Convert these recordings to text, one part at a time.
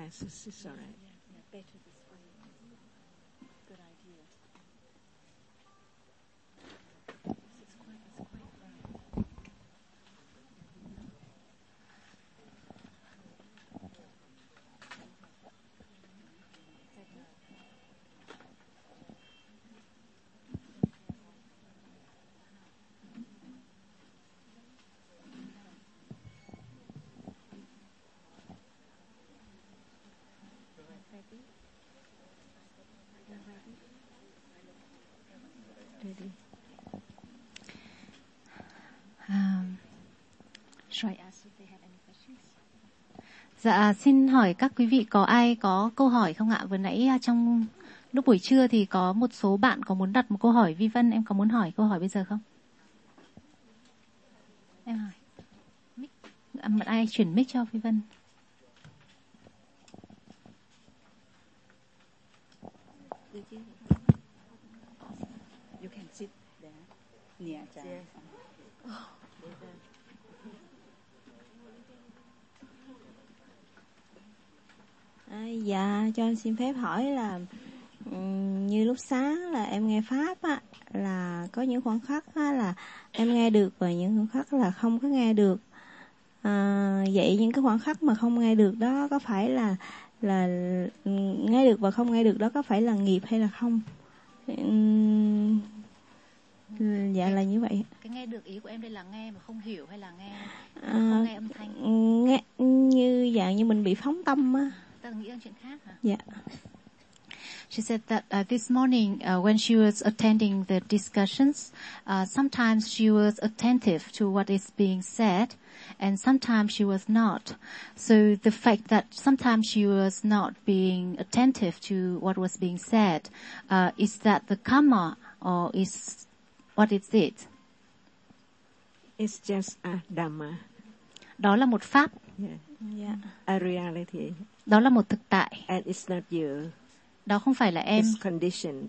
glasses. It's all right. Better this way. Good idea. It's quite bright. Ready. Shall I ask if they have any questions? Dạ, xin hỏi các quý vị có ai có câu hỏi không ạ? Vừa nãy trong lúc buổi trưa thì có một số bạn có muốn đặt một câu hỏi. Vi Vân, em có muốn hỏi câu hỏi bây giờ không? Em hỏi. Ai chuyển mic cho Vi Vân? You can sit there near Jai. Dạ, cho em xin phép hỏi là như lúc sáng là em nghe Pháp á, là có những khoảnh khắc á, là em nghe được và những khoảnh khắc là không có nghe được. Vậy những cái khoảnh khắc mà không nghe được đó có phải là nghe được và không nghe được đó có phải là nghiệp hay là không? Dạ là như vậy. Cái nghe được ý của em đây là nghe mà không hiểu hay là nghe không nghe âm thanh? Nghe như dạng như mình bị phóng tâm á. Ta nghĩ đến chuyện khác hả? Dạ. She said that this morning when she was attending the discussions, sometimes she was attentive to what is being said and sometimes she was not. So the fact that sometimes she was not being attentive to what was being said, is that the karma or what is it? It's just a dhamma. Đó là một pháp. Yeah. Yeah. A reality. Đó là một thực tại. And it's not you. Đó không phải là em. It's conditioned.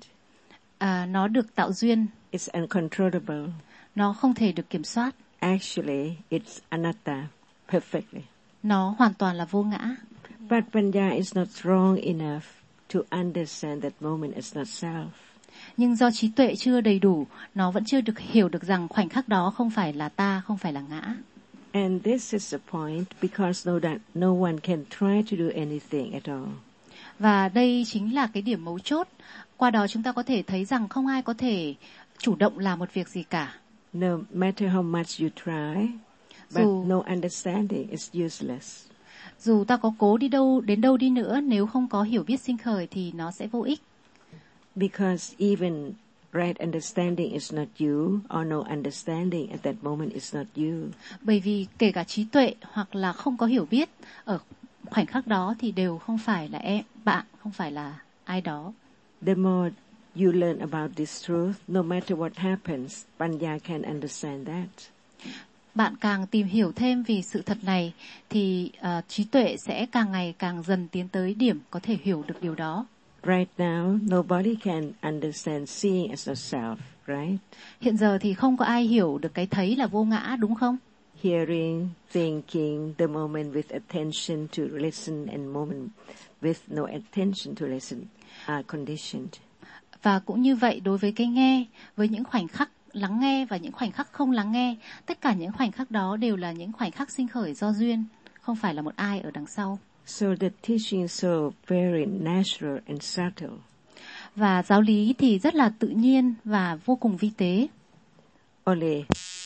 Nó được tạo duyên. It's uncontrollable. Nó không thể được kiểm soát. Actually, it's anatta, perfectly. Nó hoàn toàn là vô ngã. But panya is not strong enough to understand that moment is not self. Nhưng do trí tuệ chưa đầy đủ, nó vẫn chưa được hiểu được rằng khoảnh khắc đó không phải là ta, không phải là ngã. And this is the point because no one can try to do anything at all. Và đây chính là cái điểm mấu chốt. Qua đó chúng ta có thể thấy rằng không ai có thể chủ động làm một việc gì cả. No matter how much you try, but no understanding is useless. Dù ta có cố đến đâu đi nữa, nếu không có hiểu biết sinh khởi thì nó sẽ vô ích. Because even right understanding is not you, or no understanding at that moment is not you. Bởi vì kể cả trí tuệ hoặc là không có hiểu biết ở khoảnh khắc đó thì đều không phải là bạn, không phải là ai đó. The more you learn about this truth, no matter what happens, panya can understand that. Bạn càng tìm hiểu thêm về sự thật này thì trí tuệ sẽ càng ngày càng dần tiến tới điểm có thể hiểu được điều đó. Right now, nobody can understand seeing as a self, right? Hiện giờ thì không có ai hiểu được cái thấy là vô ngã, đúng không? Hearing, thinking, the moment with attention to listen and moment with no attention to listen are conditioned. Và cũng như vậy đối với cái nghe, với những khoảnh khắc lắng nghe và những khoảnh khắc không lắng nghe, tất cả những khoảnh khắc đó đều là những khoảnh khắc sinh khởi do duyên, không phải là một ai ở đằng sau. So the teaching is so very natural and subtle. Và giáo lý thì rất là tự nhiên và vô cùng vi tế. Only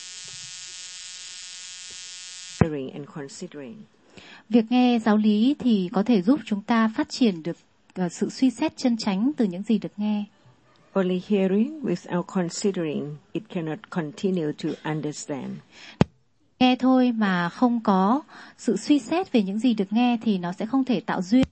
hearing and considering. Việc nghe giáo lý thì có thể giúp chúng ta phát triển được sự suy xét chân chánh từ những gì được nghe. Only hearing without considering, it cannot continue to understand. Nghe thôi mà không có sự suy xét về những gì được nghe thì nó sẽ không thể tạo duyên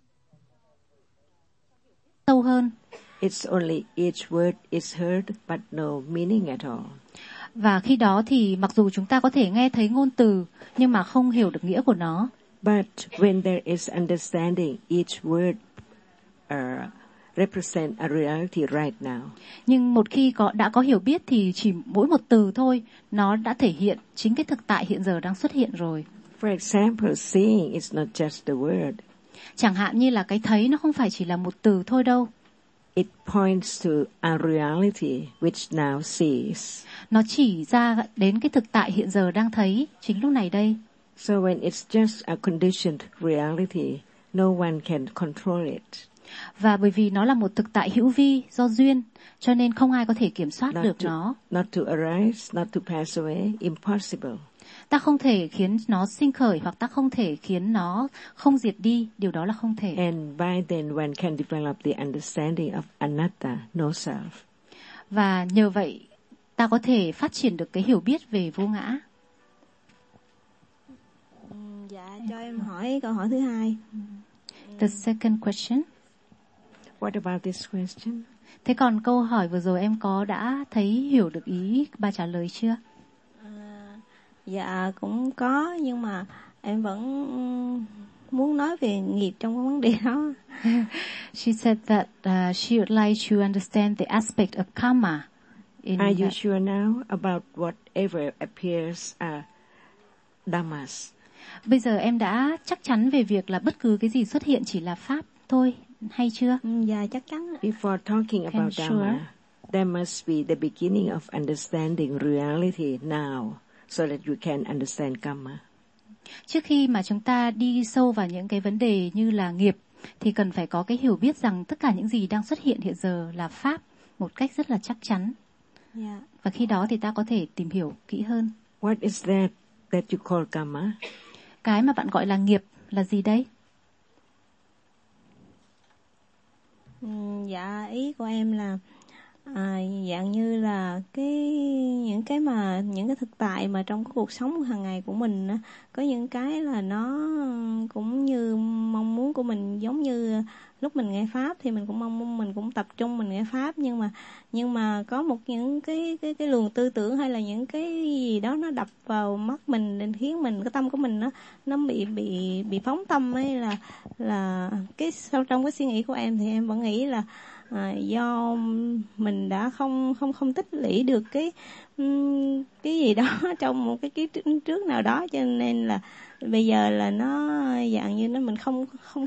sâu hơn. It's only each word is heard but no meaning at all. Và khi đó thì mặc dù chúng ta có thể nghe thấy ngôn từ nhưng mà không hiểu được nghĩa của nó. But when there is understanding, each word represent a reality right now. Nhưng một khi đã có hiểu biết thì chỉ mỗi một từ thôi, nó đã thể hiện chính cái thực tại hiện giờ đang xuất hiện rồi. For example, seeing is not just the word. Chẳng hạn như là cái thấy nó không phải chỉ là một từ thôi đâu. It points to a reality which now sees. Nó chỉ ra đến cái thực tại hiện giờ đang thấy chính lúc này đây. So when it's just a conditioned reality, no one can control it. Và bởi vì nó là một thực tại hữu vi do duyên, cho nên không ai có thể kiểm soát được nó. Not to arise, not to pass away, impossible. Ta không thể khiến nó sinh khởi hoặc ta không thể khiến nó không diệt đi, điều đó là không thể. And by then one can develop the understanding of anatta, no self. Và nhờ vậy ta có thể phát triển được cái hiểu biết về vô ngã. Dạ, cho em hỏi câu hỏi thứ hai. The second question. What about this question? Thế còn câu hỏi vừa rồi em có đã thấy hiểu được ý bà trả lời chưa? Dạ cũng có, nhưng mà em vẫn muốn nói về nghiệp trong cái vấn đề đó. She said that she would like to understand the aspect of karma. Are you sure now about whatever appears are dhammas? Bây giờ em đã chắc chắn về việc là bất cứ cái gì xuất hiện chỉ là pháp thôi hay chưa? Dạ chắc chắn. Before talking about Dhamma, there must be the beginning of understanding reality now, so that you can understand karma. Trước khi mà chúng ta đi sâu vào những cái vấn đề như là nghiệp, thì cần phải có cái hiểu biết rằng tất cả những gì đang xuất hiện hiện giờ là pháp một cách rất là chắc chắn. Yeah. Và khi đó thì ta có thể tìm hiểu kỹ hơn. What is that you call karma? Cái mà bạn gọi là nghiệp là gì đấy? Dạ ý của em là dạng như là những cái thực tại mà trong cái cuộc sống hàng ngày của mình á, có những cái là nó cũng như mong muốn của mình, giống như lúc mình nghe pháp thì mình cũng mong mình cũng tập trung mình nghe pháp, nhưng mà có một những cái luồng tư tưởng hay là những cái gì đó nó đập vào mắt mình nên khiến mình cái tâm của mình nó bị phóng tâm ấy, là cái sau trong cái suy nghĩ của em thì em vẫn nghĩ là do mình đã không tích lũy được cái gì đó trong một cái kiếp trước nào đó, cho nên là bây giờ là nó dạng như nó mình không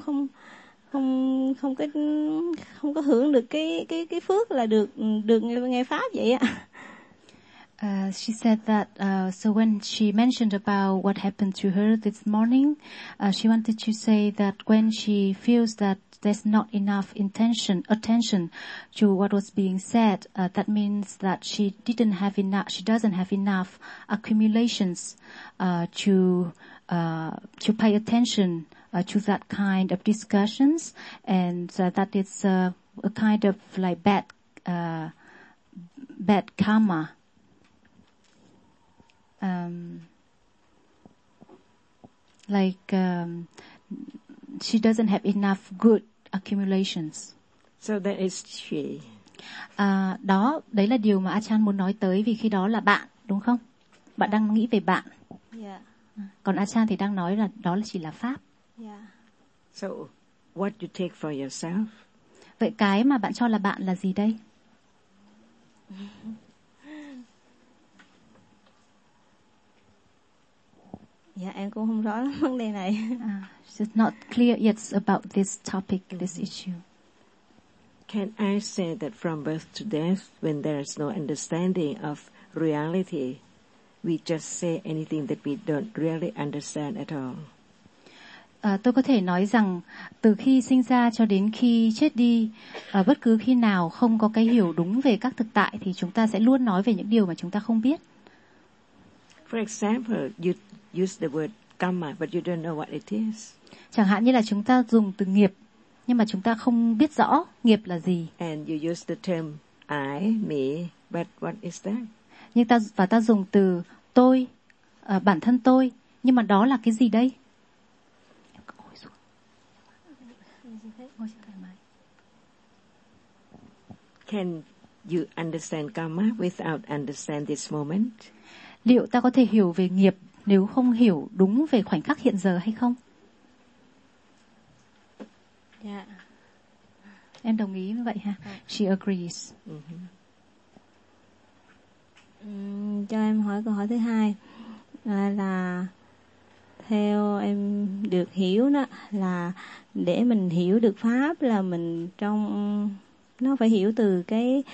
có hưởng được cái phước là được nghe pháp vậy ạ. She said that so when she mentioned about what happened to her this morning, she wanted to say that when she feels that there's not enough attention to what was being said, that means that she doesn't have enough accumulations to pay attention to that kind of discussions, and that it's a kind of like bad karma. She doesn't have enough good accumulations. So that is she. Đấy là điều mà Achan muốn nói tới, vì khi đó là bạn, đúng không? Bạn đang nghĩ về bạn. Yeah. Còn Achan thì đang nói là đó là chỉ là pháp. Yeah. So what you take for yourself? Vậy cái mà bạn cho là bạn là gì đây? Dạ em cũng không rõ lắm vấn đề này. It's not clear yet about this topic, this issue. Can I say that from birth to death, when there is no understanding of reality, we just say anything that we don't really understand at all? Tôi có thể nói rằng từ khi sinh ra cho đến khi chết đi, bất cứ khi nào không có cái hiểu đúng về các thực tại thì chúng ta sẽ luôn nói về những điều mà chúng ta không biết. For example, you use the word karma, but you don't know what it is. Chẳng hạn như là chúng ta dùng từ nghiệp, nhưng mà chúng ta không biết rõ nghiệp là gì. And you use the term I, me, but what is that? Nhưng ta dùng từ tôi, bản thân tôi, nhưng mà đó là cái gì đây? Can you understand karma without understand this moment? Liệu ta có thể hiểu về nghiệp nếu không hiểu đúng về khoảnh khắc hiện giờ hay không? Dạ. Em đồng ý như vậy ha? She agrees. Cho em hỏi câu hỏi thứ hai là theo em được hiểu đó là để mình hiểu được pháp là mình trong nó phải hiểu từ cái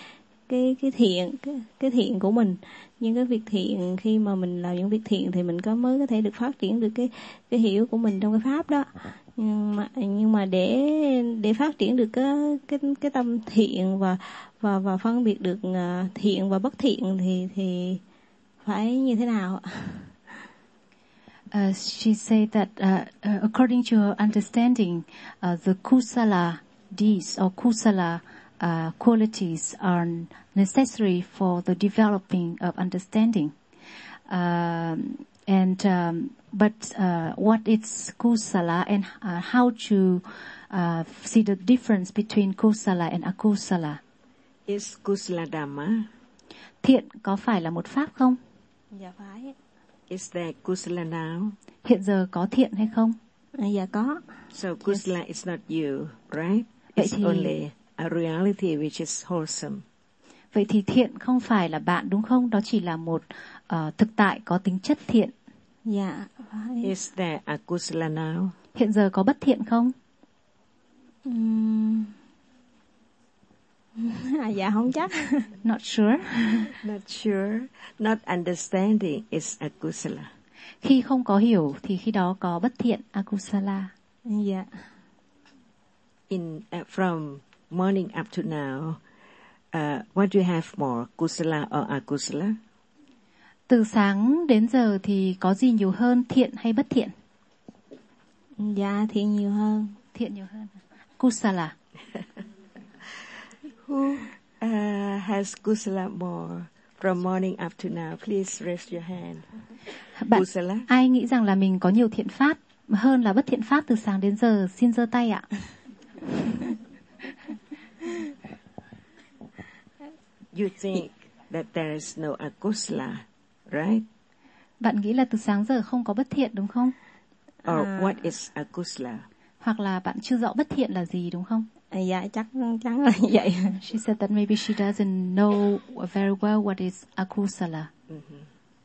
thiện của mình. Nhưng cái việc thiện, khi mà mình làm những việc thiện thì mình mới có thể được phát triển được cái hiểu của mình trong cái pháp đó. Nhưng mà để phát triển được cái tâm thiện và phân biệt được thiện và bất thiện thì phải như thế nào ạ? She said that according to her understanding, the kusala deeds or kusala qualities are necessary for the developing of understanding. But what is kusala and how to see the difference between kusala and akusala? Is kusala dhamma? Thiện có phải là một pháp không? Dạ phải. Is there kusala now? Hiện giờ có thiện hay không? Dạ có. So kusala is not you, right? Vậy It's thì only a reality which is wholesome. Vậy thì thiện không phải là bạn đúng không? Đó chỉ là một thực tại có tính chất thiện. Dạ phải. Is there a kusala now? Hiện giờ có bất thiện không? Dạ không chắc. Not sure. Not sure. Not understanding is a kusala. Khi không có hiểu thì khi đó có bất thiện, akusala. Dạ. From morning up to now, what do you have more, kusala or akusala? Từ sáng đến giờ thì có gì nhiều hơn, thiện hay bất thiện? Dạ thiện nhiều hơn. Thiện nhiều hơn. Kusala. Who has kusala more from morning up to now? Please raise your hand. Bạn, kusala. ai nghĩ rằng là mình có nhiều thiện pháp hơn là bất thiện pháp từ sáng đến giờ? Xin giơ tay ạ. You think that there is no akusala, right? Bạn nghĩ là từ sáng giờ không có bất thiện đúng không? Or what is akusala? Hoặc là bạn chưa rõ bất thiện là gì đúng không? Dạ chắc là vậy. She said that maybe she doesn't know very well what is akusala. Mm-hmm.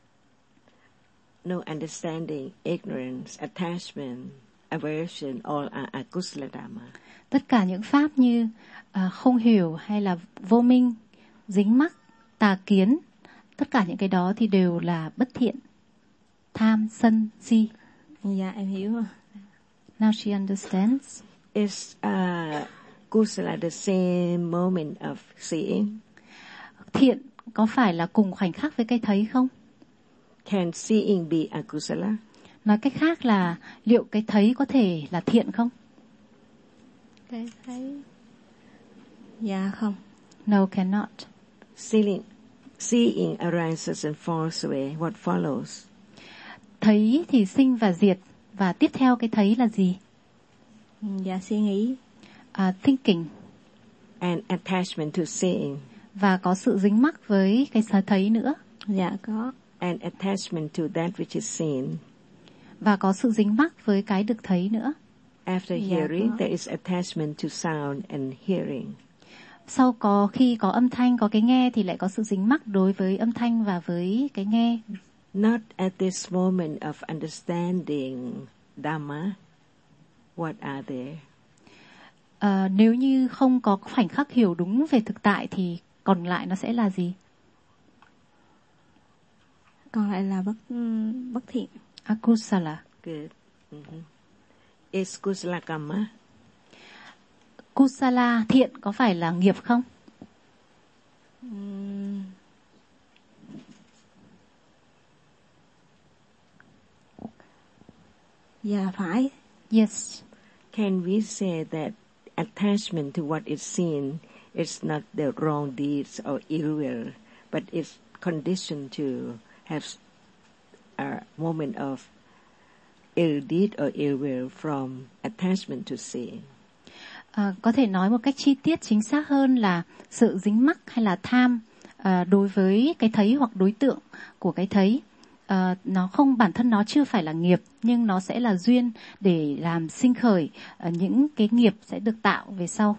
No understanding, ignorance, attachment, aversion, all are akusala dhamma. Tất cả những pháp như không hiểu hay là vô minh, dính mắc, tà kiến, tất cả những cái đó thì đều là bất thiện. Tham, sân, si. Dạ em hiểu rồi. Now she understands. Is kusala the same moment of seeing? Thiện có phải là cùng khoảnh khắc với cái thấy không? Can seeing be akusala? Nói cách khác là liệu cái thấy có thể là thiện không? Cái thấy. Dạ không. No, cannot. Seeing arises and falls away. What follows? Thấy thì sinh và diệt, và tiếp theo cái thấy là gì? Dạ suy nghĩ. Thinking. And attachment to seeing. Và có sự dính mắc với cái thấy nữa. Dạ có. And attachment to that which is seen. Và có sự dính mắc với cái được thấy nữa. After hearing, there is attachment to sound and hearing. Sau khi có âm thanh, có cái nghe thì lại có sự dính mắc đối với âm thanh và với cái nghe. Not at this moment of understanding Dhamma. What are they? Nếu như không có khoảnh khắc hiểu đúng về thực tại thì còn lại nó sẽ là gì? Còn lại là bất thiện. Akusala. Good. Mm-hmm. Is kusala kamma? Kusala, thiện có phải là nghiệp không? Dạ phải. Yes. Can we say that attachment to what is seen is not the wrong deeds or ill will, but it's conditioned to have a moment of ill deed or ill will from attachment to seeing? Có thể nói một cách chi tiết chính xác hơn là sự dính mắc hay là tham đối với cái thấy hoặc đối tượng của cái thấy, nó không, bản thân nó chưa phải là nghiệp, nhưng nó sẽ là duyên để làm sinh khởi những cái nghiệp sẽ được tạo về sau.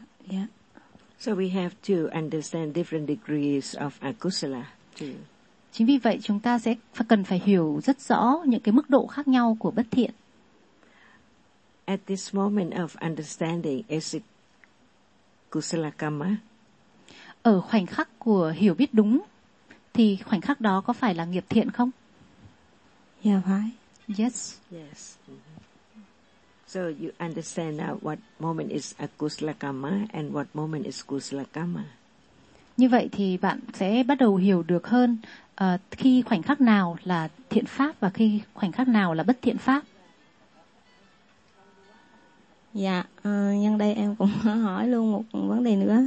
So we have to understand different degrees of akusala too. Chính vì vậy chúng ta sẽ cần phải hiểu rất rõ những cái mức độ khác nhau của bất thiện. At this moment of understanding, is it kusala karma? Ở khoảnh khắc của hiểu biết đúng thì khoảnh khắc đó có phải là nghiệp thiện không? Dạ phải. Yes. Yes. So you understand now what moment is akusala karma and what moment is kusala karma. Như vậy thì bạn sẽ bắt đầu hiểu được hơn khi khoảnh khắc nào là thiện pháp và khi khoảnh khắc nào là bất thiện pháp. Dạ, nhân đây em cũng hỏi luôn một vấn đề nữa.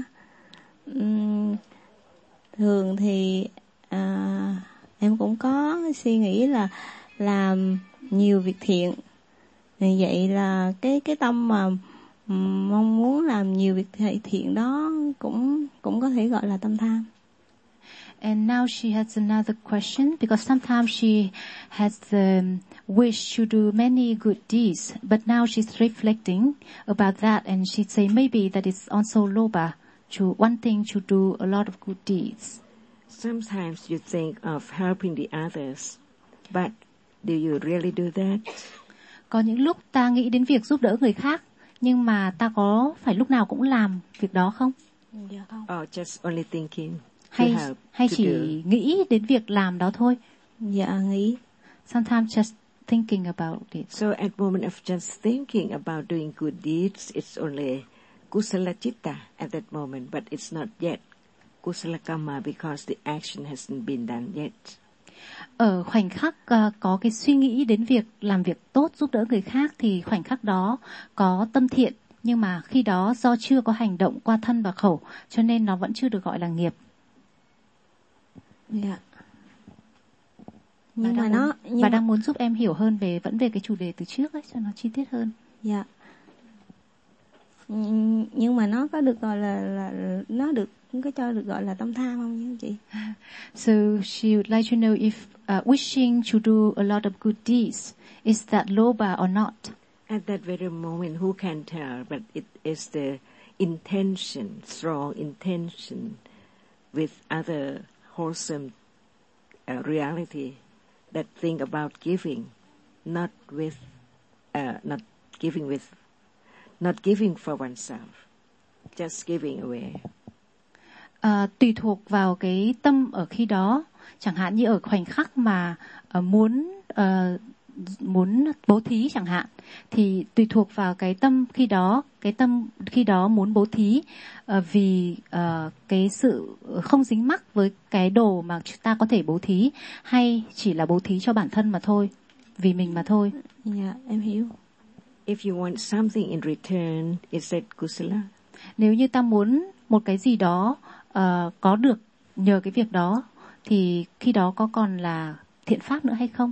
Thường thì em cũng có suy nghĩ là làm nhiều việc thiện. Vậy là cái tâm mà mong muốn làm nhiều việc thiện đó cũng có thể gọi là tâm tham. And now she has another question because sometimes she has the wish to do many good deeds, but now she's reflecting about that and she say maybe that is also lobha, to wanting to do a lot of good deeds. Sometimes you think of helping the others, but do you really do that? Có những lúc ta nghĩ đến việc giúp đỡ người khác, nhưng mà ta có phải lúc nào cũng làm việc đó không? Dạ không. Or just only thinking Hay chỉ nghĩ đến việc làm đó thôi? Dạ nghĩ. Sometimes just thinking about it. So at moment of just thinking about doing good deeds, it's only kusala chitta at that moment, but it's not yet kusala karma because the action hasn't been done yet. Ở khoảnh khắc có cái suy nghĩ đến việc làm việc tốt giúp đỡ người khác thì khoảnh khắc đó có tâm thiện, nhưng mà khi đó do chưa có hành động qua thân và khẩu cho nên nó vẫn chưa được gọi là nghiệp. Dạ. Bà đang muốn giúp em hiểu hơn về cái chủ đề từ trước ấy, cho nó chi tiết hơn. Dạ. Nhưng mà nó có được gọi là nó có cho được gọi là tâm tham không nhé chị? So she would like to know if wishing to do a lot of good deeds, is that lobha or not? At that very moment, who can tell? But it is the intention, strong intention, with other wholesome reality that think about giving, not giving for oneself, just giving away. Tùy thuộc vào cái tâm ở khi đó, chẳng hạn như ở khoảnh khắc mà muốn bố thí chẳng hạn, thì tùy thuộc vào cái tâm khi đó muốn bố thí vì cái sự không dính mắc với cái đồ mà chúng ta có thể bố thí, hay chỉ là bố thí cho bản thân mà thôi, vì mình mà thôi. Dạ, em hiểu. If you want something in return, is that kusala? Nếu như ta muốn một cái gì đó có được nhờ cái việc đó, thì khi đó có còn là thiện pháp nữa hay không?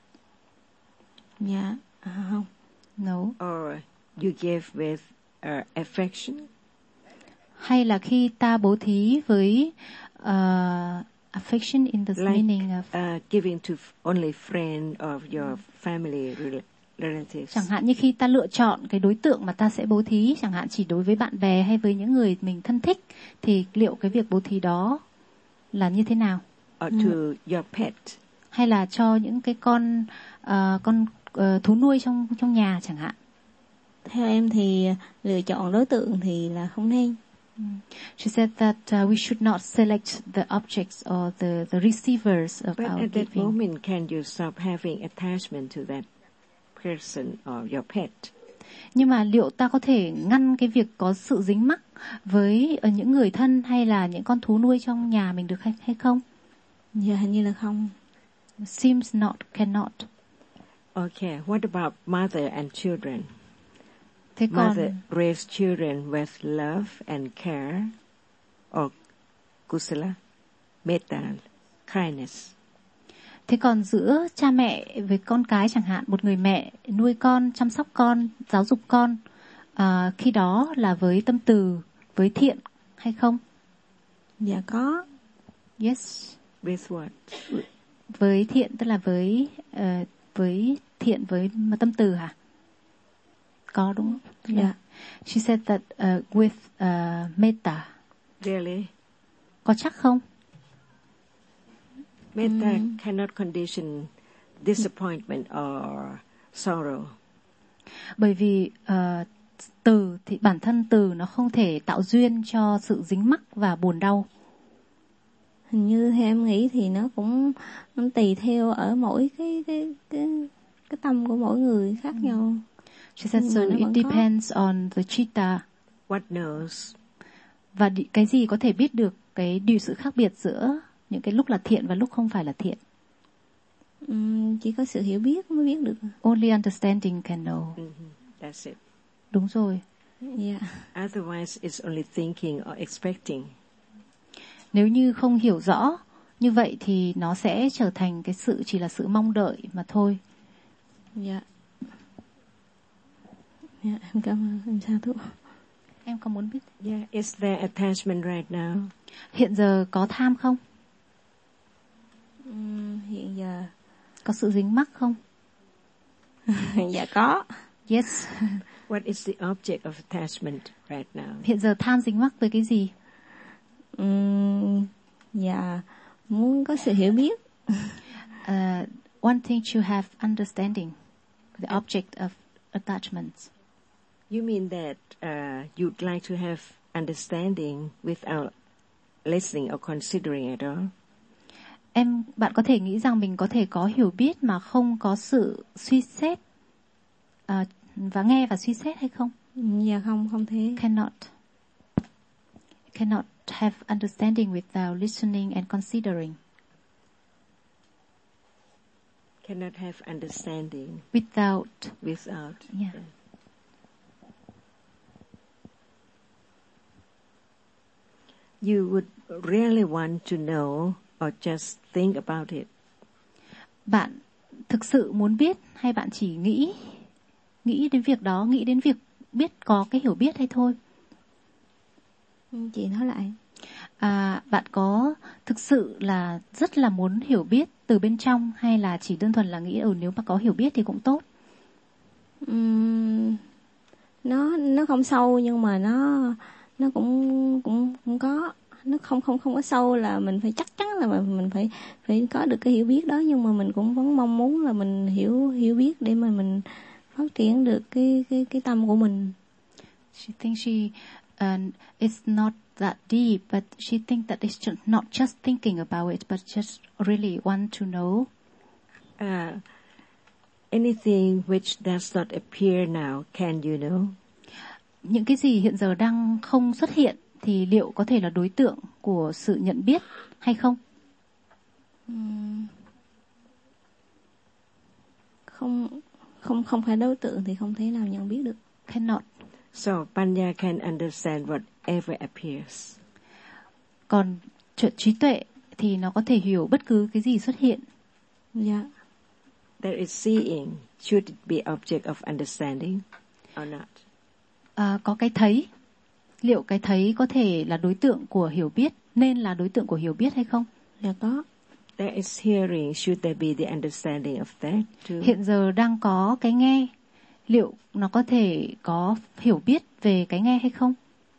Dạ, không. No. Or you give with affection? Hay là khi ta bố thí với affection in the meaning of giving to only friend of your family relatives. Chẳng hạn như khi ta lựa chọn cái đối tượng mà ta sẽ bố thí, chẳng hạn chỉ đối với bạn bè hay với những người mình thân thích, thì liệu cái việc bố thí đó là như thế nào? Or to your pet. Hay là cho những cái con thú nuôi trong nhà chẳng hạn. Theo em thì lựa chọn đối tượng thì là không nên. She said that we should not select the objects or the receivers of But our at that giving. moment, can you stop having attachment to that person or your pet? Nhưng mà liệu ta có thể ngăn cái việc có sự dính mắc với những người thân hay là những con thú nuôi trong nhà mình được hay không? Dạ, hình như là không. Seems not, cannot. Okay, what about mother and children? Thế Mother raised children with love and care, or kusala, metta, kindness. Thế còn giữa cha mẹ với con cái chẳng hạn, một người mẹ nuôi con, chăm sóc con, giáo dục con, khi đó là với tâm từ, với thiện hay không? Dạ có. Yes. With what? Với thiện tức là với thiện với tâm từ hả? Có đúng không? Yeah. She said that with metta. Really? Có chắc không? Metta cannot condition disappointment or sorrow. Bởi vì từ thì bản thân từ nó không thể tạo duyên cho sự dính mắc và buồn đau. Hình như theo em nghĩ thì nó cũng tùy theo ở mỗi cái tâm của mỗi người khác nhau. She said so it depends on the chitta. What knows? Và cái gì có thể biết được cái điều sự khác biệt giữa những cái lúc là thiện và lúc không phải là thiện? Chỉ có sự hiểu biết mới biết được. Only understanding can know. That's it. Đúng rồi. Yeah. Otherwise, it's only thinking or expecting. Nếu như không hiểu rõ như vậy thì nó sẽ trở thành cái sự chỉ là sự mong đợi mà thôi. Dạ. Dạ, em cảm ơn. Em sao thuốc? Em có muốn biết? Yeah, is there attachment right now? Hiện giờ có tham không? Hiện giờ có sự dính mắc không? Dạ có. Yes. What is the object of attachment right now? Hiện giờ tham dính mắc với cái gì? Dạ, muốn có sự hiểu biết. Wanting to have understanding, the object of attachments. You mean that you'd like to have understanding without listening or considering at all? Bạn có thể nghĩ rằng mình có thể có hiểu biết mà không có sự suy xét và nghe và suy xét hay không? Dạ không thế. Cannot have understanding without listening and considering. Cannot have understanding Without. Yeah. You would really want to know or just think about it? Bạn thực sự muốn biết hay bạn chỉ nghĩ đến việc đó, nghĩ đến việc biết có cái hiểu biết hay thôi? Chị nói lại. Bạn có thực sự là rất là muốn hiểu biết từ bên trong hay là chỉ đơn thuần là nghĩ nếu mà có hiểu biết thì cũng tốt? Nó không sâu nhưng mà nó cũng có. Nó không có sâu là mình phải chắc chắn là mình phải có được cái hiểu biết đó, nhưng mà mình cũng vẫn mong muốn là mình hiểu biết để mà mình phát triển được cái tâm của mình. She thinks it's not that deep, but she thinks that it's not just thinking about it, but just really want to know. Anything which does not appear now, can you know? Những cái gì hiện giờ đang không xuất hiện thì liệu có thể là đối tượng của sự nhận biết hay không? Không phải đối tượng thì không thể nào nhận biết được. Cannot. So Panya can understand whatever appears. Còn trí tuệ thì nó có thể hiểu bất cứ cái gì xuất hiện. Yeah. There is seeing. Should it be object of understanding or not? Có cái thấy. Liệu cái thấy có thể là đối tượng của hiểu biết, nên là đối tượng của hiểu biết hay không? Dạ có. There is hearing. Should there be the understanding of that too? Hiện giờ đang có cái nghe. Liệu nó có thể có hiểu biết về cái nghe hay không?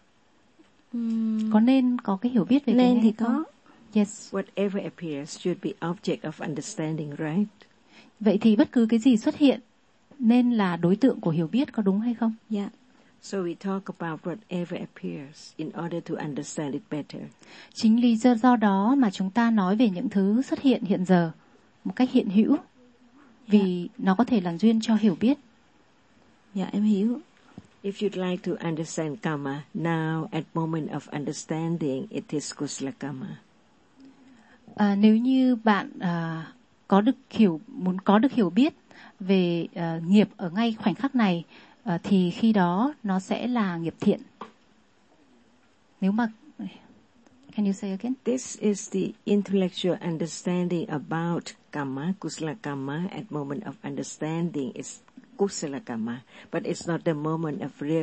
Có nên có cái hiểu biết về cái nghe thì không? Có. Yes. Whatever appears should be object of understanding, right? Vậy thì bất cứ cái gì xuất hiện nên là đối tượng của hiểu biết, có đúng hay không? Dạ. Yeah. So we talk about whatever appears in order to understand it better. Chính lý do đó mà chúng ta nói về những thứ xuất hiện hiện giờ một cách hiện hữu, vì nó có thể làm duyên cho hiểu biết. Dạ, em hiểu. If you'd like to understand karma, now at moment of understanding, it is kusala karma. Nếu như bạn muốn có được hiểu biết về nghiệp ở ngay khoảnh khắc này, thì khi đó nó sẽ là nghiệp thiện. Nếu mà can you say again? This is the intellectual understanding about karma, kusala karma. At moment of understanding, it's kusala karma, but it's not the moment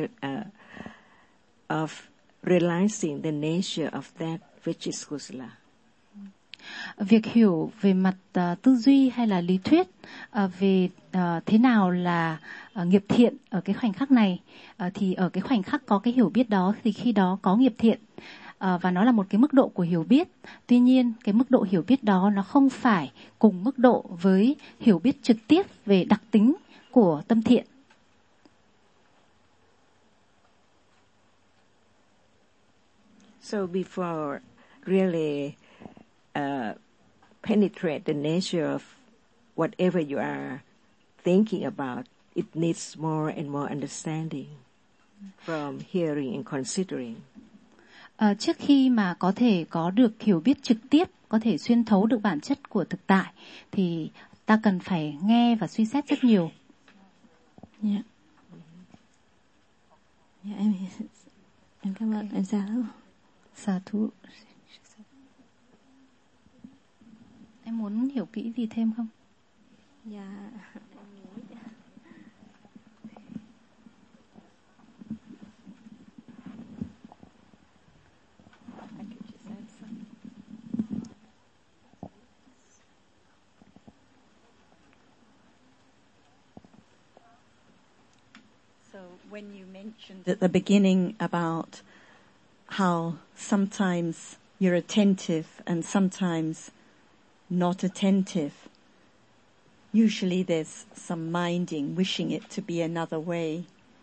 of realizing the nature of that which is kusala. Việc hiểu về mặt tư duy hay là lý thuyết về thế nào là nghiệp thiện ở cái khoảnh khắc này, thì ở cái khoảnh khắc có cái hiểu biết đó thì khi đó có nghiệp thiện. và nó là một cái mức độ của hiểu biết. Tuy nhiên cái mức độ hiểu biết đó nó không phải cùng mức độ với hiểu biết trực tiếp về đặc tính của tâm thiện. So before really penetrate the nature of whatever you are thinking about, it needs more and more understanding from hearing and considering. Trước khi mà có thể có được hiểu biết trực tiếp, có thể xuyên thấu được bản chất của thực tại, thì ta cần phải nghe và suy xét rất nhiều. Dạ. Dạ, em cảm ơn em Sa Thú. Sa Thú. Em muốn hiểu kỹ gì thêm không? Dạ. So when you mentioned at the beginning about how sometimes you're attentive and sometimes not attentive, usually there's some minding, wishing it to be another way.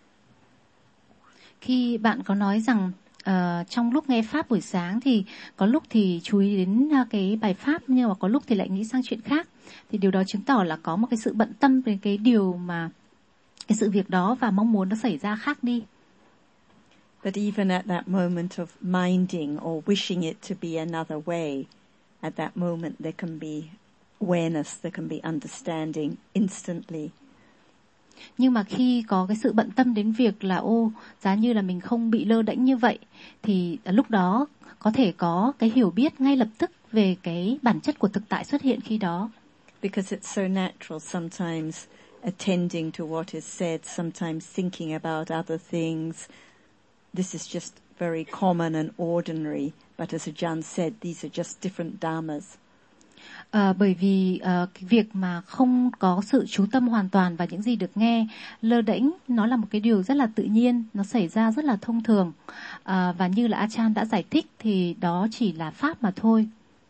Khi bạn có nói rằng trong lúc nghe Pháp buổi sáng thì có lúc thì chú ý đến cái bài Pháp, nhưng mà có lúc thì lại nghĩ sang chuyện khác, thì điều đó chứng tỏ là có một cái sự bận tâm về cái điều mà cái sự việc đó và mong muốn nó xảy ra khác đi. But even at that moment of minding or wishing it to be another way, at that moment there can be awareness, there can be understanding instantly. Nhưng mà khi có cái sự bận tâm đến việc là giá như là mình không bị lơ đễnh như vậy, thì lúc đó có thể có cái hiểu biết ngay lập tức về cái bản chất của thực tại xuất hiện khi đó. Because it's so natural sometimes attending to what is said, sometimes thinking about other things. This is just very common and ordinary, but as Ajahn said, these are just different dharmas. Bởi vì cái việc mà không có sự chú tâm hoàn toàn vào những gì được nghe, lơ đễnh, nó là một cái điều rất là tự nhiên, nó xảy ra rất là thông thường. Và như là Ajahn đã giải thích thì đó chỉ là pháp mà thôi.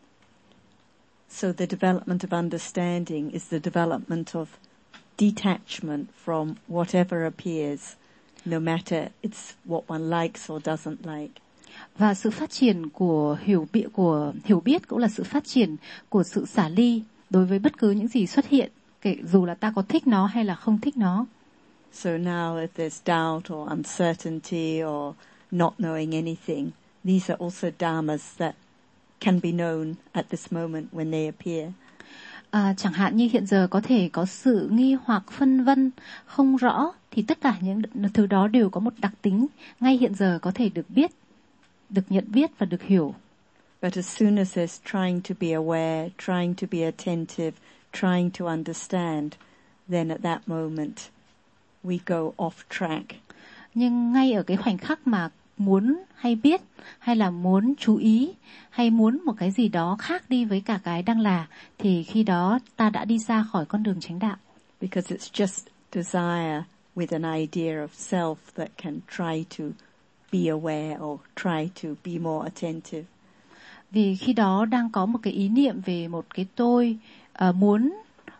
So the development of understanding is the development of detachment from whatever appears, no matter it's what one likes or doesn't like. Và sự phát triển của hiểu biết cũng là sự phát triển của sự xả ly đối với bất cứ những gì xuất hiện, kể dù là ta có thích nó hay là không thích nó. So now if there's doubt or uncertainty or not knowing anything, these are also dharmas that can be known at this moment when they appear. Chẳng hạn như hiện giờ có thể có sự nghi hoặc phân vân, không rõ, thì tất cả những thứ đó đều có một đặc tính ngay hiện giờ có thể được biết, được nhận biết và được hiểu. But as soon as there's trying to be aware, trying to be attentive, trying to understand, then at that moment we go off track. Nhưng ngay ở cái khoảnh khắc mà muốn hay biết, hay là muốn chú ý, hay muốn một cái gì đó khác đi với cả cái đang là, thì khi đó ta đã đi ra khỏi con đường chánh đạo. Because it's just desire with an idea of self that can try to be aware or try to be more attentive. Vì khi đó đang có một cái ý niệm về một cái tôi muốn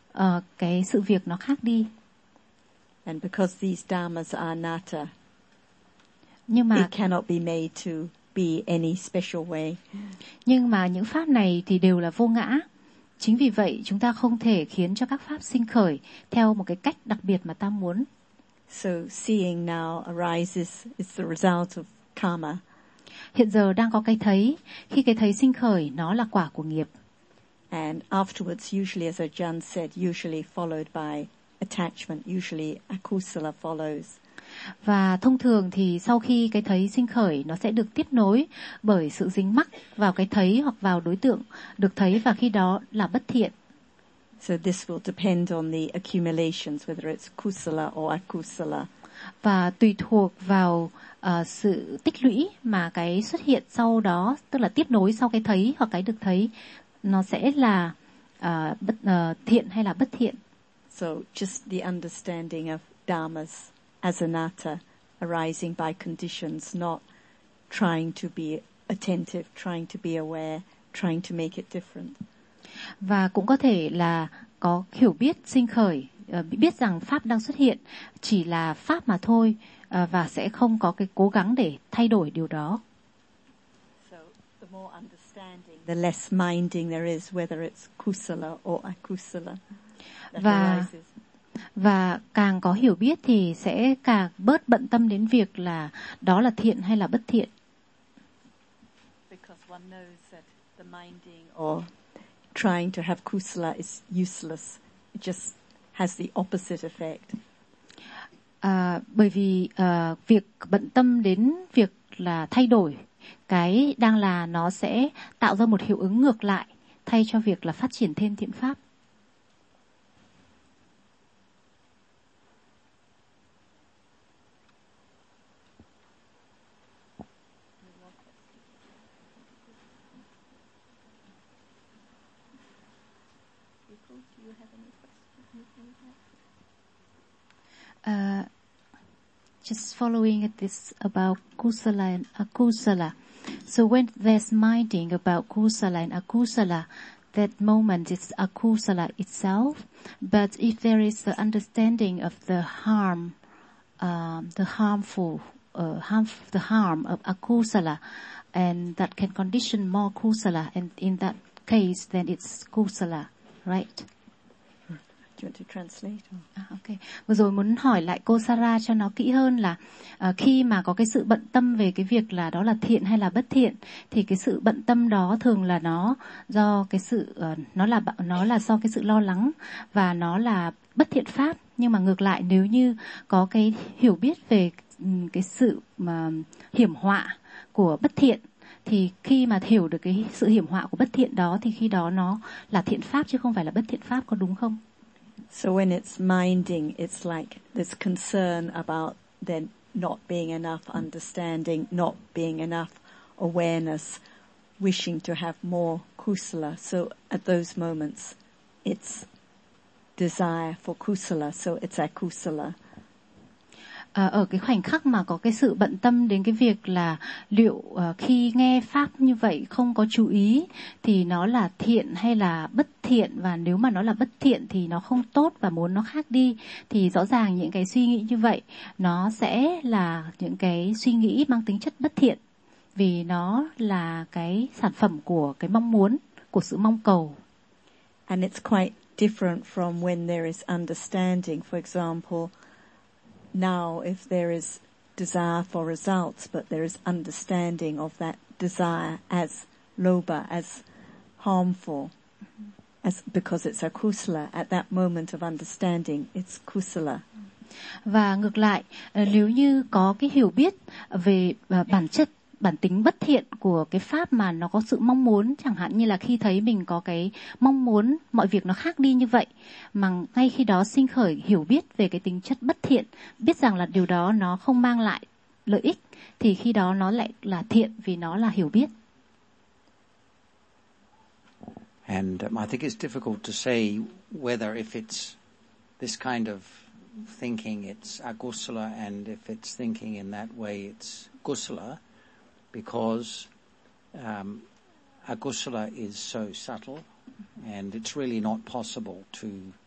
cái sự việc nó khác đi. And because these dharmas are anatta, nhưng mà it cannot be made to be any special way. Nhưng mà những pháp này thì đều là vô ngã. Chính vì vậy chúng ta không thể khiến cho các pháp sinh khởi theo một cái cách đặc biệt mà ta muốn. So seeing now arises is the result of karma. Hiện giờ đang có cái thấy, khi cái thấy sinh khởi nó là quả của nghiệp. And afterwards, usually as Ajahn said, usually followed by attachment, usually akusala follows. Và thông thường thì sau khi cái thấy sinh khởi nó sẽ được tiếp nối bởi sự dính mắc vào cái thấy hoặc vào đối tượng được thấy, và khi đó là bất thiện. So this will depend on the accumulations, whether it's kusala or akusala. Và tùy thuộc vào sự tích lũy mà cái xuất hiện sau đó, tức là tiếp nối sau cái thấy hoặc cái được thấy, nó sẽ là thiện hay là bất thiện. So just the understanding of dharmas as anatta, arising by conditions, not trying to be attentive, trying to be aware, trying to make it different. Và cũng có thể là có hiểu biết sinh khởi, biết rằng pháp đang xuất hiện chỉ là pháp mà thôi, và sẽ không có cái cố gắng để thay đổi điều đó. So the more understanding, the less minding there is, whether it's kusala or akusala. Và càng có hiểu biết thì sẽ càng bớt bận tâm đến việc là đó là thiện hay là bất thiện. Because one knows that the minding or trying to have kusala is useless. It just has the opposite effect. Bởi vì việc bận tâm đến việc là thay đổi cái đang là nó sẽ tạo ra một hiệu ứng ngược lại thay cho việc là phát triển thêm thiện pháp. Just following this about kusala and akusala. So when there's minding about kusala and akusala, that moment is akusala itself. But if there is the understanding of the harm, the harm of akusala, and that can condition more kusala, and in that case, then it's kusala, right? Do you want to translate? Okay. Vừa rồi muốn hỏi lại cô Sarah cho nó kỹ hơn là khi mà có cái sự bận tâm về cái việc là đó là thiện hay là bất thiện, thì cái sự bận tâm đó thường là nó do cái sự nó là do cái sự lo lắng và nó là bất thiện pháp. Nhưng mà ngược lại, nếu như có cái hiểu biết về cái sự hiểm họa của bất thiện, thì khi mà hiểu được cái sự hiểm họa của bất thiện đó thì khi đó nó là thiện pháp chứ không phải là bất thiện pháp, có đúng không? So when it's minding, it's like there's concern about there not being enough understanding, not being enough awareness, wishing to have more kusala. So at those moments, it's desire for kusala, so it's akusala. Ở cái khoảnh khắc mà có cái sự bận tâm đến cái việc là liệu khi nghe pháp như vậy không có chú ý thì nó là thiện hay là bất thiện, và nếu mà nó là bất thiện thì nó không tốt và muốn nó khác đi, thì rõ ràng những cái suy nghĩ như vậy nó sẽ là những cái suy nghĩ mang tính chất bất thiện, vì nó là cái sản phẩm của cái mong muốn, của sự mong cầu. And it's quite different from when there is understanding. For example, now, if there is desire for results, but there is understanding of that desire as lobha, as harmful, because it's a kusala, at that moment of understanding, it's kusala. Và ngược lại, nếu như có cái hiểu biết về bản tính bất thiện của cái pháp mà nó có sự mong muốn, chẳng hạn như là khi thấy mình có cái mong muốn mọi việc nó khác đi như vậy, mà ngay khi đó sinh khởi hiểu biết về cái tính chất bất thiện, biết rằng là điều đó nó không mang lại lợi ích, thì khi đó nó lại là thiện vì nó là hiểu biết. And I think it's difficult to say whether if it's this kind of thinking it's akusala, and if it's thinking in that way it's kusala, because akusala is so subtle, and it's really not possible to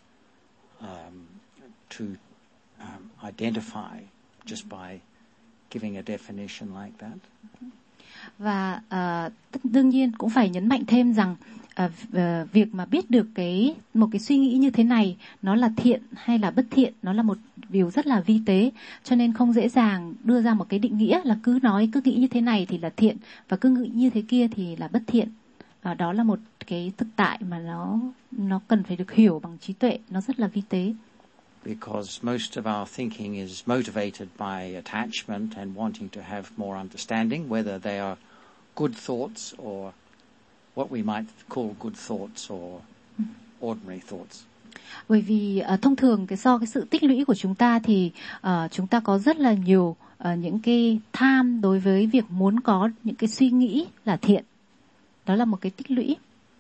identify just by giving a definition like that. Và đương nhiên cũng phải nhấn mạnh thêm rằng việc mà biết được một cái suy nghĩ như thế này nó là thiện hay là bất thiện, nó là một điều rất là vi tế, cho nên không dễ dàng đưa ra một cái định nghĩa là cứ nghĩ như thế này thì là thiện và cứ nghĩ như thế kia thì là bất thiện. Đó là một cái thực tại mà nó cần phải được hiểu bằng trí tuệ, nó rất là vi tế. Because most of our thinking is motivated by attachment and wanting to have more understanding, whether they are good thoughts or what we might call good thoughts or ordinary thoughts. Bởi vì thông thường do cái sự tích lũy của chúng ta thì chúng ta có rất là nhiều những cái tham đối với việc muốn có những cái suy nghĩ là thiện. Đó là một cái tích lũy.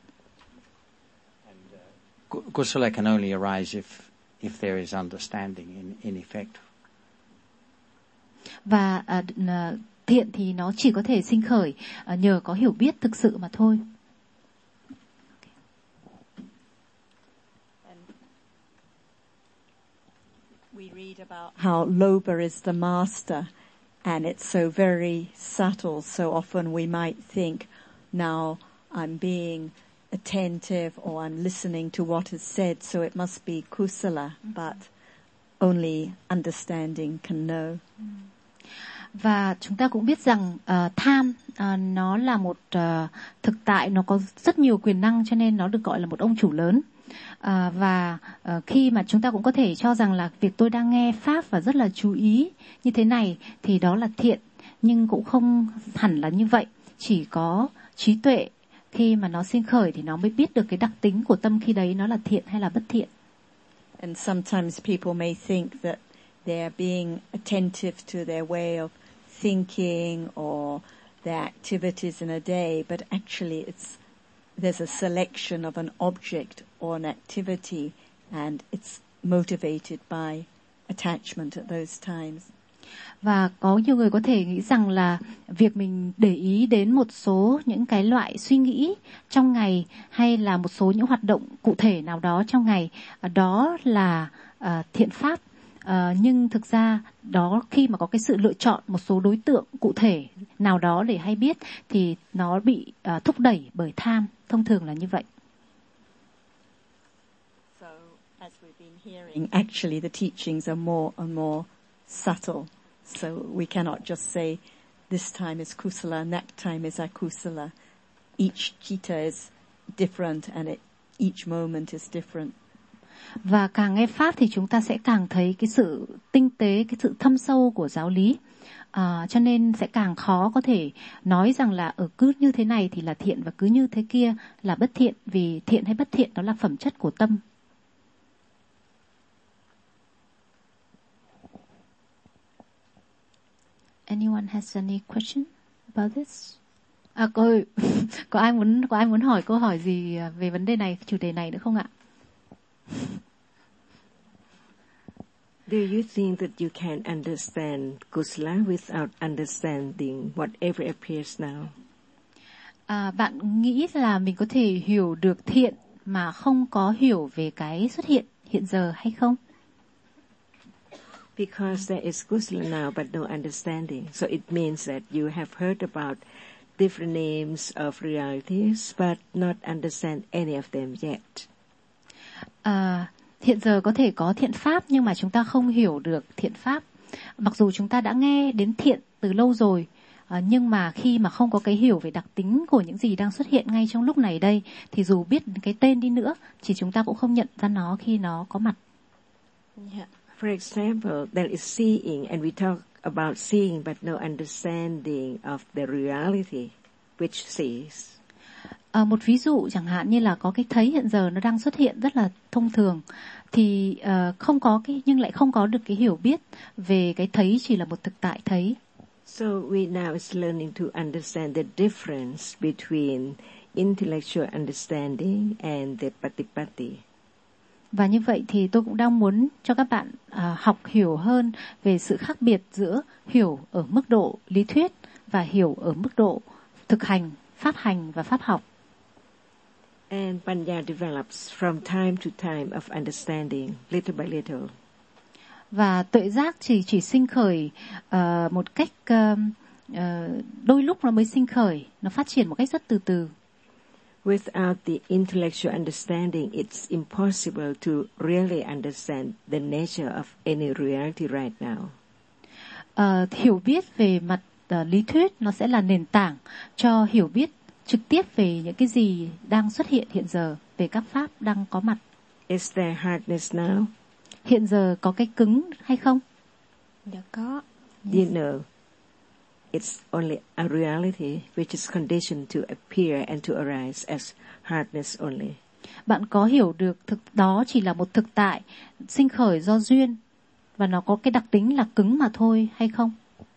Kusala can only arise if there is understanding in effect. Và thiện thì nó chỉ có thể sinh khởi nhờ có hiểu biết thực sự mà thôi. We read about how Loba is the master, and it's so very subtle. So often we might think, now I'm being attentive or I'm listening to what is said, so it must be kusala, but only understanding can know. Và chúng ta cũng biết rằng tham nó là một thực tại, nó có rất nhiều quyền năng, cho nên nó được gọi là một ông chủ lớn. Và khi mà chúng ta cũng có thể cho rằng là việc tôi đang nghe pháp và rất là chú ý như thế này thì đó là thiện, nhưng cũng không hẳn là như vậy. Chỉ có trí tuệ khi mà nó sinh khởi thì nó mới biết được cái đặc tính của tâm khi đấy nó là thiện hay là bất thiện. And sometimes people may think that they are being attentive to their way of thinking or their activities in a day, but actually there's a selection of an object or an activity, and it's motivated by attachment at those times. Và có nhiều người có thể nghĩ rằng là việc mình để ý đến một số những cái loại suy nghĩ trong ngày hay là một số những hoạt động cụ thể nào đó trong ngày, đó là thiện pháp. Nhưng thực ra đó, khi mà có cái sự lựa chọn một số đối tượng cụ thể nào đó để hay biết thì nó bị thúc đẩy bởi tham, thông thường là như vậy. So as we've been hearing, actually the teachings are more and more subtle. So we cannot just say this time is kusala and that time is akusala. Each chitta is different and each moment is different. Và càng nghe pháp thì chúng ta sẽ càng thấy cái sự tinh tế, cái sự thâm sâu của giáo lý. Cho nên sẽ càng khó có thể nói rằng là cứ như thế này thì là thiện và cứ như thế kia là bất thiện, vì thiện hay bất thiện đó là phẩm chất của tâm. Anyone has any question about this? Có ai muốn hỏi câu hỏi gì về vấn đề này, chủ đề này nữa không ạ? Do you think that you can understand kusala without understanding whatever appears now? Bạn nghĩ là mình có thể hiểu được thiện mà không có hiểu về cái xuất hiện hiện giờ hay không? Because there is kusala now but no understanding. So it means that you have heard about different names of realities but not understand any of them yet. Hiện giờ có thể có thiện pháp nhưng mà chúng ta không hiểu được thiện pháp. Mặc dù chúng ta đã nghe đến thiện từ lâu rồi, nhưng mà khi mà không có cái hiểu về đặc tính của những gì đang xuất hiện ngay trong lúc này đây, thì dù biết cái tên đi nữa, thì chúng ta cũng không nhận ra nó khi nó có mặt. Yeah. For example, there is seeing, and we talk about seeing but no understanding of the reality which sees. Một ví dụ chẳng hạn như là có cái thấy hiện giờ nó đang xuất hiện rất là thông thường, thì không có cái, nhưng lại không có được cái hiểu biết về cái thấy chỉ là một thực tại thấy. So we now is learning to understand the difference between intellectual understanding and the patipatti. Và như vậy thì tôi cũng đang muốn cho các bạn học hiểu hơn về sự khác biệt giữa hiểu ở mức độ lý thuyết và hiểu ở mức độ thực hành, pháp hành và pháp học. And Panya develops from time to time of understanding, little by little. Và tuệ giác chỉ sinh khởi một cách đôi lúc nó mới sinh khởi, nó phát triển một cách rất từ từ. Without the intellectual understanding, it's impossible to really understand the nature of any reality right now. Hiểu biết về mặt lý thuyết nó sẽ là nền tảng cho hiểu biết trực tiếp về những cái gì đang xuất hiện hiện giờ, về các pháp đang có mặt. Is there hardness now? Hiện giờ có cái cứng hay không? Dạ có. You know, it's only a reality which is conditioned to appear and to arise as hardness only. Bạn có hiểu được đó chỉ là một thực tại sinh khởi do duyên và nó có cái đặc tính là cứng mà thôi hay không?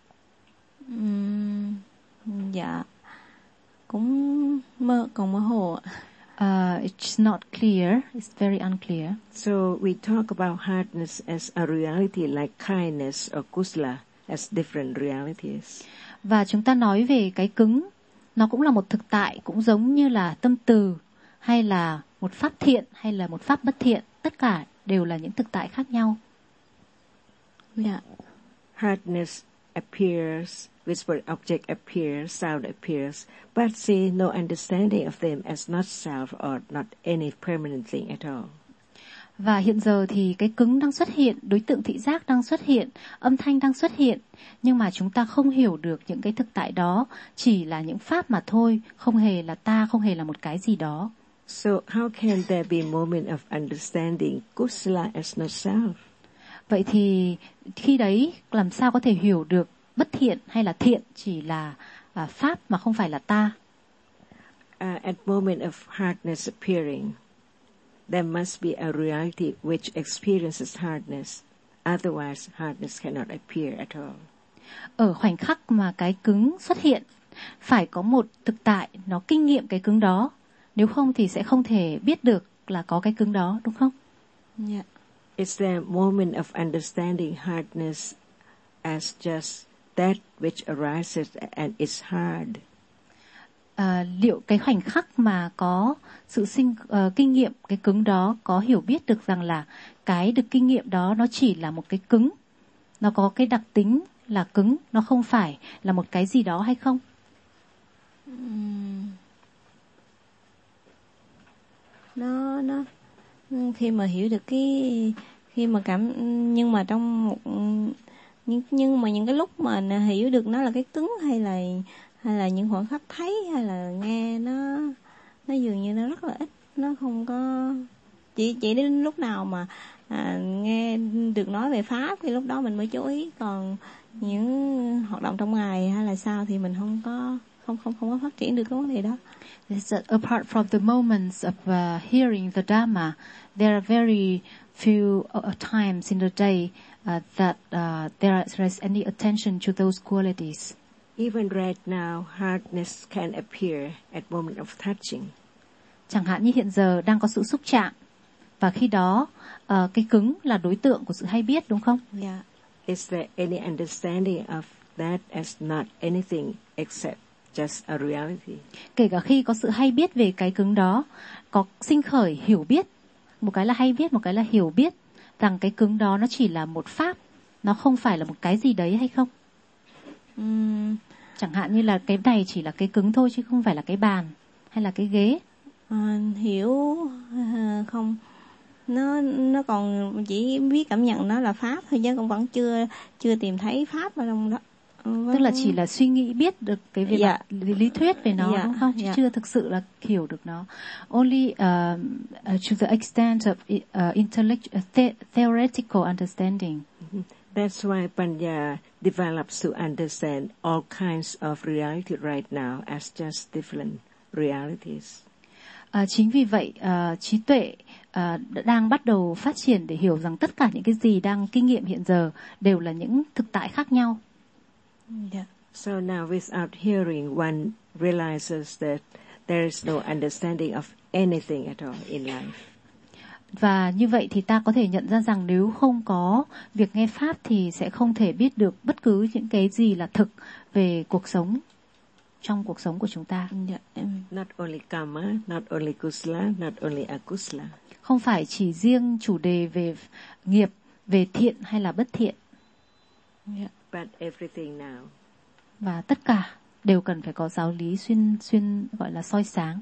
Dạ cũng còn mơ hồ ạ. It's not clear. It's very unclear. So we talk about hardness as a reality like kindness or kusala, as different realities. Và chúng ta nói về cái cứng, nó cũng là một thực tại, cũng giống như là tâm từ, hay là một pháp thiện, hay là một pháp bất thiện. Tất cả đều là những thực tại khác nhau. Dạ. Hardness appears, visible object appears, sound appears, but see no understanding of them as not self or not any permanent thing at all. Và hiện giờ thì cái cứng đang xuất hiện, đối tượng thị giác đang xuất hiện, âm thanh đang xuất hiện, nhưng mà chúng ta không hiểu được những cái thực tại đó chỉ là những pháp mà thôi, không hề là ta, không hề là một cái gì đó. So how can there be moment of understanding kusala as not self? Vậy thì khi đấy làm sao có thể hiểu được bất thiện hay là thiện chỉ là pháp mà không phải là ta? At moment of hardness appearing, there must be a reality which experiences hardness. Otherwise, hardness cannot appear at all. Ở khoảnh khắc mà cái cứng xuất hiện, phải có một thực tại nó kinh nghiệm cái cứng đó. Nếu không thì sẽ không thể biết được là có cái cứng đó, đúng không? Dạ. Is there a moment of understanding hardness as just that which arises and is hard? Liệu cái khoảnh khắc mà có sự kinh nghiệm cái cứng đó có hiểu biết được rằng là cái được kinh nghiệm đó nó chỉ là một cái cứng, nó có cái đặc tính là cứng, nó không phải là một cái gì đó hay không? Nó khi mà hiểu được khi mà nhưng mà trong một nhưng mà những cái lúc mà hiểu được nó là cái cứng hay là những khoảnh khắc thấy hay là nghe nó dường như nó rất là ít, nó không có chỉ đến lúc nào mà nghe được nói về pháp thì lúc đó mình mới chú ý, còn những hoạt động trong ngày hay là sao thì mình không có phát triển được cái vấn đề đó. Apart from the moments of hearing the Dhamma, there are very few times in the day that there is any attention to those qualities. Even right now, hardness can appear at moment of touching. Chẳng hạn như hiện giờ đang có sự xúc chạm, và khi đó cái cứng là đối tượng của sự hay biết, đúng không? Yeah. Is there any understanding of that as not anything except just a reality? Kể cả khi có sự hay biết về cái cứng đó, có sinh khởi hiểu biết, một cái là hay biết, một cái là hiểu biết rằng cái cứng đó nó chỉ là một pháp, nó không phải là một cái gì đấy hay không? Chẳng hạn như là cái này chỉ là cái cứng thôi chứ không phải là cái bàn hay là cái ghế. Hiểu không? Nó còn chỉ biết cảm nhận nó là pháp thôi chứ cũng vẫn chưa tìm thấy pháp ở trong đó. Tức là chỉ là suy nghĩ biết được cái việc lý thuyết về nó, đúng không? Chứ chưa thực sự là hiểu được nó. Only to the extent of theoretical understanding. That's why Panya develops to understand all kinds of reality right now as just different realities. Chính vì vậy trí tuệ đang bắt đầu phát triển để hiểu rằng tất cả những cái gì đang kinh nghiệm hiện giờ đều là những thực tại khác nhau. Yeah. So now without hearing, one realizes that there is no understanding of anything at all in life. Và như vậy thì ta có thể nhận ra rằng nếu không có việc nghe pháp thì sẽ không thể biết được bất cứ những cái gì là thực về cuộc sống, trong cuộc sống của chúng ta. Not only karma, not only kusala, not only akusala. Không phải chỉ riêng chủ đề về nghiệp, về thiện hay là bất thiện. But everything now. Và tất cả đều cần phải có giáo lý xuyên gọi là soi sáng.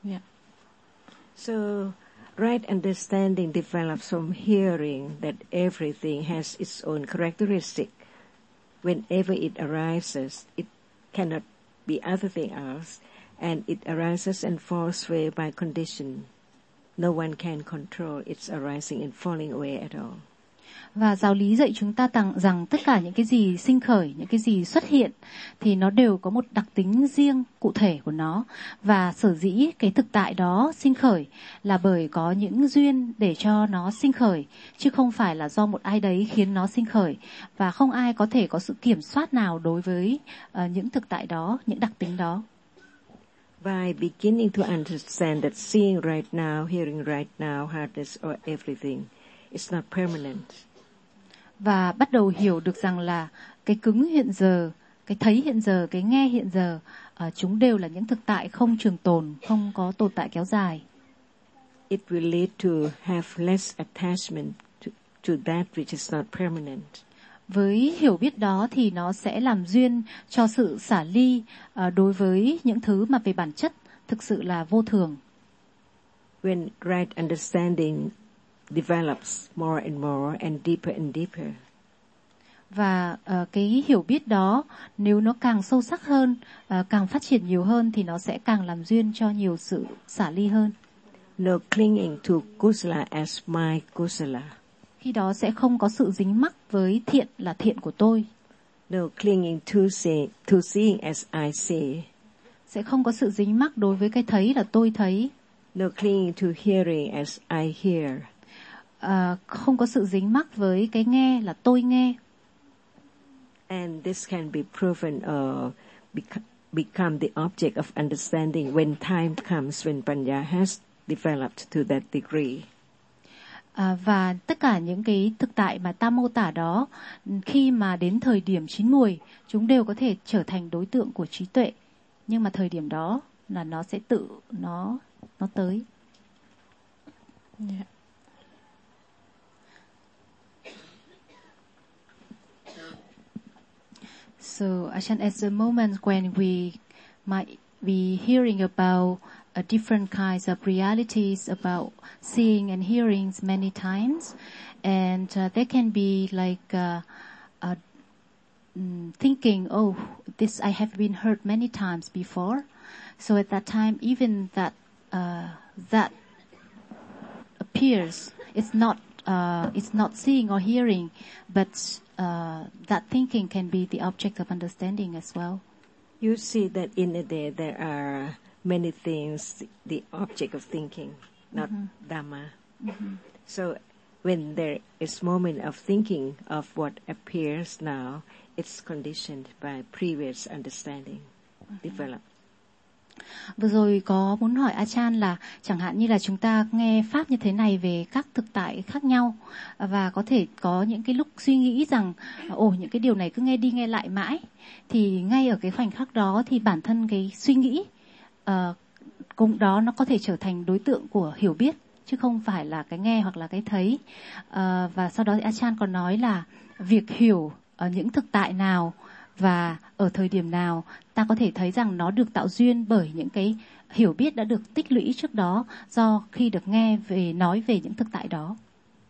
So right understanding develops from hearing that everything has its own characteristic. Whenever it arises, it cannot be other thing else, and it arises and falls away by condition. No one can control its arising and falling away at all. Và giáo lý dạy chúng ta rằng tất cả những cái gì sinh khởi, những cái gì xuất hiện thì nó đều có một đặc tính riêng cụ thể của nó. Và sở dĩ cái thực tại đó sinh khởi là bởi có những duyên để cho nó sinh khởi, chứ không phải là do một ai đấy khiến nó sinh khởi. Và không ai có thể có sự kiểm soát nào đối với những thực tại đó, những đặc tính đó. By beginning to understand that seeing right now, hearing right now, hardness or everything, it's not permanent. Và bắt đầu hiểu được rằng là cái cứng hiện giờ, cái thấy hiện giờ, cái nghe hiện giờ, chúng đều là những thực tại không trường tồn, không có tồn tại kéo dài. It will lead to have less attachment to that which is not permanent. Với hiểu biết đó thì nó sẽ làm duyên cho sự xả ly đối với những thứ mà về bản chất thực sự là vô thường. When right understanding develops more and deeper. Và cái hiểu biết đó nếu nó càng sâu sắc hơn, càng phát triển nhiều hơn thì nó sẽ càng làm duyên cho nhiều sự xả ly hơn. No clinging to kusala as my kusala. Khi đó sẽ không có sự dính mắc với thiện là thiện của tôi. No clinging to seeing as I see. Sẽ không có sự dính mắc đối với cái thấy là tôi thấy. No clinging to hearing as I hear. Không có sự dính mắc với cái nghe là tôi nghe. And this can be proven or become the object of understanding when time comes, when Panya has developed to that degree. Và tất cả những cái thực tại mà ta mô tả đó, khi mà đến thời điểm chín muồi, chúng đều có thể trở thành đối tượng của trí tuệ. Nhưng mà thời điểm đó là nó sẽ tự nó tới. Yeah. So, Ajahn, at the moment when we might be hearing about different kinds of realities, about seeing and hearing many times, and there can be like thinking, oh, this I have been heard many times before. So at that time, even that appears, it's not seeing or hearing, but that thinking can be the object of understanding as well. You see that in a day there are many things, the object of thinking, not Dhamma. So when there is moment of thinking of what appears now, it's conditioned by previous understanding developed. Vừa rồi có muốn hỏi Ajahn là chẳng hạn như là chúng ta nghe pháp như thế này về các thực tại khác nhau và có thể có những cái lúc suy nghĩ rằng những cái điều này cứ nghe đi nghe lại mãi, thì ngay ở cái khoảnh khắc đó thì bản thân cái suy nghĩ cũng đó nó có thể trở thành đối tượng của hiểu biết chứ không phải là cái nghe hoặc là cái thấy. Và sau đó thì Ajahn còn nói là việc hiểu ở những thực tại nào và ở thời điểm nào ta có thể thấy rằng nó được tạo duyên bởi những cái hiểu biết đã được tích lũy trước đó do khi được nghe về nói về những thực tại đó.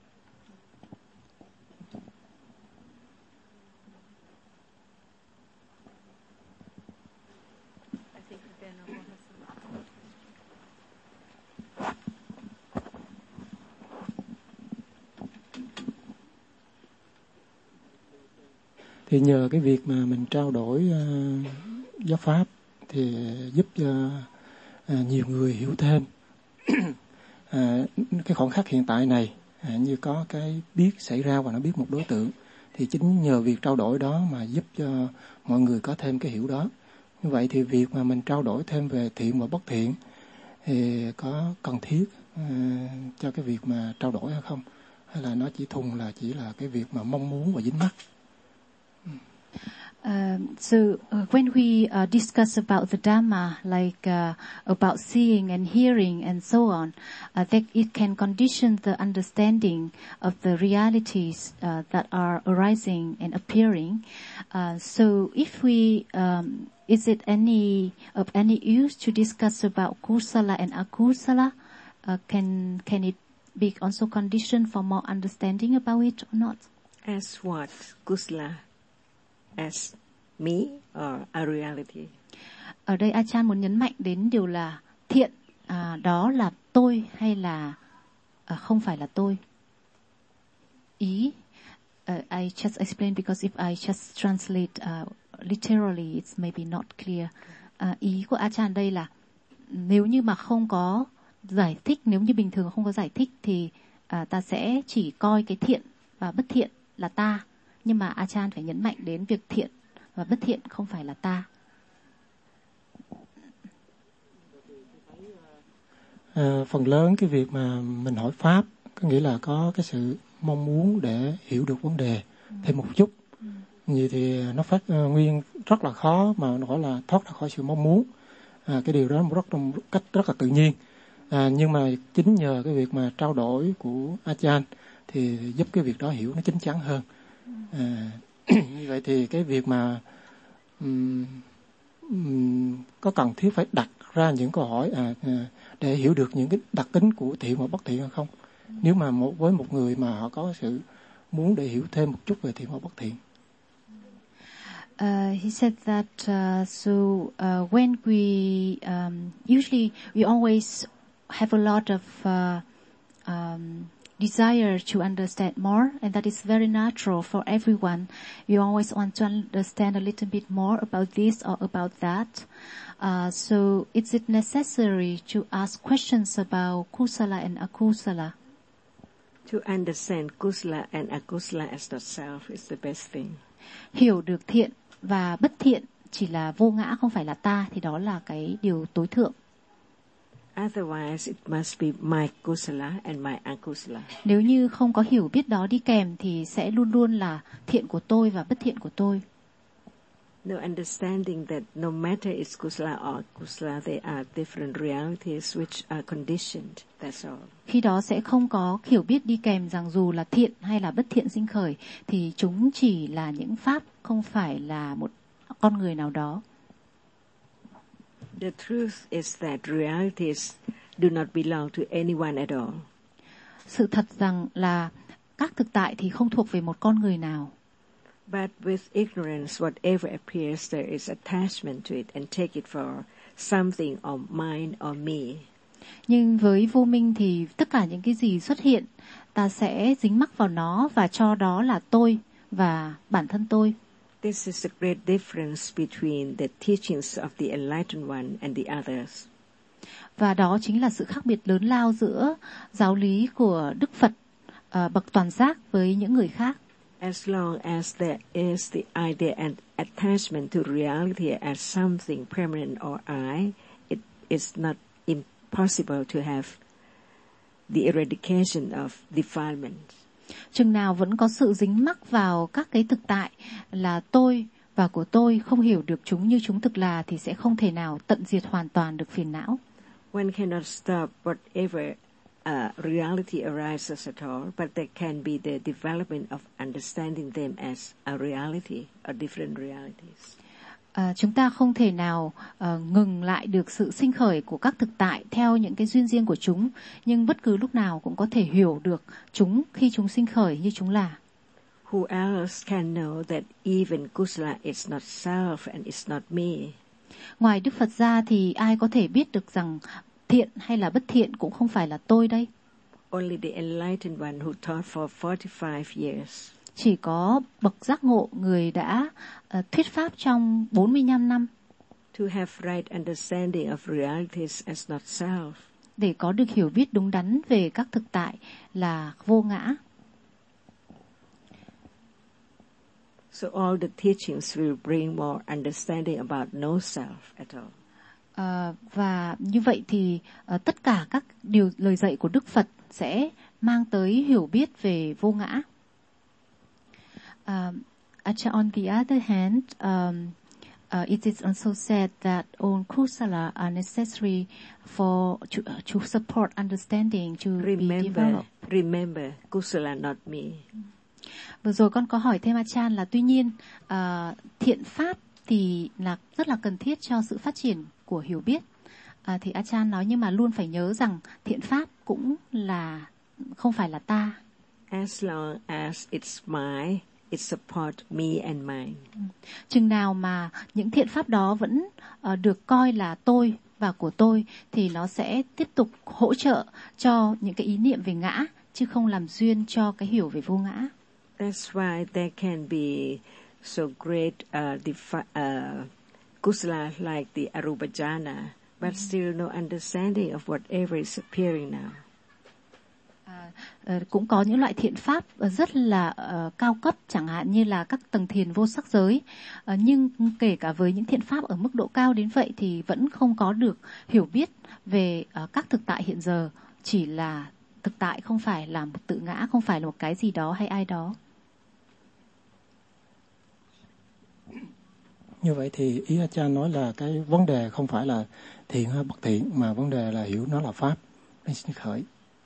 Thì nhờ cái việc mà mình trao đổi giáo pháp thì giúp cho nhiều người hiểu thêm cái khoảnh khắc hiện tại này, như có cái biết xảy ra và nó biết một đối tượng, thì chính nhờ việc trao đổi đó mà giúp cho mọi người có thêm cái hiểu đó. Như vậy thì việc mà mình trao đổi thêm về thiện và bất thiện thì có cần thiết cho cái việc mà trao đổi hay không, hay là nó chỉ là cái việc mà mong muốn và dính mắc. So when we discuss about the Dhamma, like about seeing and hearing and so on, that it can condition the understanding of the realities that are arising and appearing. So if we, is it of any use to discuss about kusala and akusala? Can it be also conditioned for more understanding about it or not? As what? Kusala? As me or a reality? Ở đây Ajahn muốn nhấn mạnh đến điều là thiện đó là tôi hay là không phải là tôi. Ý, I just explain because if I just translate literally, it's maybe not clear. Ý của Ajahn đây là nếu như mà không có giải thích, nếu như bình thường không có giải thích thì ta sẽ chỉ coi cái thiện và bất thiện là ta. Nhưng mà Ajahn phải nhấn mạnh đến việc thiện và bất thiện không phải là ta. Phần lớn cái việc mà mình hỏi pháp có nghĩa là có cái sự mong muốn để hiểu được vấn đề thêm một chút. Vì thì nó phát nguyên rất là khó mà gọi là thoát ra khỏi sự mong muốn. Cái điều đó cách rất là tự nhiên. Nhưng mà chính nhờ cái việc mà trao đổi của Ajahn thì giúp cái việc đó hiểu nó chín chắn hơn. Như vậy thì cái việc mà có cần thiết phải đặt ra những câu hỏi để hiểu được những cái đặc tính của thiện và bất thiện hay không? Nếu mà với một người mà họ có sự muốn để hiểu thêm một chút về thiện và bất thiện. He said that when we usually we always have a lot of desire to understand more, and that is very natural for everyone. You always want to understand a little bit more about this or about that. So is it necessary to ask questions about kusala and akusala? To understand kusala and akusala as the self is the best thing. Hiểu được thiện và bất thiện chỉ là vô ngã, không phải là ta, thì đó là cái điều tối thượng. Otherwise, it must be my kusala and my akusala. Nếu như không có hiểu biết đó đi kèm thì sẽ luôn luôn là thiện của tôi và bất thiện của tôi. No understanding that no matter it's kusala or akusala, they are different realities which are conditioned. That's all. Khi đó sẽ không có hiểu biết đi kèm rằng dù là thiện hay là bất thiện sinh khởi thì chúng chỉ là những pháp, không phải là một con người nào đó. The truth is that realities do not belong to anyone at all. Sự thật rằng là các thực tại thì không thuộc về một con người nào. But with ignorance, whatever appears, there is attachment to it and take it for something or mine or me. Nhưng với vô minh thì tất cả những cái gì xuất hiện, ta sẽ dính mắc vào nó và cho đó là tôi và bản thân tôi. This is the great difference between the teachings of the enlightened one and the others. Và đó chính là sự khác biệt lớn lao giữa giáo lý của Đức Phật bậc toàn giác với những người khác. As long as there is the idea and attachment to reality as something permanent or I, it is not impossible to have the eradication of defilement. Chừng nào vẫn có sự dính mắc vào các cái thực tại là tôi và của tôi, không hiểu được chúng như chúng thực là, thì sẽ không thể nào tận diệt hoàn toàn được phiền não. One cannot stop whatever reality arises at all, but there can be the development of understanding them as a reality, or different realities. Chúng ta không thể nào ngừng lại được sự sinh khởi của các thực tại theo những cái duyên riêng của chúng, nhưng bất cứ lúc nào cũng có thể hiểu được chúng khi chúng sinh khởi như chúng là. Who else can know that even kusala is not self and is not me? Ngoài Đức Phật ra thì ai có thể biết được rằng thiện hay là bất thiện cũng không phải là tôi đây? Only the enlightened one who taught for 45 years. Chỉ có bậc giác ngộ, người đã thuyết pháp trong 45 năm. To have right understanding of realities as not self. Để có được hiểu biết đúng đắn về các thực tại là vô ngã. So all the teachings will bring more understanding about no self at all. Và như vậy thì tất cả các lời dạy của Đức Phật sẽ mang tới hiểu biết về vô ngã. On the other hand, it is also said that all kusala are necessary to support understanding, to be developed. Remember, kusala not me. Vừa rồi con có hỏi thêm Ajahn là tuy nhiên thiện pháp thì là rất là cần thiết cho sự phát triển của hiểu biết. Thì Ajahn nói nhưng mà luôn phải nhớ rằng thiện pháp cũng là không phải là ta. As long as it's mine, it support me and mine. Chừng nào mà những thiện pháp đó vẫn được coi là tôi và của tôi thì nó sẽ tiếp tục hỗ trợ cho những cái ý niệm về ngã, chứ không làm duyên cho cái hiểu về vô ngã. That's why there can be so great kusala like the arubajana, but still no understanding of whatever is appearing now. Cũng có những loại thiện pháp rất là cao cấp, chẳng hạn như là các tầng thiền vô sắc giới, nhưng kể cả với những thiện pháp ở mức độ cao đến vậy thì vẫn không có được hiểu biết về các thực tại hiện giờ, chỉ là thực tại, không phải là một tự ngã, không phải là một cái gì đó hay ai đó. Như vậy thì ý Ajahn nói là cái vấn đề không phải là thiện hay bất thiện, mà vấn đề là hiểu nó là pháp để sinh khởi.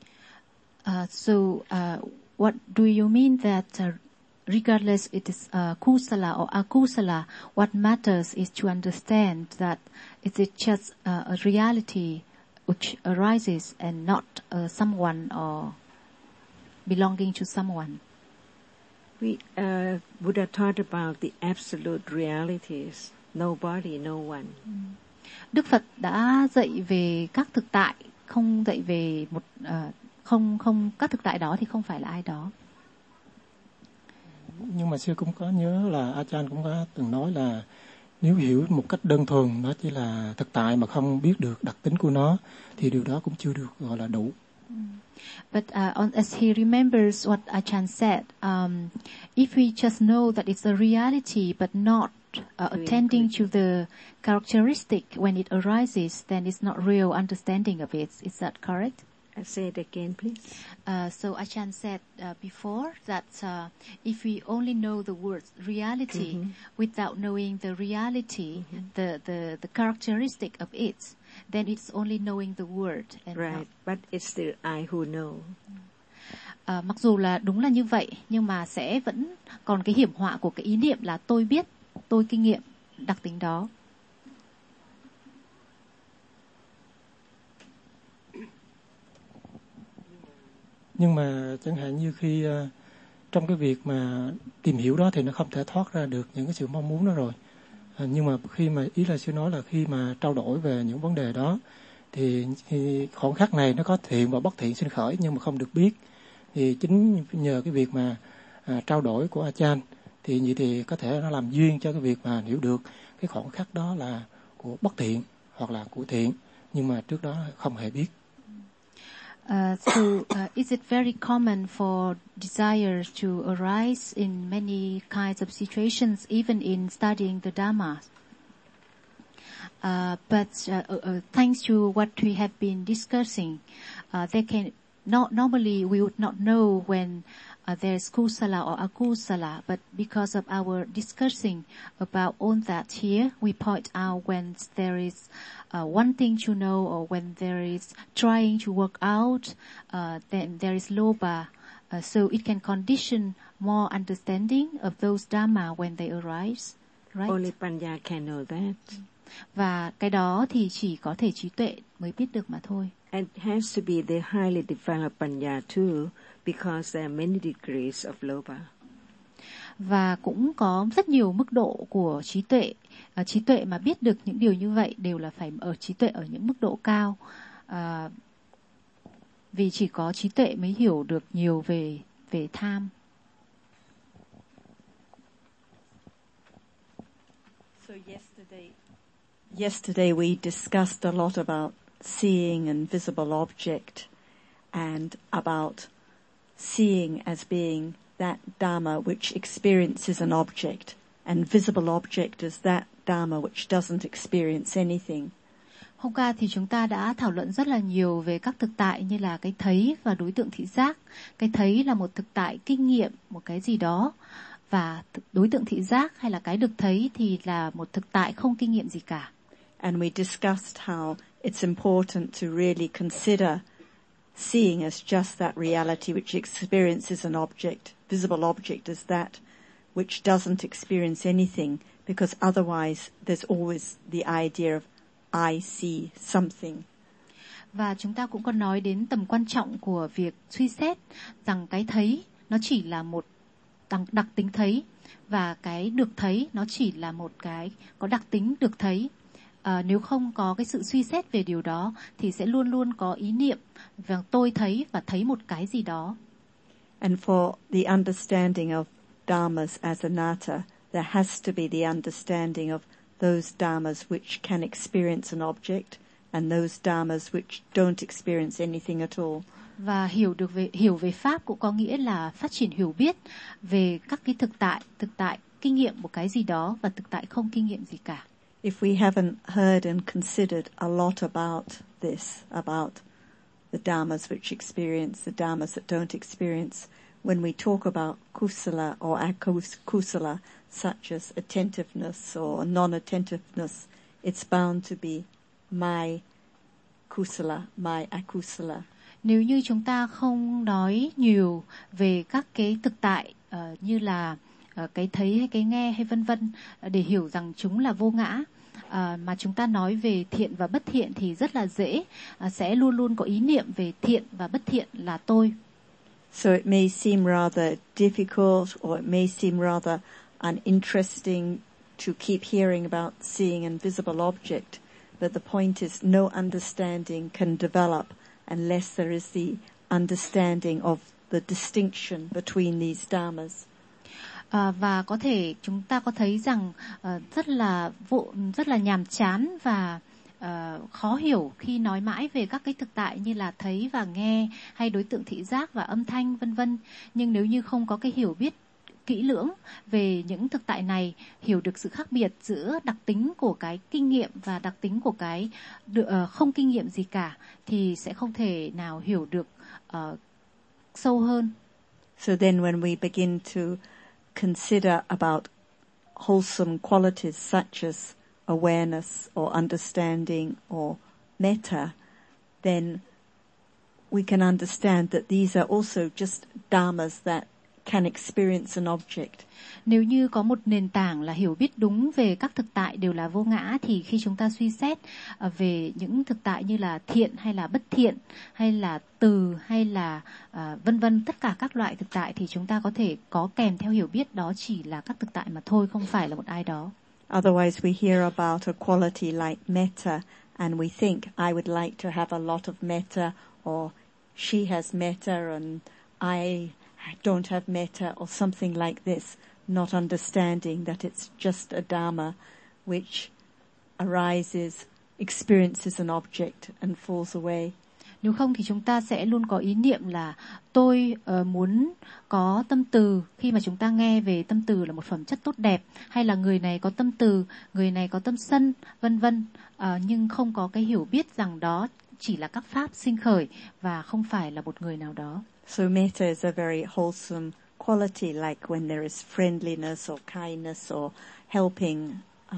What do you mean that regardless it is kusala or akusala, what matters is to understand that it is just a reality which arises and not someone or belonging to someone. Buddha taught about the absolute realities, no body, no one. Đức Phật đã dạy về các thực tại, không dạy về một không các thực tại đó thì không phải là ai đó. Nhưng mà sư cũng có nhớ là Ajahn cũng có từng nói là nếu hiểu một cách đơn thuần nó chỉ là thực tại mà không biết được đặc tính của nó thì điều đó cũng chưa được gọi là đủ. But as he remembers what Ajahn said, if we just know that it's a reality but not attending to the characteristic when it arises, then it's not real understanding of it. Is that correct? Say it again, please. So Ajahn said before that if we only know the word reality without knowing the reality, the characteristic of it, then it's only knowing the word. And right, but it's still I who know. Mặc dù là đúng là như vậy, nhưng mà sẽ vẫn còn cái hiểm họa của cái ý niệm là tôi biết, tôi kinh nghiệm đặc tính đó. Nhưng mà chẳng hạn như khi trong cái việc mà tìm hiểu đó thì nó không thể thoát ra được những cái sự mong muốn đó rồi. Nhưng mà khi mà ý là sư nói là khi mà trao đổi về những vấn đề đó thì khoảnh khắc này nó có thiện và bất thiện sinh khởi nhưng mà không được biết. Thì chính nhờ cái việc mà trao đổi của Ajahn thì vậy thì có thể nó làm duyên cho cái việc mà hiểu được cái khoảnh khắc đó là của bất thiện hoặc là của thiện nhưng mà trước đó không hề biết. Is it very common for desire to arise in many kinds of situations, even in studying the Dhamma? But thanks to what we have been discussing, they can normally we would not know when there's kusala or akusala, but because of our discussing about all that here, we point out when there is one thing to know or when there is trying to work out, then there is lobha. So it can condition more understanding of those dhamma when they arise, right? Only Panya can know that. Và cái đó thì chỉ có thể trí tuệ mới biết được mà thôi. And it has to be the highly developed Panya too, because there are many degrees of lobha. Và cũng có rất nhiều mức độ của trí tuệ. Trí tuệ mà biết được những điều như vậy đều là phải ở trí tuệ ở những mức độ cao. Vì chỉ có trí tuệ mới hiểu được nhiều về tham. So yesterday we discussed a lot about seeing and visible object, and about seeing as being that Dhamma which experiences an object, and visible object as that Dhamma which doesn't experience anything. Hôm qua thì chúng ta đã thảo luận rất là nhiều về các thực tại như là cái thấy và đối tượng thị giác. Cái thấy là một thực tại kinh nghiệm một cái gì đó, và đối tượng thị giác hay là cái được thấy thì là một thực tại không kinh nghiệm gì cả. And we discussed how it's important to really consider seeing as just that reality which experiences an object, visible object as that which doesn't experience anything, because otherwise there's always the idea of I see something. Và chúng ta cũng có nói đến tầm quan trọng của việc suy xét rằng cái thấy nó chỉ là một đặc tính thấy, và cái được thấy nó chỉ là một cái có đặc tính được thấy. Nếu không có cái sự suy xét về điều đó thì sẽ luôn luôn có ý niệm rằng tôi thấy và thấy một cái gì đó. And for the understanding of dhammas as anatta, there has to be the understanding of those dhammas which can experience an object and those dhammas which don't experience anything at all. Và hiểu về pháp cũng có nghĩa là phát triển hiểu biết về các cái thực tại kinh nghiệm một cái gì đó và thực tại không kinh nghiệm gì cả. If we haven't heard and considered a lot about this, about the dhammas which experience, the dhammas that don't experience, when we talk about kusala or akusala, such as attentiveness or non-attentiveness, it's bound to be my kusala, my akusala. Nếu như chúng ta không nói nhiều về các cái thực tại như là cái thấy hay cái nghe hay vân vân để hiểu rằng chúng là vô ngã, mà chúng ta nói về thiện và bất thiện thì rất là dễ, sẽ luôn luôn có ý niệm về thiện và bất thiện là tôi. So it may seem rather difficult, or it may seem rather uninteresting to keep hearing about seeing an invisible object, but the point is no understanding can develop unless there is the understanding of the distinction between these dharmas. Và có thể chúng ta có thấy rằng rất là nhàm chán và khó hiểu khi nói mãi về các cái thực tại như là thấy và nghe hay đối tượng thị giác và âm thanh vân vân. Nhưng nếu như không có cái hiểu biết kỹ lưỡng về những thực tại này, hiểu được sự khác biệt giữa đặc tính của cái kinh nghiệm và đặc tính của cái không kinh nghiệm gì cả, thì sẽ không thể nào hiểu được sâu hơn. So then when we begin to consider about wholesome qualities such as awareness or understanding or metta, then we can understand that these are also just dharmas that can experience an object. Nếu như có một nền tảng là hiểu biết đúng về các thực tại đều là vô ngã, thì khi chúng ta suy xét về những thực tại như là thiện hay là bất thiện hay là từ hay là vân vân, tất cả các loại thực tại thì chúng ta có thể có kèm theo hiểu biết đó chỉ là các thực tại mà thôi, không phải là một ai đó. Otherwise we hear about a quality like metta and we think I would like to have a lot of metta, or she has metta and I don't have metta, or something like this, not understanding that it's just a dharma which arises, experiences an object and falls away. Nếu không thì chúng ta sẽ luôn có ý niệm là tôi muốn có tâm từ, khi mà chúng ta nghe về tâm từ là một phẩm chất tốt đẹp, hay là người này có tâm từ, người này có tâm sân, vân vân, nhưng không có cái hiểu biết rằng đó chỉ là các pháp sinh khởi và không phải là một người nào đó. So metta is a very wholesome quality, like when there is friendliness or kindness or helping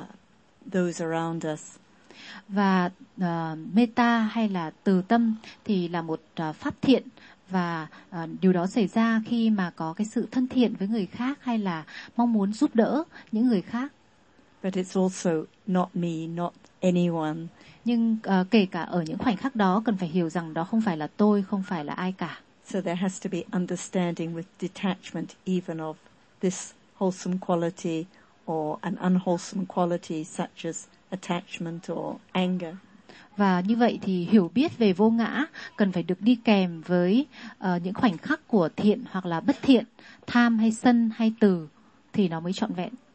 those around us. Và metta hay là từ tâm thì là một pháp thiện, và điều đó xảy ra khi mà có cái sự thân thiện với người khác hay là mong muốn giúp đỡ những người khác. But it's also not me, not anyone. Nhưng kể cả ở những khoảnh khắc đó cần phải hiểu rằng đó không phải là tôi, không phải là ai cả. So there has to be understanding with detachment even of this wholesome quality or an unwholesome quality such as attachment or anger. Và như vậy thì hiểu biết về vô ngã cần phải được đi kèm với những khoảnh khắc của thiện hoặc là bất thiện, tham hay sân hay từ, thì nó mới trọn vẹn.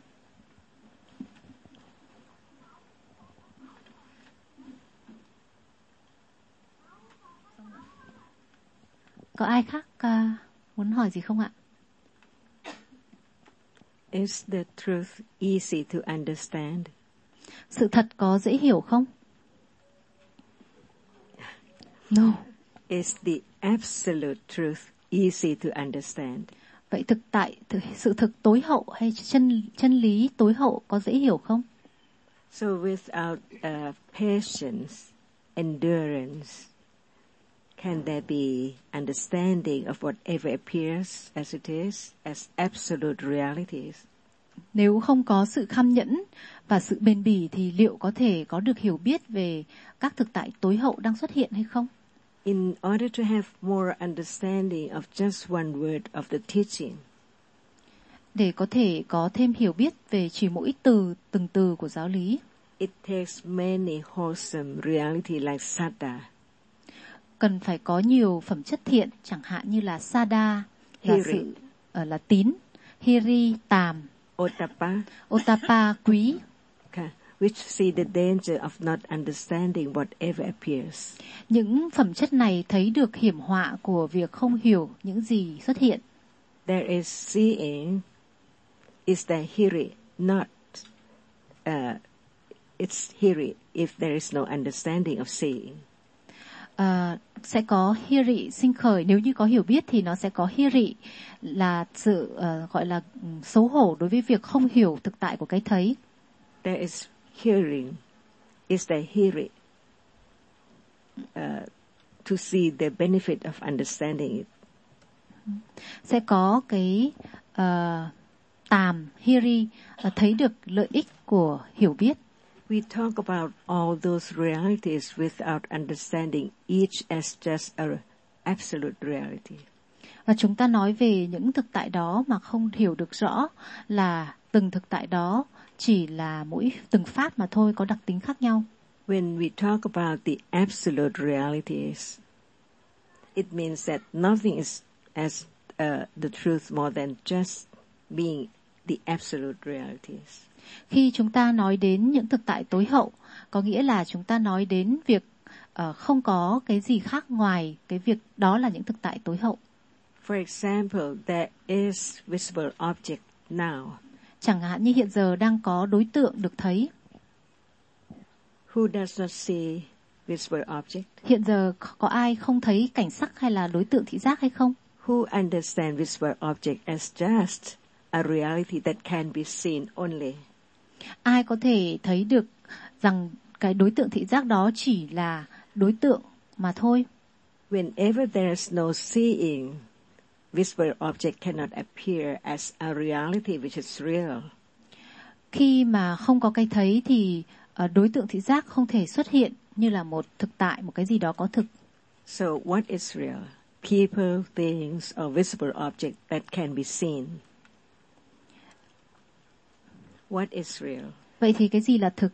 Có ai khác muốn hỏi gì không ạ? Is the truth easy to understand? Sự thật có dễ hiểu không? No. Is the absolute truth easy to understand? Vậy sự thực tối hậu hay chân lý tối hậu có dễ hiểu không? So without patience, endurance, can there be understanding of whatever appears as it is, as absolute realities? Nếu không có sự kham nhẫn và sự bền bỉ thì liệu có thể có được hiểu biết về các thực tại tối hậu đang xuất hiện hay không? In order to have more understanding of just one word of the teaching, để có thể có thêm hiểu biết về chỉ mỗi từng từ của giáo lý, it takes many wholesome reality like saddha, cần phải có nhiều phẩm chất thiện, chẳng hạn như là sada là sự là tín, hiri tàm, otapa quý, which see the danger of not understanding whatever appears. Những phẩm chất này thấy được hiểm họa của việc không hiểu những gì xuất hiện. There is seeing, is there hiri, not it's hiri if there is no understanding of seeing. sẽ có hiri sinh khởi. Nếu như có hiểu biết thì nó sẽ có hiri là sự gọi là xấu hổ đối với việc không hiểu thực tại của cái thấy. There is hearing. Is there hiri? To see the benefit of understanding it. Sẽ có cái tàm hiri thấy được lợi ích của hiểu biết. We talk about all those realities without understanding each as just an absolute reality. Và chúng ta nói về những thực tại đó mà không hiểu được rõ là từng thực tại đó chỉ là mỗi từng pháp mà thôi, có đặc tính khác nhau. When we talk about the absolute realities, it means that nothing is as the truth more than just being the absolute realities. Khi chúng ta nói đến những thực tại tối hậu, có nghĩa là chúng ta nói đến việc không có cái gì khác ngoài cái việc đó là những thực tại tối hậu. For example, there is visible object now. Chẳng hạn như hiện giờ đang có đối tượng được thấy. Who does not see visible object? Hiện giờ có ai không thấy cảnh sắc hay là đối tượng thị giác hay không? Who understand visible object as just a reality that can be seen only? Ai có thể thấy được rằng cái đối tượng thị giác đó chỉ là đối tượng mà thôi? Whenever there is no seeing, visible object cannot appear as a reality which is real. Khi mà không có cái thấy thì đối tượng thị giác không thể xuất hiện như là một thực tại, một cái gì đó có thực. So what is real? People, things, or visible object that can be seen. What is real? Vậy thì cái gì là thực?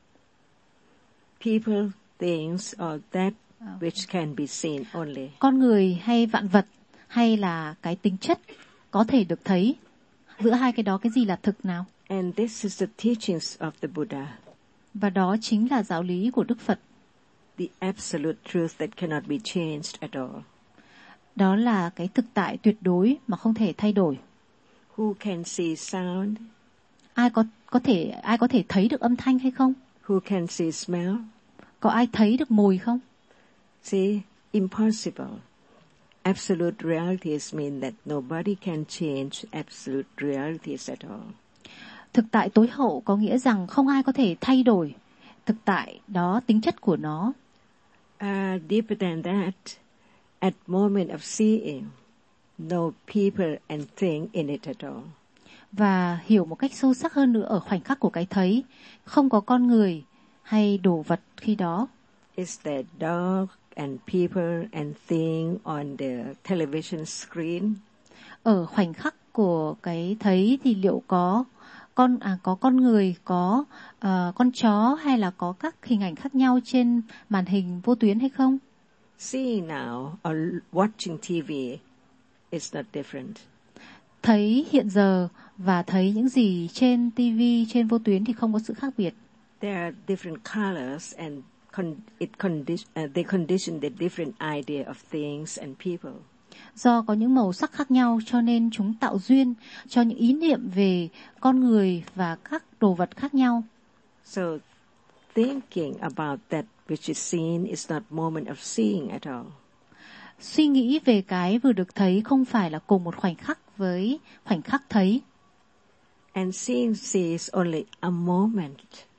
People, things, or that which can be seen only. Con người hay vạn vật hay là cái tính chất có thể được thấy? Giữa hai cái đó cái gì là thực nào? And this is the teachings of the Buddha. Và đó chính là giáo lý của Đức Phật. The absolute truth that cannot be changed at all. Đó là cái thực tại tuyệt đối mà không thể thay đổi. Who can see sound? Ai có thể thấy được âm thanh hay không? Who can see smell? Có ai thấy được mùi không? See, impossible. Absolute realities mean that nobody can change absolute realities at all. Thực tại tối hậu có nghĩa rằng không ai có thể thay đổi thực tại đó, tính chất của nó. Deeper than that, at moment of seeing, no people and thing in it at all. Và hiểu một cách sâu sắc hơn nữa ở khoảnh khắc của cái thấy, không có con người hay đồ vật khi đó. Is there dog and people and thing on the television screen? Ở khoảnh khắc của cái thấy thì liệu có con người, có con chó hay là có các hình ảnh khác nhau trên màn hình vô tuyến hay không? Seeing now or watching TV is not different. Thấy hiện giờ và thấy những gì trên TV, trên vô tuyến thì không có sự khác biệt. There are different colors and they condition the different idea of things and people. Do có những màu sắc khác nhau cho nên chúng tạo duyên cho những ý niệm về con người và các đồ vật khác nhau. So thinking about that which is seen is not moment of seeing at all. Suy nghĩ về cái vừa được thấy không phải là cùng một khoảnh khắc với khoảnh khắc thấy. And seeing sees only a moment.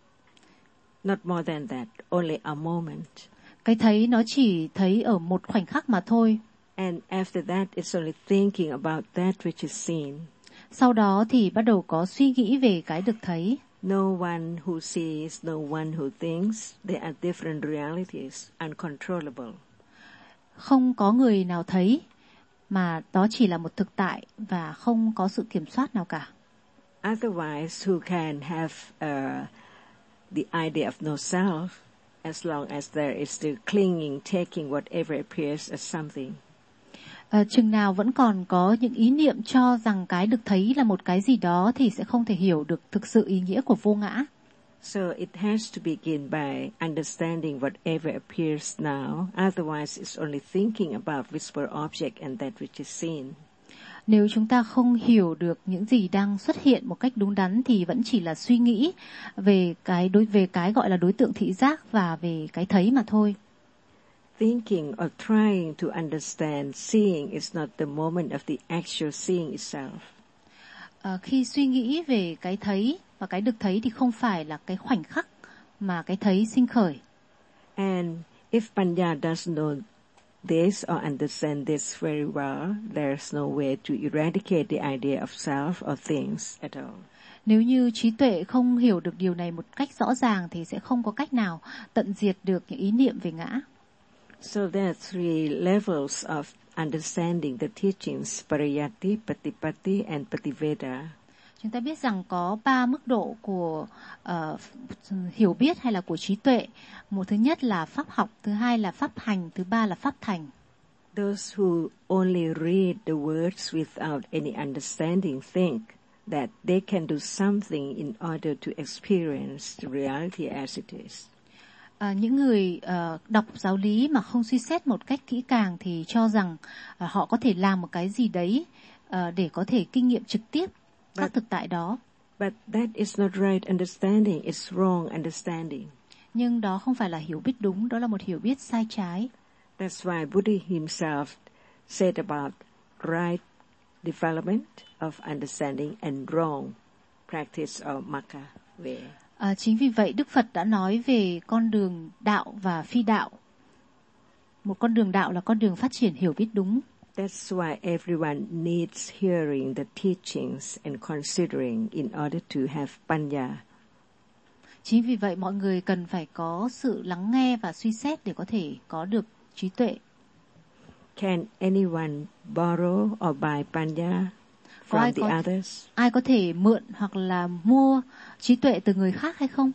Not more than that, only a moment. Cái thấy nó chỉ thấy ở một khoảnh khắc mà thôi. And after that, it's only thinking about that which is seen. Sau đó thì bắt đầu có suy nghĩ về cái được thấy. No one who sees, no one who thinks, they are different realities, uncontrollable. Không có người nào thấy, mà đó chỉ là một thực tại và không có sự kiểm soát nào cả. Otherwise, who can have the idea of no self, as long as there is still clinging, taking whatever appears as something? Chừng nào vẫn còn có những ý niệm cho rằng cái được thấy là một cái gì đó thì sẽ không thể hiểu được thực sự ý nghĩa của vô ngã. So it has to begin by understanding whatever appears now. Otherwise, it's only thinking about visible object and that which is seen. Nếu chúng ta không hiểu được những gì đang xuất hiện một cách đúng đắn thì vẫn chỉ là suy nghĩ về cái gọi là đối tượng thị giác và về cái thấy mà thôi. thinking or trying to understand seeing is not the moment of the actual seeing itself. Khi suy nghĩ về cái thấy và cái được thấy thì không phải là cái khoảnh khắc mà cái thấy sinh khởi. And if Panya does know this or understand this very well, there's no way to eradicate the idea of self or things at all. Nếu như trí tuệ không hiểu được điều này một cách rõ ràng thì sẽ không có cách nào tận diệt được những ý niệm về ngã. So there are three levels of understanding the teachings, Pariyatti, Patipatti and Pativeda. Chúng ta biết rằng có 3 mức độ của hiểu biết hay là của trí tuệ. Một thứ nhất là pháp học, thứ hai là pháp hành, thứ ba là pháp thành. Those who only read the words without any understanding think that they can do something in order to experience the reality as it is. Những người đọc giáo lý mà không suy xét một cách kỹ càng thì cho rằng họ có thể làm một cái gì đấy để có thể kinh nghiệm trực tiếp các thực tại đó. But that is not right understanding, it's wrong understanding. Nhưng đó không phải là hiểu biết đúng, đó là một hiểu biết sai trái. That's why Buddha himself said about right development of understanding and wrong practice of Magga way. Chính vì vậy Đức Phật đã nói về con đường đạo và phi đạo. Một con đường đạo là con đường phát triển hiểu biết đúng. That's why everyone needs hearing the teachings and considering in order to have panya. Chính vì vậy mọi người cần phải có sự lắng nghe và suy xét để có thể có được trí tuệ. Can anyone borrow or buy panya from the others? Ai có thể mượn hoặc là mua trí tuệ từ người khác hay không?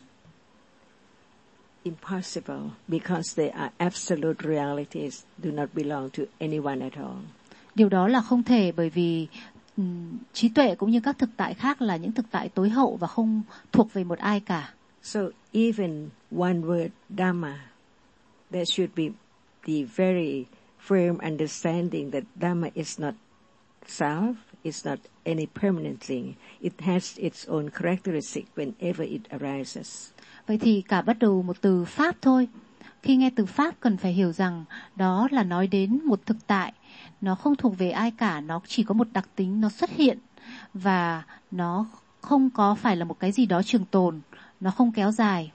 Impossible, because they are absolute realities, do not belong to anyone at all. Điều đó là không thể bởi vì trí tuệ cũng như các thực tại khác là những thực tại tối hậu và không thuộc về một ai cả. So even one word Dhamma, there should be the very firm understanding that Dhamma is not self, it's not any permanent thing. It has its own characteristic whenever it arises. Vậy thì cả bắt đầu một từ Pháp thôi. Khi nghe từ Pháp cần phải hiểu rằng đó là nói đến một thực tại. Nó không thuộc về ai cả, nó chỉ có một đặc tính, nó xuất hiện. Và nó không có phải là một cái gì đó trường tồn, nó không kéo dài.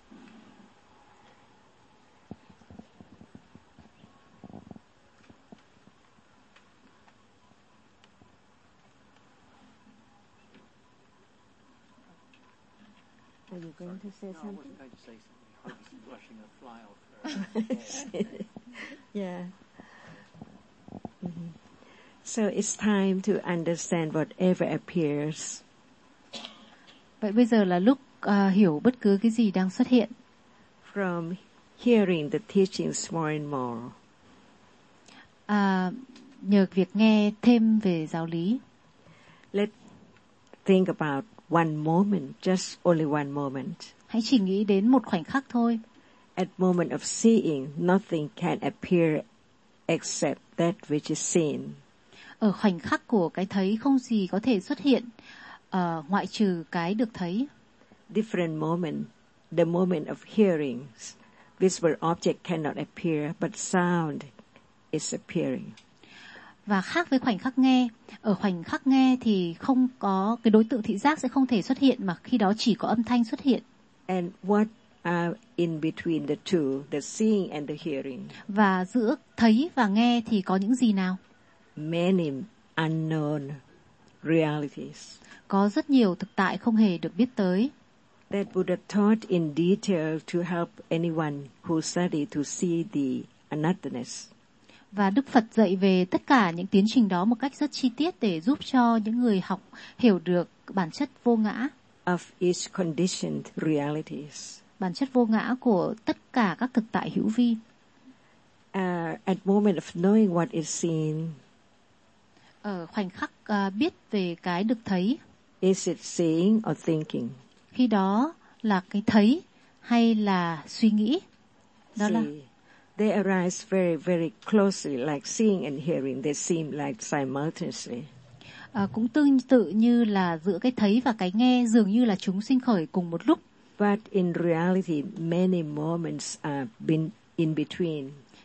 Are you going to say something? I wasn't going to say something. I was brushing a fly off her. Yeah. Mm-hmm. So it's time to understand whatever appears. Vậy bây giờ là lúc hiểu bất cứ cái gì đang xuất hiện. From hearing the teachings more and more. Nhờ việc nghe thêm về giáo lý. Let's think about one moment, just only one moment. Hãy chỉ nghĩ đến một khoảnh khắc thôi. At moment of seeing, nothing can appear except that which is seen. Ở khoảnh khắc của cái thấy không gì có thể xuất hiện ngoại trừ cái được thấy. Different moment, the moment of hearing, visible object cannot appear, but sound is appearing. Và khác với khoảnh khắc nghe, ở khoảnh khắc nghe thì không có cái đối tượng thị giác sẽ không thể xuất hiện mà khi đó chỉ có âm thanh xuất hiện. And what are in between the two, the seeing and the hearing? Và giữa thấy và nghe thì có những gì nào? Many unknown realities. Có rất nhiều thực tại không hề được biết tới. That Buddha taught in detail to help anyone who study to see the anothness. Và Đức Phật dạy về tất cả những tiến trình đó một cách rất chi tiết để giúp cho những người học hiểu được bản chất vô ngã. Of each conditioned realities. Bản chất vô ngã của tất cả các thực tại hữu vi. At moment of knowing what is seen. Ở khoảnh khắc biết về cái được thấy. Is it seeing or thinking? Khi đó là cái thấy hay là suy nghĩ? Đó là they arise very, very closely, like seeing and hearing. They seem like simultaneously. Cũng tương tự như là giữa cái thấy và cái nghe dường như là chúng sinh khởi cùng một lúc. But in reality, many moments are in between.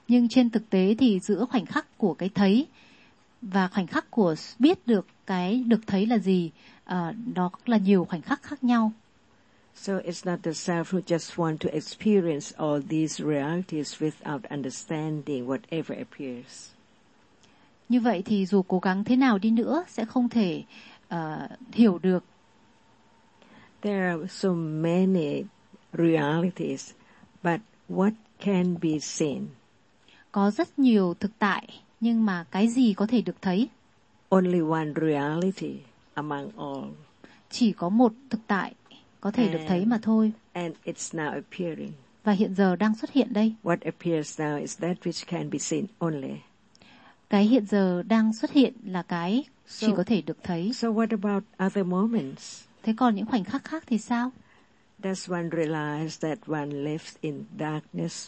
Nhưng trên thực tế thì giữa khoảnh khắc của cái thấy và khoảnh khắc của biết được cái được thấy là gì, đó là nhiều khoảnh khắc khác nhau. So it's not the self who just want to experience all these realities without understanding whatever appears. Như vậy thì dù cố gắng thế nào đi nữa sẽ không thể hiểu được. There are so many realities, but what can be seen? Có rất nhiều thực tại, nhưng mà cái gì có thể được thấy? Only one reality among all. Chỉ có một thực tại có thể được thấy mà thôi. And it's now appearing. Và hiện giờ đang xuất hiện đây. What appears now is that which can be seen only. Cái hiện giờ đang xuất hiện là cái chỉ có thể được thấy. So what about other moments? Thế còn những khoảnh khắc khác thì sao? Does one realize that one lives in darkness?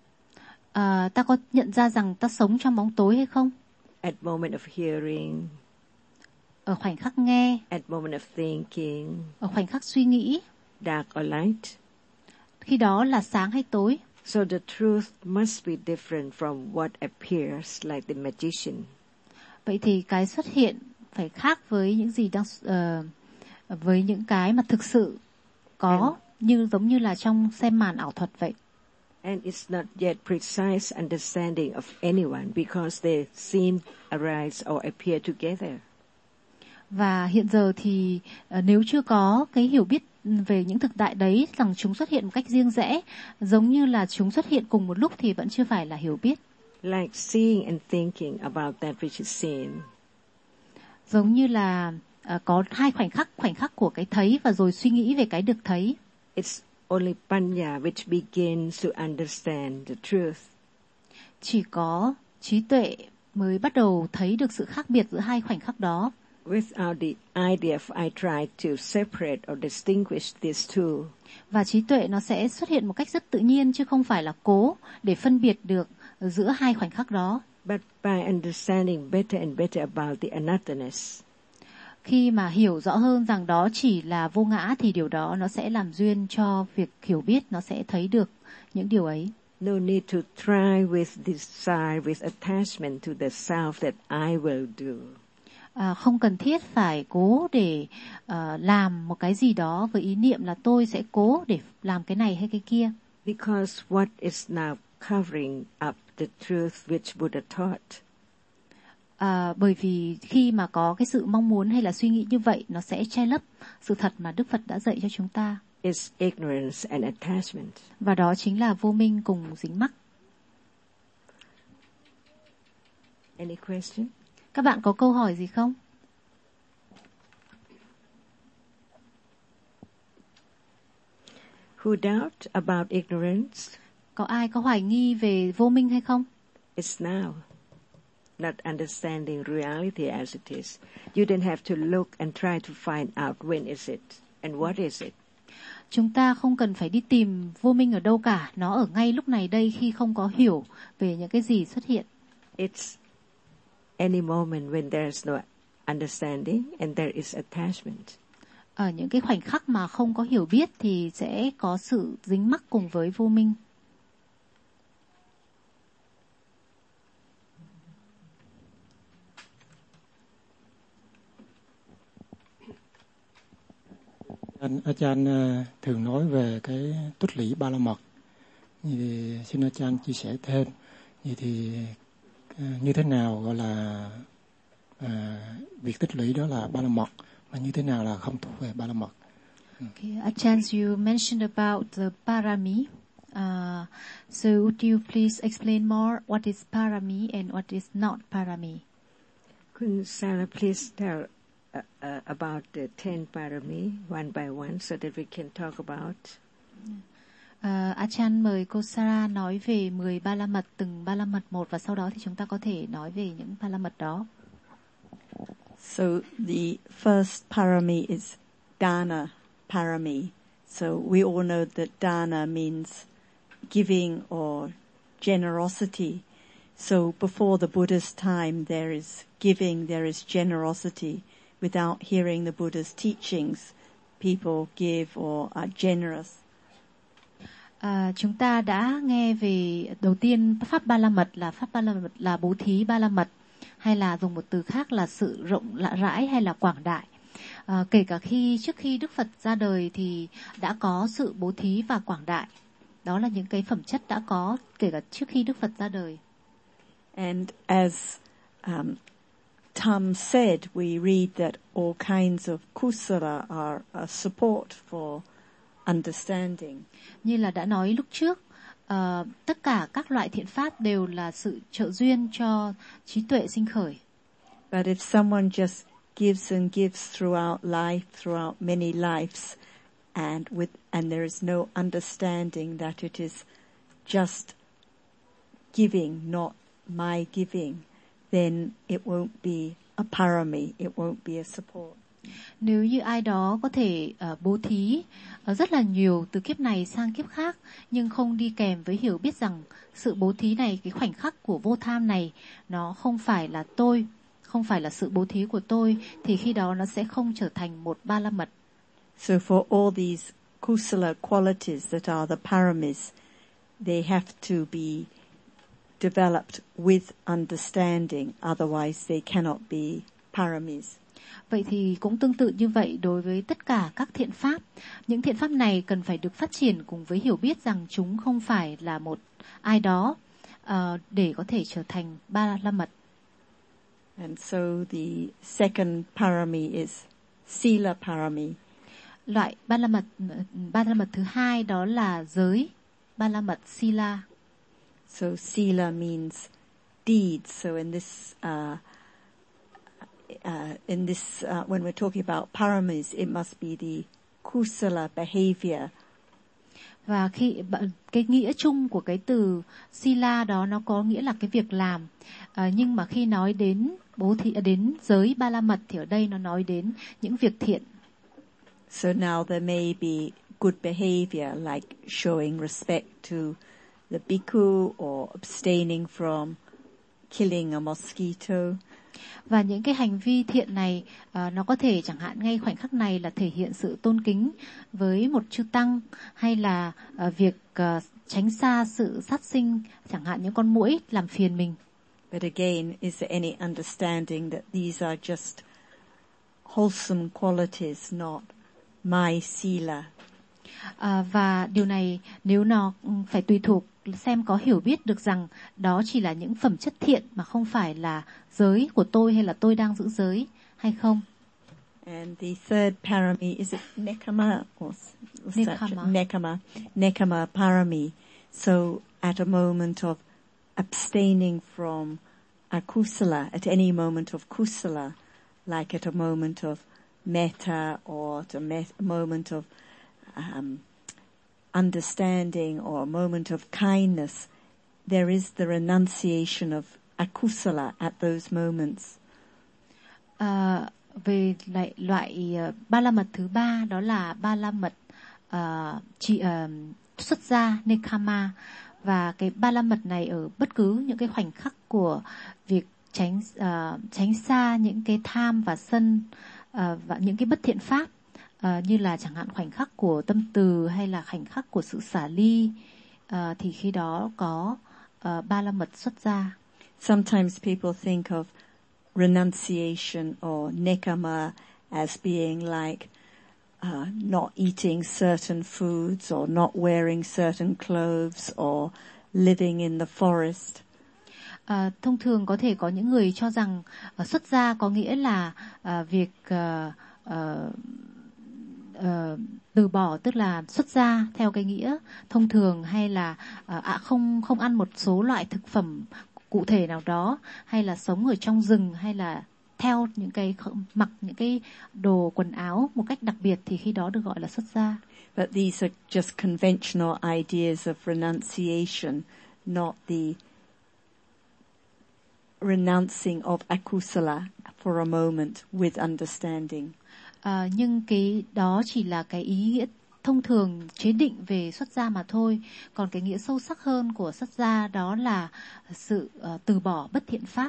Ta có nhận ra rằng ta sống trong bóng tối hay không? At moment of hearing. Ở khoảnh khắc nghe. At moment of thinking. Ở khoảnh khắc suy nghĩ. Dark or light? Khi đó là sáng hay tối? So the truth must be different from what appears like the magician. Vậy thì cái xuất hiện phải khác với những gì đang với những cái mà thực sự có, giống như là trong xem màn ảo thuật vậy. And it's not yet precise understanding of anyone because they seem arise or appear together. Và hiện giờ thì nếu chưa có cái hiểu biết về những thực tại đấy, rằng chúng xuất hiện một cách riêng rẽ, giống như là chúng xuất hiện cùng một lúc thì vẫn chưa phải là hiểu biết. Like seeing and thinking about that which is seen. Giống như là có hai khoảnh khắc của cái thấy và rồi suy nghĩ về cái được thấy. It's only panya which begins to understand the truth. Chỉ có trí tuệ mới bắt đầu thấy được sự khác biệt giữa hai khoảnh khắc đó. Without the idea of I try to separate or distinguish these two. Và trí tuệ nó sẽ xuất hiện một cách rất tự nhiên chứ không phải là cố để phân biệt được giữa hai khoảnh khắc đó. But by understanding better and better about the anothernness. Khi mà hiểu rõ hơn rằng đó chỉ là vô ngã thì điều đó nó sẽ làm duyên cho việc hiểu biết, nó sẽ thấy được những điều ấy. No need to try with desire, with attachment to the self that I will do. Không cần thiết phải cố để làm một cái gì đó với ý niệm là tôi sẽ cố để làm cái này hay cái kia. Because what is now covering up the truth which Buddha taught. Bởi vì khi mà có cái sự mong muốn hay là suy nghĩ như vậy, nó sẽ che lấp sự thật mà Đức Phật đã dạy cho chúng ta. It's ignorance and attachment. Và đó chính là vô minh cùng dính mắc. Any question? Các bạn có câu hỏi gì không? Who doubt about ignorance? Có ai có hoài nghi về vô minh hay không? It's now. Not understanding reality as it is. You don't have to look and try to find out when is it and what is it. Chúng ta không cần phải đi tìm vô minh ở đâu cả. Nó ở ngay lúc này đây khi không có hiểu về những cái gì xuất hiện. It's any moment when there's no understanding and there is attachment. Ở những cái khoảnh khắc mà không có hiểu biết thì sẽ có sự dính mắc cùng với vô minh. Achan thường nói về cái tích lũy ba la mật. Thì xin Achan chia sẻ thêm. Vậy thì như thế nào gọi là việc tích lũy đó là ba la mật, mà như thế nào là không thuộc về ba la mật? Okay, Achan, you mentioned about the parami. So would you please explain more what is parami and what is not parami? Could Sarah please tell about the 10 parami one by one so that we can talk about? Achan mời cô Sarah nói về 10 ba la mật, từng ba la mật một, và sau đó thì chúng ta có thể nói về những ba la mật đó. So the first parami is dana parami. So we all know that dana means giving or generosity. So before the Buddha's time there is giving, there is generosity. Without hearing the Buddha's teachings, people give or are generous. Chúng ta đã nghe về đầu tiên pháp ba la mật là bố thí ba la mật, hay là dùng một từ khác là sự rộng rãi hay là quảng đại. Kể cả trước khi Đức Phật ra đời thì đã có sự bố thí và quảng đại. Đó là những cái phẩm chất đã có kể cả trước khi Đức Phật ra đời. And as Tam said, we read that all kinds of kusala are a support for understanding. Như là đã nói lúc trước, tất cả các loại thiện pháp đều là sự trợ duyên cho trí tuệ sinh khởi. But if someone just gives and gives throughout life, throughout many lives, and there is no understanding that it is just giving, not my giving, then it won't be a parami, it won't be a support. Nếu như ai đó có thể bố thí rất là nhiều từ kiếp này sang kiếp khác, nhưng không đi kèm với hiểu biết rằng sự bố thí này, cái khoảnh khắc của vô tham này, nó không phải là tôi, không phải là sự bố thí của tôi, thì khi đó nó sẽ không trở thành một ba la mật. So for all these kusala qualities that are the paramis, they have to be developed with understanding, otherwise they cannot be paramis. Vậy thì cũng tương tự như vậy đối với tất cả các thiện pháp. Những thiện pháp này cần phải được phát triển cùng với hiểu biết rằng chúng không phải là một ai đó để có thể trở thành ba la mật. And so the second parami is sila parami. Loại ba la mật thứ hai đó là giới ba la mật sila. So sila means deeds. So in this when we're talking about paramis, it must be the kusala behavior. Và cái nghĩa chung của cái từ sila đó nó có nghĩa là cái việc làm. Nhưng mà khi nói đến đến giới ba la mật thì ở đây nó nói đến những việc thiện. So now there may be good behavior like showing respect to the bhikkhu or abstaining from killing a mosquito. Và những cái hành vi thiện này nó có thể chẳng hạn ngay khoảnh khắc này là thể hiện sự tôn kính với một chư tăng, hay là việc tránh xa sự sát sinh, chẳng hạn những con muỗi làm phiền mình. But again, is there any understanding that these are just wholesome qualities, not my sila? Và điều này nếu nó phải tùy thuộc xem có hiểu biết được rằng đó chỉ là những phẩm chất thiện mà không phải là giới của tôi hay là tôi đang giữ giới hay không. And the third parami is it nekama or nekama parami. So at a moment of abstaining from akusala, at any moment of kusala, like at a moment of metta or at a moment of understanding or a moment of kindness, there is the renunciation of akusala at those moments. Về loại ba la mật thứ ba đó là ba la mật xuất gia nekama, và cái ba la mật này ở bất cứ những cái khoảnh khắc của việc tránh xa những cái tham và sân và những cái bất thiện pháp, như là chẳng hạn khoảnh khắc của tâm từ hay là khoảnh khắc của sự xả ly, thì khi đó có ba la mật xuất gia. Sometimes people think of renunciation or nekama as being like not eating certain foods or not wearing certain clothes or living in the forest. Thông thường có thể có những người cho rằng xuất gia có nghĩa là việc từ bỏ, tức là xuất gia theo cái nghĩa thông thường, hay là không ăn một số loại thực phẩm cụ thể nào đó, hay là sống ở trong rừng, hay là theo những cái mặc những cái đồ quần áo một cách đặc biệt, thì khi đó được gọi là xuất gia. But these are just conventional ideas of renunciation, not the renouncing of akusala for a moment with understanding. Nhưng cái đó chỉ là cái ý nghĩa thông thường chế định về xuất gia mà thôi. Còn cái nghĩa sâu sắc hơn của xuất gia đó là sự từ bỏ bất thiện pháp.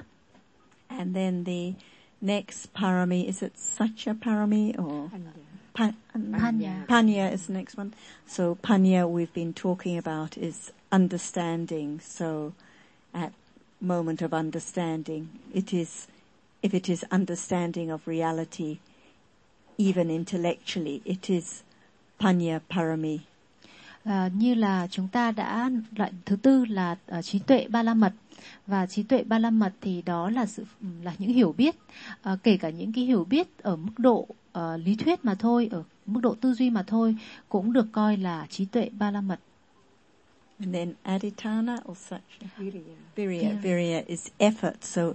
And then the next parami, is it Satya parami or Panya. Panya is the next one. So Panya we've been talking about is understanding. So at moment of understanding, if it is understanding of reality, even intellectually, it is Panya Parami. Như là chúng ta đã loại thứ tư là trí tuệ ba la mật, và trí tuệ ba la mật thì đó là những hiểu biết, kể cả những cái hiểu biết ở mức độ lý thuyết mà thôi, ở mức độ tư duy mà thôi, cũng được coi là trí tuệ ba la mật. And then Aditana or Satya? Virya is effort. So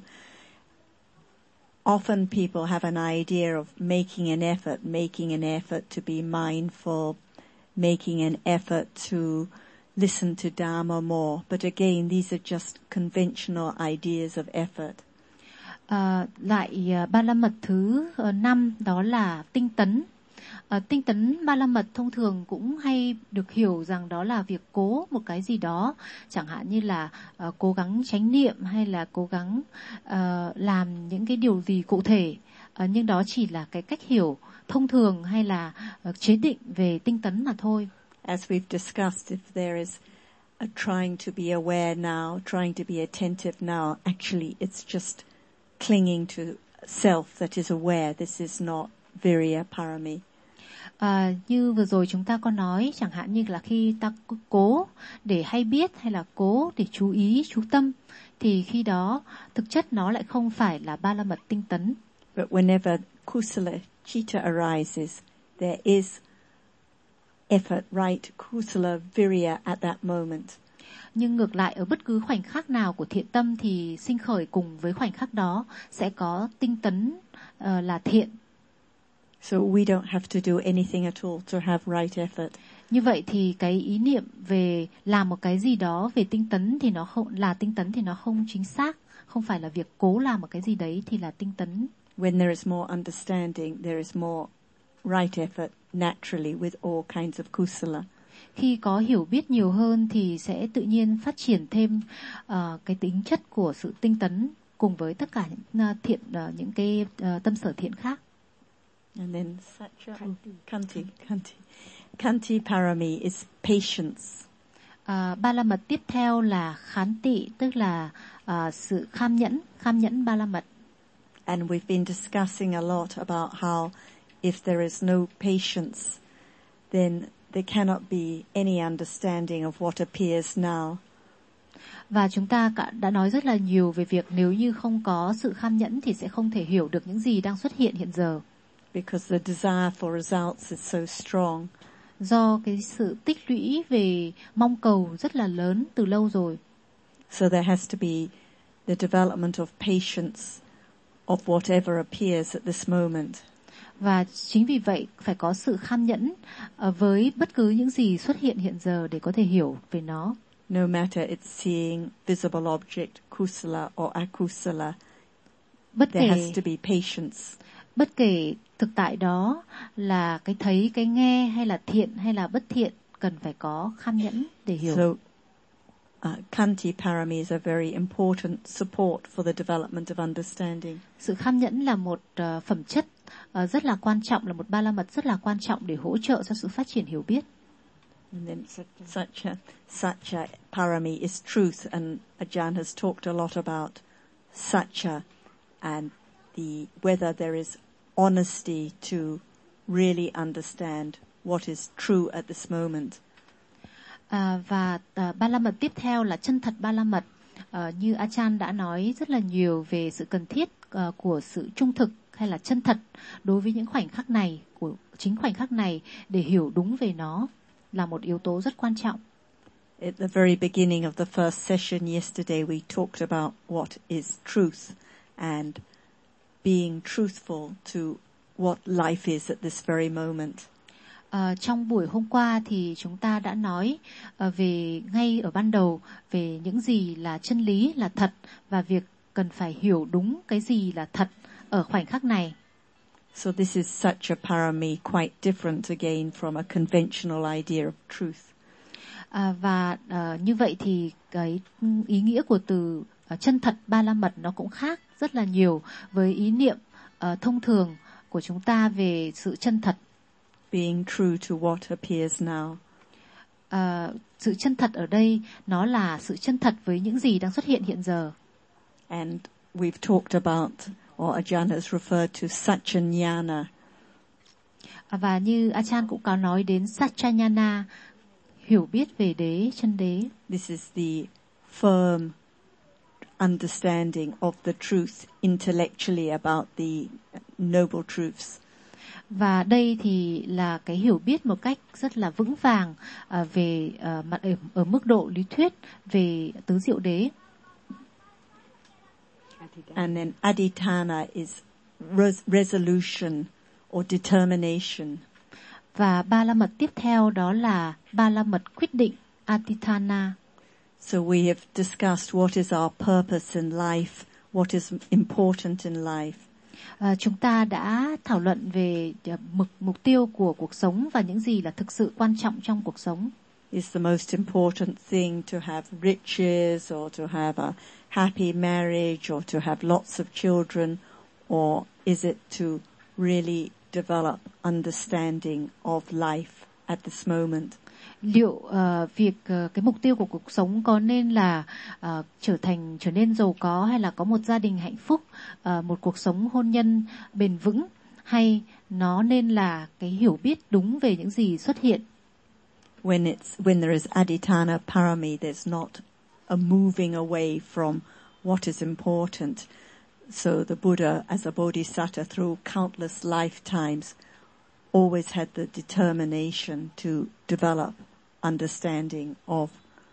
often people have an idea of making an effort to be mindful, making an effort to listen to Dharma more. But again, these are just conventional ideas of effort. Lại ba la mật thứ 5 đó là tinh tấn. Tinh tấn ba la mật thông thường cũng hay được hiểu rằng đó là việc cố một cái gì đó, chẳng hạn như là cố gắng chánh niệm hay là cố gắng làm những cái điều gì cụ thể, nhưng đó chỉ là cái cách hiểu thông thường hay là chế định về tinh tấn mà thôi. As we've discussed, if there is a trying to be aware now, trying to be attentive now, actually it's just clinging to self that is aware. This is not Virya Parami. Như vừa rồi chúng ta có nói, chẳng hạn như là khi ta cố để hay biết hay là cố để chú ý, chú tâm, thì khi đó thực chất nó lại không phải là ba la mật tinh tấn. But whenever kusala chitta arises, there is effort, right? Kusala virya at that moment. Nhưng ngược lại, ở bất cứ khoảnh khắc nào của thiện tâm thì sinh khởi cùng với khoảnh khắc đó sẽ có tinh tấn là thiện. So we don't have to do anything at all to have right effort. Như vậy thì cái ý niệm về làm một cái gì đó về tinh tấn thì nó không là tinh tấn thì nó không chính xác, không phải là việc cố làm một cái gì đấy thì là tinh tấn. When there is more understanding, there is more right effort naturally with all kinds of kusala. Khi có hiểu biết nhiều hơn thì sẽ tự nhiên phát triển thêm cái tính chất của sự tinh tấn cùng với tất cả những thiện những cái tâm sở thiện khác. And then Kanti Parami is patience. Ba la mật tiếp theo là khán tị, tức là sự kham nhẫn ba la mật. And we've been discussing a lot about how if there is no patience, then there cannot be any understanding of what appears now. Và chúng ta đã nói rất là nhiều về việc nếu như không có sự kham nhẫn thì sẽ không thể hiểu được những gì đang xuất hiện hiện giờ. Because the desire for results is so strong. Do cái sự tích lũy về mong cầu rất là lớn từ lâu rồi. So there has to be the development of patience of whatever appears at this moment. Và chính vì vậy phải có sự kham nhẫn với bất cứ những gì xuất hiện hiện giờ để có thể hiểu về nó. No matter it's seeing visible object, kusala or akusala, there has to be patience. Bất kể thực tại đó là cái thấy, cái nghe hay là thiện hay là bất thiện, cần phải có kham nhẫn để hiểu. So, Kanti Parami is a very important support for the development of understanding. Sự kham nhẫn là một phẩm chất rất là quan trọng, là một ba la mật rất là quan trọng để hỗ trợ cho sự phát triển hiểu biết. And then Satya Parami is truth, and Ajahn has talked a lot about Satya and whether there is honesty to really understand what is true at this moment. Và ba la mật tiếp theo là chân thật ba la mật. Như Ajahn đã nói rất là nhiều về sự cần thiết của sự trung thực hay là chân thật đối với những khoảnh khắc này, của chính khoảnh khắc này để hiểu đúng về nó là một yếu tố rất quan trọng. At the very beginning of the first session yesterday, we talked about what is truth and being truthful to what life is at this very moment. Trong buổi hôm qua thì chúng ta đã nói về ngay ở ban đầu về những gì là chân lý, là thật, và việc cần phải hiểu đúng cái gì là thật ở khoảnh khắc này. So this is such a parami quite different again from a conventional idea of truth. Và như vậy thì cái ý nghĩa của từ chân thật ba la mật nó cũng khác rất là nhiều với ý niệm thông thường của chúng ta về sự chân thật. being true to what appears now. Sự chân thật ở đây nó là sự chân thật với những gì đang xuất hiện hiện giờ. And we've talked about, or Ajahn has referred to Satchanyana. Và như Ajahn cũng có nói đến Satchanyana, hiểu biết về đế, chân đế. This is the firm understanding of the truth intellectually about the noble truths. Và đây thì là cái hiểu biết một cách rất là vững vàng về ở mức độ lý thuyết về tứ diệu đế. And then adhitthana is resolution or determination. Và ba la mật tiếp theo đó là ba la mật quyết định, adhitthana. So we have discussed what is our purpose in life, what is important in life. Chúng ta đã thảo luận về mục tiêu của cuộc sống và những gì là thực sự quan trọng trong cuộc sống. Is the most important thing to have riches or to have a happy marriage or to have lots of children, or is it to really develop understanding of life at this moment? Liệu cái mục tiêu của cuộc sống có nên là trở nên giàu có, hay là có một gia đình hạnh phúc, một cuộc sống hôn nhân bền vững, hay nó nên là cái hiểu biết đúng về những gì xuất hiện? When there is adhitthana parami, there's not a moving away from what is important. So the Buddha, as a bodhisattva through countless lifetimes, always had the determination to develop understanding of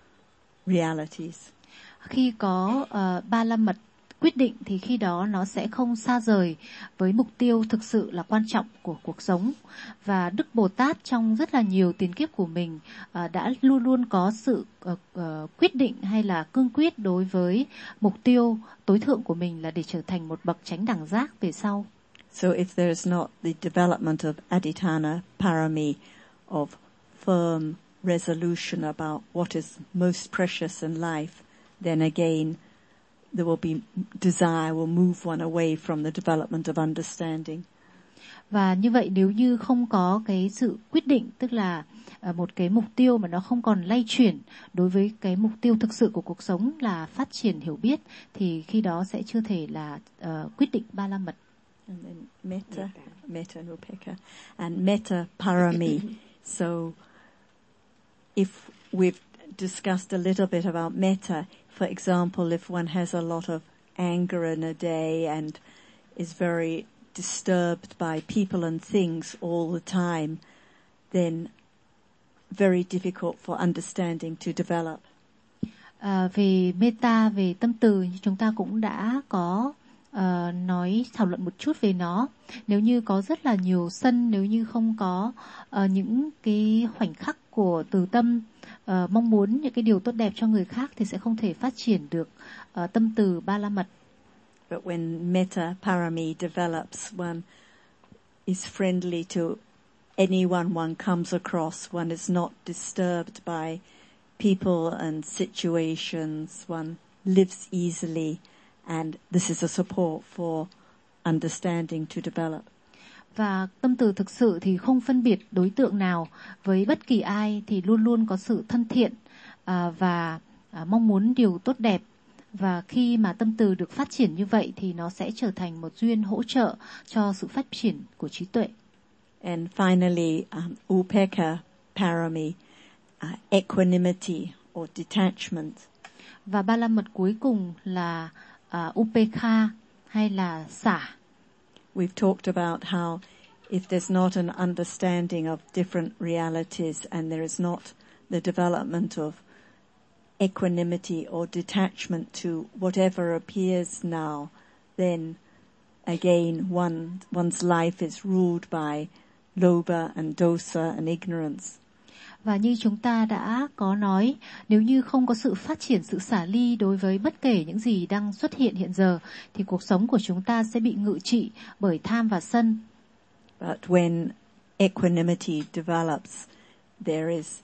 realities. Khi có ba la mật quyết định thì khi đó nó sẽ không xa rời với mục tiêu thực sự là quan trọng của cuộc sống. Và Đức Bồ Tát trong rất là nhiều tiền kiếp của mình đã luôn luôn có sự quyết định hay là cương quyết đối với mục tiêu tối thượng của mình là để trở thành một bậc chánh đẳng giác về sau. So if there is not the development of adhitthana parami, of firm resolution about what is most precious in life, then again there will be desire will move one away from the development of understanding. Và như vậy nếu như không có cái sự quyết định, tức là một cái mục tiêu mà nó không còn lay chuyển đối với cái mục tiêu thực sự của cuộc sống là phát triển hiểu biết, thì khi đó sẽ chưa thể là quyết định ba la mật. And then metta and upekkha, and metta parami. So if we've discussed a little bit about metta, for example, if one has a lot of anger in a day and is very disturbed by people and things all the time, then very difficult for understanding to develop. Về metta, về tâm từ, như chúng ta cũng đã có thảo luận một chút về nó. Nếu như có rất là nhiều sân, nếu như không có những cái khoảnh khắc của từ tâm, mong muốn những cái điều tốt đẹp cho người khác, thì sẽ không thể phát triển được tâm từ ba la mật. But when metta parami develops, one is friendly to anyone one comes across. One is not disturbed by people and situations. One lives easily, and this is a support for understanding to develop. Và tâm từ thực sự thì không phân biệt đối tượng nào, với bất kỳ ai thì luôn luôn có sự thân thiện và mong muốn điều tốt đẹp. Và khi mà tâm từ được phát triển như vậy thì nó sẽ trở thành một duyên hỗ trợ cho sự phát triển của trí tuệ. And finally, upekkha parami, equanimity or detachment. Và ba la mật cuối cùng là upekkha hay là xả. We've talked about how if there's not an understanding of different realities and there is not the development of equanimity or detachment to whatever appears now, then again one's life is ruled by lobha and dosa and ignorance. Và như chúng ta đã có nói, nếu như không có sự phát triển sự xả ly đối với bất kể những gì đang xuất hiện hiện giờ, thì cuộc sống của chúng ta sẽ bị ngự trị bởi tham và sân. But when equanimity develops, there is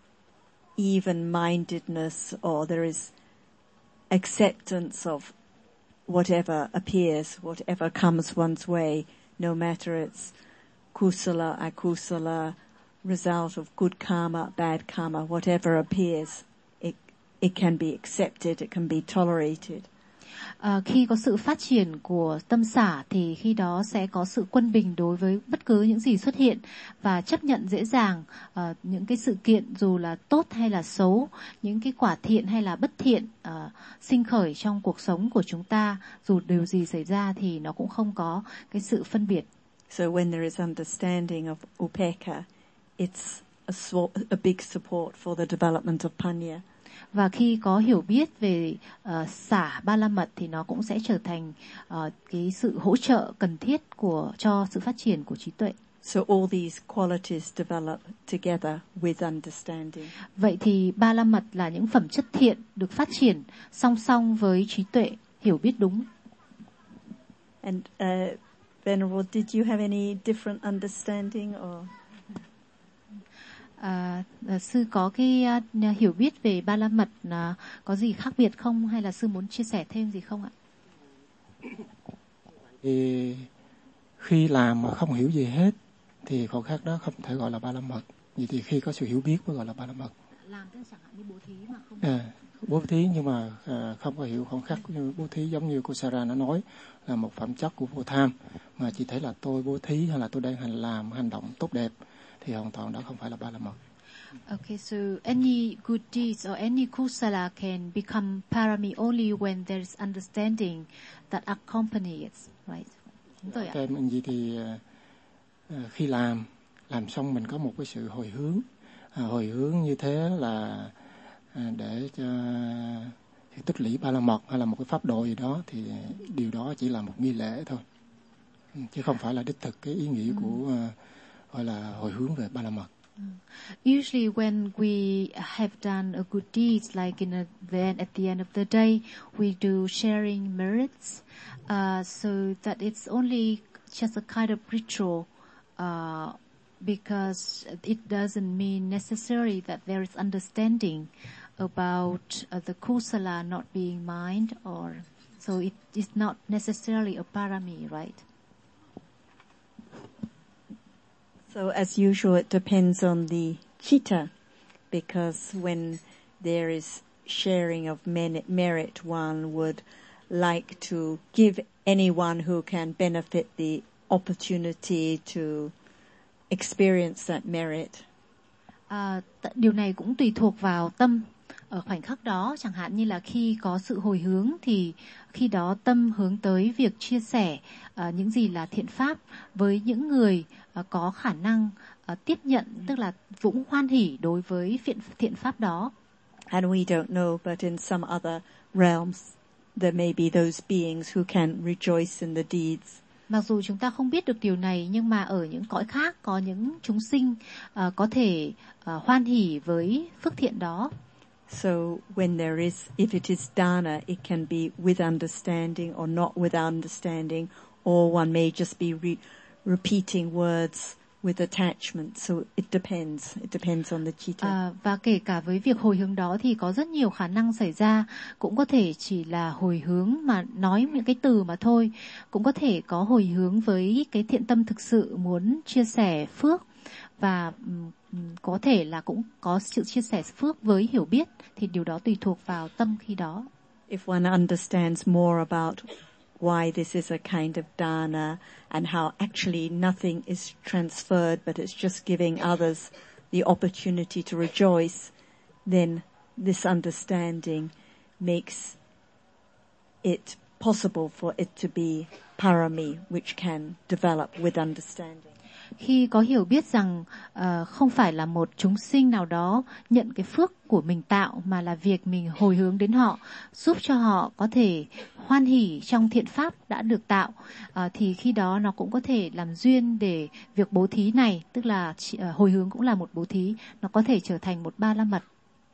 even-mindedness, or there is acceptance of whatever appears, whatever comes one's way, no matter it's kusala, akusala, result of good karma, bad karma, whatever appears, it can be accepted, it can be tolerated. Khi có sự phát triển của tâm xả thì khi đó sẽ có sự quân bình đối với bất cứ những gì xuất hiện và chấp nhận dễ dàng những cái sự kiện dù là tốt hay là xấu, những cái quả thiện hay là bất thiện sinh khởi trong cuộc sống của chúng ta, dù điều gì xảy ra thì nó cũng không có cái sự phân biệt. So when there is understanding of upekkha, it's a big support for the development of panya. Và khi có hiểu biết về xả ba la mật thì nó cũng sẽ trở thành cái sự hỗ trợ cần thiết cho sự phát triển của trí tuệ. So all these qualities develop together with understanding. Vậy thì ba la mật là những phẩm chất thiện được phát triển song song với trí tuệ, hiểu biết đúng. And Venerable, did you have any different understanding or? Sư có cái hiểu biết về ba la mật có gì khác biệt không, hay là sư muốn chia sẻ thêm gì không ạ? Thì khi làm mà không hiểu gì hết thì khoảnh khắc đó không thể gọi là ba la mật. Vậy thì khi có sự hiểu biết mới gọi là ba la mật. Làm tức chẳng hạn như bố thí mà không. Bố thí nhưng mà không có hiểu khoảnh khắc như bố thí, giống như cô Sarah đã nói là một phẩm chất của vô tham, mà chỉ thấy là tôi bố thí hay là tôi đang làm hành động tốt đẹp thì hoàn toàn đó không phải là ba la mật. Okay, so any good deeds or any kusala can become parami only when there is understanding that accompanies it, right? Đúng rồi ạ. Okay, vậy thì khi làm xong mình có một cái sự hồi hướng như thế là để cho tích lũy ba la mật hay là một cái pháp độ gì đó, thì điều đó chỉ là một nghi lễ thôi, chứ không phải là đích thực cái ý nghĩa của gọi là hồi hướng về ba la mật. Usually when we have done a good deed, like at the end of the day, we do sharing merits, so that it's only just a kind of ritual, because it doesn't mean necessarily that there is understanding about the kusala not being mind, or so it is not necessarily a parami, right? So as usual, it depends on the chitta, because when there is sharing of merit, one would like to give anyone who can benefit the opportunity to experience that merit. Điều này cũng tùy thuộc vào tâm ở khoảnh khắc đó. Chẳng hạn như là khi có sự hồi hướng thì khi đó tâm hướng tới việc chia sẻ những gì là thiện pháp với những người có khả năng tiếp nhận, tức là cũng hoan hỉ đối với thiện pháp đó. And we don't know, but in some other realms there may be those beings who can rejoice in the deeds. Mặc dù chúng ta không biết được điều này, nhưng mà ở những cõi khác có những chúng sinh có thể hoan hỉ với phước thiện đó. So when there is, if it is dana, it can be with understanding or not with understanding, or one may just be repeating words with attachment. So it depends on the chitta. Và kể cả với việc hồi hướng đó thì có rất nhiều khả năng xảy ra. Cũng có thể chỉ là hồi hướng mà nói những cái từ mà thôi. Cũng có thể có hồi hướng với cái thiện tâm thực sự muốn chia sẻ phước, và có thể là cũng có sự chia sẻ phước với hiểu biết, thì điều đó tùy thuộc vào tâm khi đó. If one understands more about why this is a kind of dana and how actually nothing is transferred but it's just giving others the opportunity to rejoice, then this understanding makes it possible for it to be parami, which can develop with understanding. Khi có hiểu biết rằng không phải là một chúng sinh nào đó nhận cái phước của mình tạo, mà là việc mình hồi hướng đến họ, giúp cho họ có thể hoan hỉ trong thiện pháp đã được tạo, thì khi đó nó cũng có thể làm duyên để việc bố thí này, tức là hồi hướng cũng là một bố thí, nó có thể trở thành một ba la mật.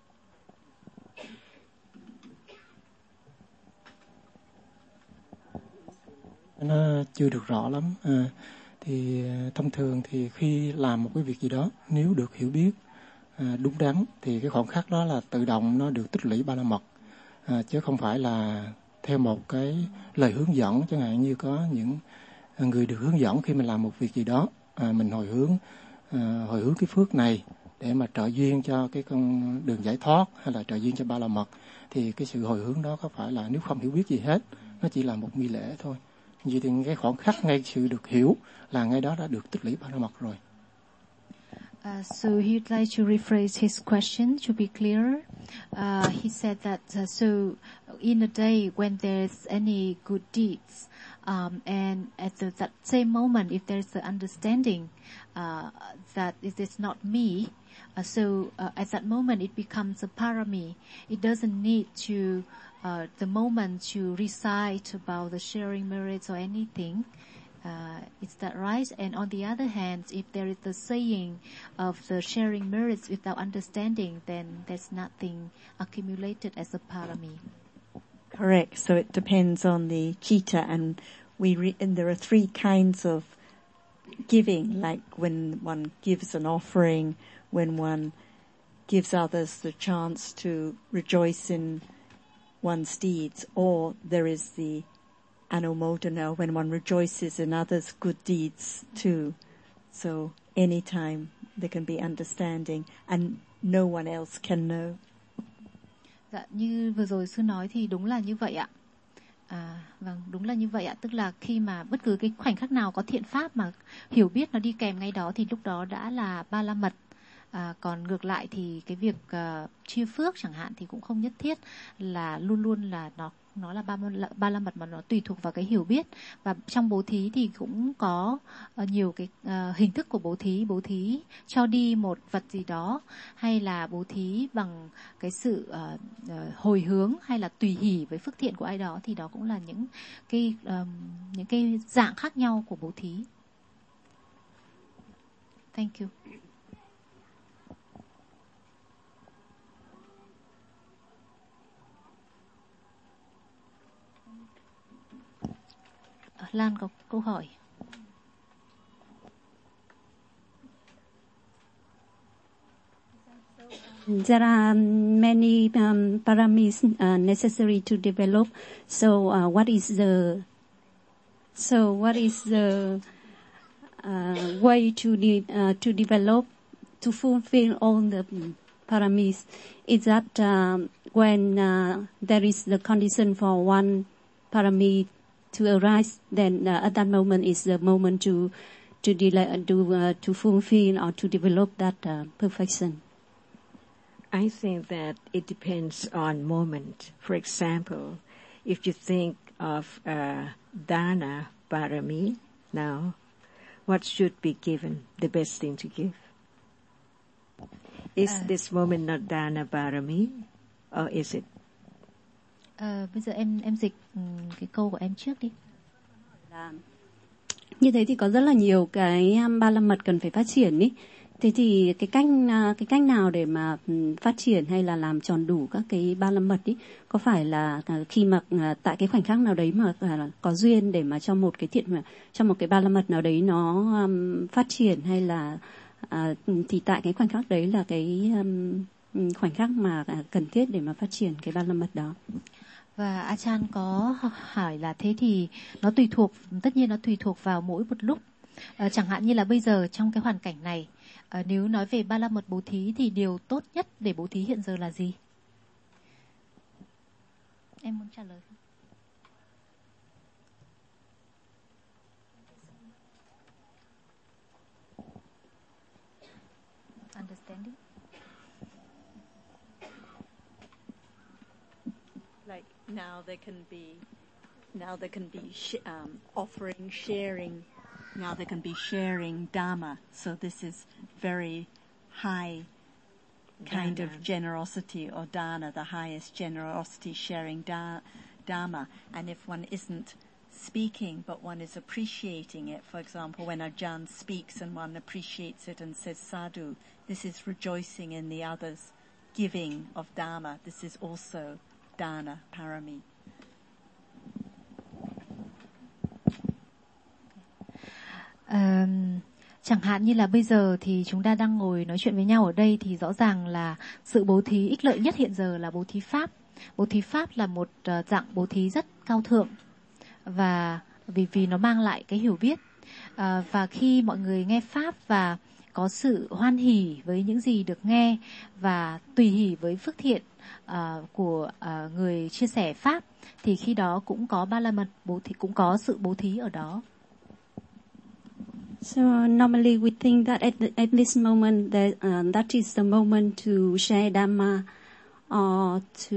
Nó chưa được rõ lắm. Thì thông thường thì khi làm một cái việc gì đó, nếu được hiểu biết đúng đắn thì cái khoảnh khắc đó là tự động nó được tích lũy ba la mật, chứ không phải là theo một cái lời hướng dẫn. Chẳng hạn như có những người được hướng dẫn khi mình làm một việc gì đó mình hồi hướng cái phước này để mà trợ duyên cho cái con đường giải thoát hay là trợ duyên cho Ba La Mật, thì cái sự hồi hướng đó có phải là nếu không hiểu biết gì hết, nó chỉ là một nghi lễ thôi. Vì thì cái khoảng khắc ngay sự được hiểu là ngay đó đã được tích lũy Ba La Mật rồi. So he'd like to rephrase his question to be clearer. He said that so in a day when there's any good deeds, and at that same moment, if there's the understanding that it is not me, so at that moment it becomes a parami. It doesn't need to the moment to recite about the sharing merits or anything. Is that right? And on the other hand, if there is the saying of the sharing merits without understanding, then there's nothing accumulated as a parami. Correct. So it depends on the citta, and and there are three kinds of giving, like when one gives an offering, when one gives others the chance to rejoice in one's deeds, or there is the anumodana, when one rejoices in others' good deeds too. So anytime there can be understanding and no one else can know. Dạ, như vừa rồi sư nói thì đúng là như vậy ạ. Vâng, đúng là như vậy ạ. Tức là khi mà bất cứ cái khoảnh khắc nào có thiện pháp mà hiểu biết nó đi kèm ngay đó thì lúc đó đã là Ba La Mật. Còn ngược lại thì cái việc chia phước chẳng hạn thì cũng không nhất thiết là luôn luôn là nó là ba la mật, mà nó tùy thuộc vào cái hiểu biết. Và trong bố thí thì cũng có nhiều cái hình thức của bố thí cho đi một vật gì đó, hay là bố thí bằng cái sự hồi hướng, hay là tùy hỷ với phước thiện của ai đó, thì đó cũng là những cái dạng khác nhau của bố thí. Thank you. Lan có câu hỏi. There are many paramis necessary to develop. So what is the way to develop, to fulfill all the paramis? Is that when there is the condition for one parami to arise, then at that moment is the moment to fulfill or to develop that perfection? I think that it depends on moment. For example, if you think of dana parami now, what should be given, the best thing to give? Is this moment not dana parami, or is it? Bây giờ em dịch cái câu của em trước đi. Như thế thì có rất là nhiều cái ba la mật cần phải phát triển ý. Thế thì cái cách nào để mà phát triển hay là làm tròn đủ các cái ba la mật ý, có phải là khi mà tại cái khoảnh khắc nào đấy mà có duyên để mà cho một cái ba la mật nào đấy nó phát triển, hay là thì tại cái khoảnh khắc đấy là cái khoảnh khắc mà cần thiết để mà phát triển cái ba la mật đó? Và Achan có hỏi là thế thì nó tùy thuộc, tất nhiên nó tùy thuộc vào mỗi một lúc. Chẳng hạn như là bây giờ trong cái hoàn cảnh này, nếu nói về ba la mật bố thí thì điều tốt nhất để bố thí hiện giờ là gì? Em muốn trả lời không? Understanding. Like now there can be offering, sharing. Now there can be sharing dharma. So this is very high kind of generosity, or dana, the highest generosity, sharing dharma. And if one isn't speaking, but one is appreciating it, for example, when Ajahn speaks and one appreciates it and says sadhu, this is rejoicing in the others, giving of dharma. This is also dana parami. Chẳng hạn như là bây giờ thì chúng ta đang ngồi nói chuyện với nhau ở đây, thì rõ ràng là sự bố thí ích lợi nhất hiện giờ là bố thí pháp. Bố thí pháp là một dạng bố thí rất cao thượng, và vì nó mang lại cái hiểu biết. Và khi mọi người nghe Pháp và có sự hoan hỉ với những gì được nghe và tùy hỷ với phước thiện của người chia sẻ Pháp, thì khi đó cũng có ba la mật bố thí, cũng có sự bố thí ở đó. So normally we think that at this moment that is the moment to share Dhamma or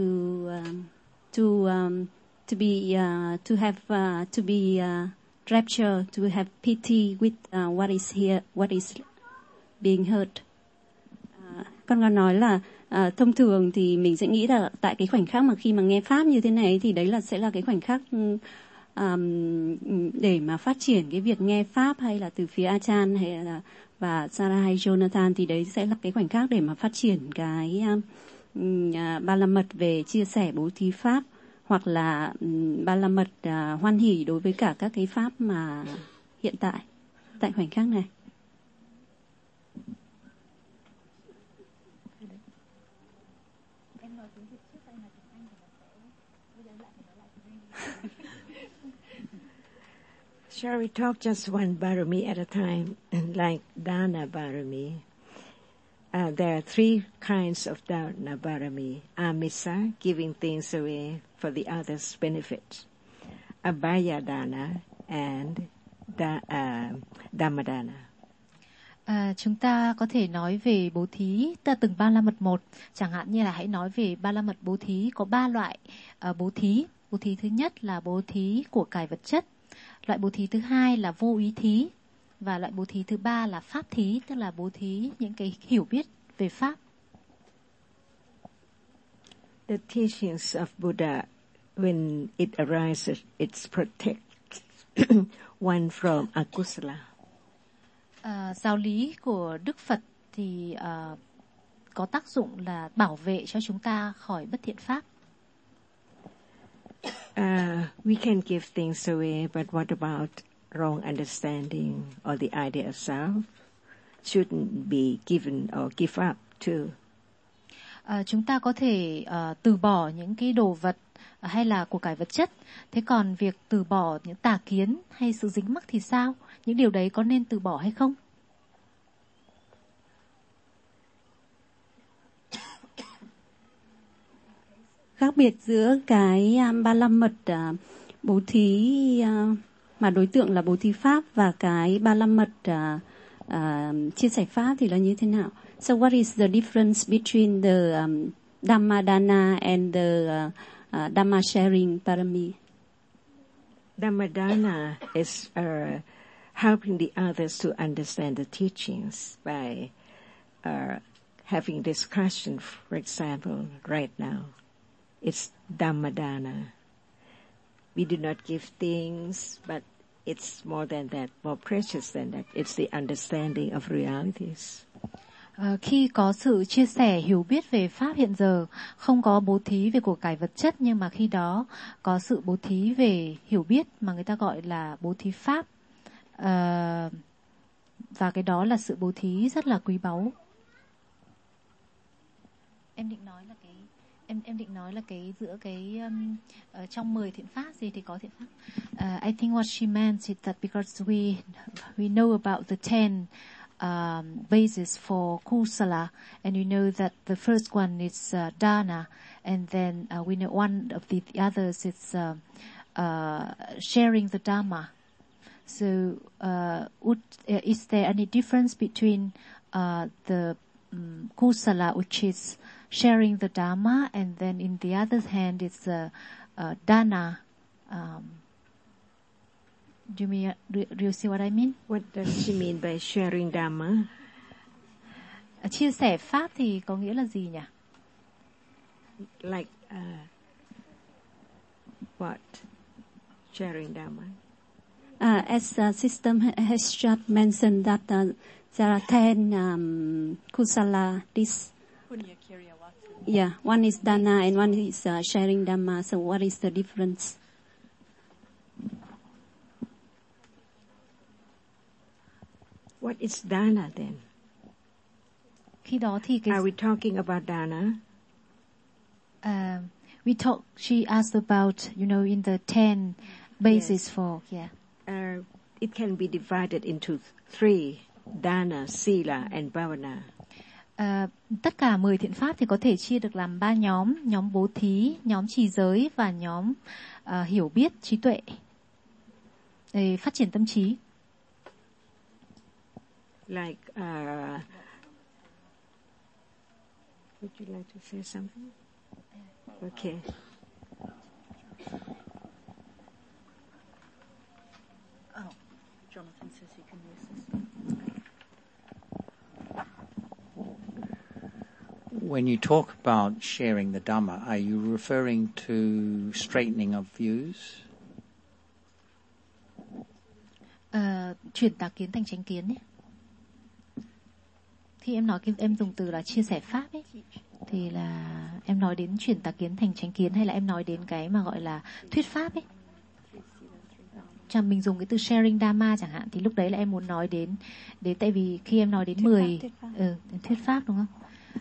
to be rapture, to have pity with what is here, what is being heard. Con có nói là thông thường thì mình sẽ nghĩ là tại cái khoảnh khắc mà khi mà nghe Pháp như thế này thì đấy sẽ là cái khoảnh khắc để mà phát triển cái việc nghe Pháp, hay là từ phía Achan hay là và Sarah hay Jonathan, thì đấy sẽ là cái khoảnh khắc để mà phát triển cái ba la mật về chia sẻ bố thí Pháp, hoặc là ba la mật hoan hỷ đối với cả các cái Pháp mà hiện tại khoảnh khắc này. Shall we talk just one Barami at a time, like Dana Barami? There are three kinds of Dana Barami. Amisa, giving things away for the other's benefit. Abhaya Dana and Dhammadana. Chúng ta có thể nói về bố thí từng ba la mật một. Chẳng hạn như là hãy nói về ba la mật bố thí, có 3 loại bố thí. Bố thí thứ nhất là bố thí của cải vật chất. Loại bố thí thứ hai là vô ý thí. Và loại bố thí thứ ba là pháp thí, tức là bố thí những cái hiểu biết về Pháp. The teachings of Buddha, when it arises, it protects one from akusala. Giáo lý của Đức Phật thì có tác dụng là bảo vệ cho chúng ta khỏi bất thiện pháp. We can give things away, but what about wrong understanding or the idea of self? Shouldn't be given or give up too. Chúng ta có thể từ bỏ những cái đồ vật hay là của cải vật chất. Thế còn việc từ bỏ những tà kiến hay sự dính mắc thì sao? Những điều đấy có nên từ bỏ hay không? Khác biệt giữa cái ba la mật bố thí mà đối tượng là bố thí Pháp và cái ba la mật chia sẻ Pháp thì là như thế nào? So what is the difference between the Dhammadana and the Dhamma sharing parami? Dhammadana is helping the others to understand the teachings by having discussion, for example, right now. It's Dhammadana. We do not give things, but it's more than that, more precious than that. It's the understanding of realities. Khi có sự chia sẻ hiểu biết về Pháp hiện giờ, không có bố thí về của cải vật chất, nhưng mà khi đó có sự bố thí về hiểu biết mà người ta gọi là bố thí Pháp. Và cái đó là sự bố thí rất là quý báu. Em định nói là cái giữa cái trong 10 thiện pháp gì thì có thiện pháp. I think what she meant is that because we know about the 10 basis for kusala, and we know that the first one is dana, and then we know one of the others is sharing the dhamma. So is there any difference between the kusala, which is sharing the dhamma, and then in the other hand it's dana? Do you see what I mean? What does she mean by sharing dhamma? Chia sẻ pháp thì có nghĩa là gì nhỉ? Like what? Sharing dhamma? As Sister has just mentioned that there are 10 kusala. Yeah, one is dana and one is sharing dhamma. So what is the difference? What is dana then? Khi đó thì Are we talking about dana? She asked about, in the 10 basis for, yeah. it can be divided into 3, dana, sila and bhavana. Tất cả 10 thiện pháp thì có thể chia được làm 3 nhóm bố thí, nhóm trì giới và nhóm hiểu biết, trí tuệ, để phát triển tâm trí. Like, would you like to say something? Okay. Oh, Jonathan says he can use this. When you talk about sharing the Dhamma, are you referring to straightening of views? Chuyển tà kiến thành chánh kiến ấy. Khi em nói em dùng từ là chia sẻ pháp ấy, thì là em nói đến chuyển tà kiến thành chánh kiến, hay là em nói đến cái mà gọi là thuyết pháp ấy? Chẳng mình dùng cái từ sharing dhamma chẳng hạn, thì lúc đấy là em muốn nói đến tại vì khi em nói đến 10 thuyết pháp đúng không?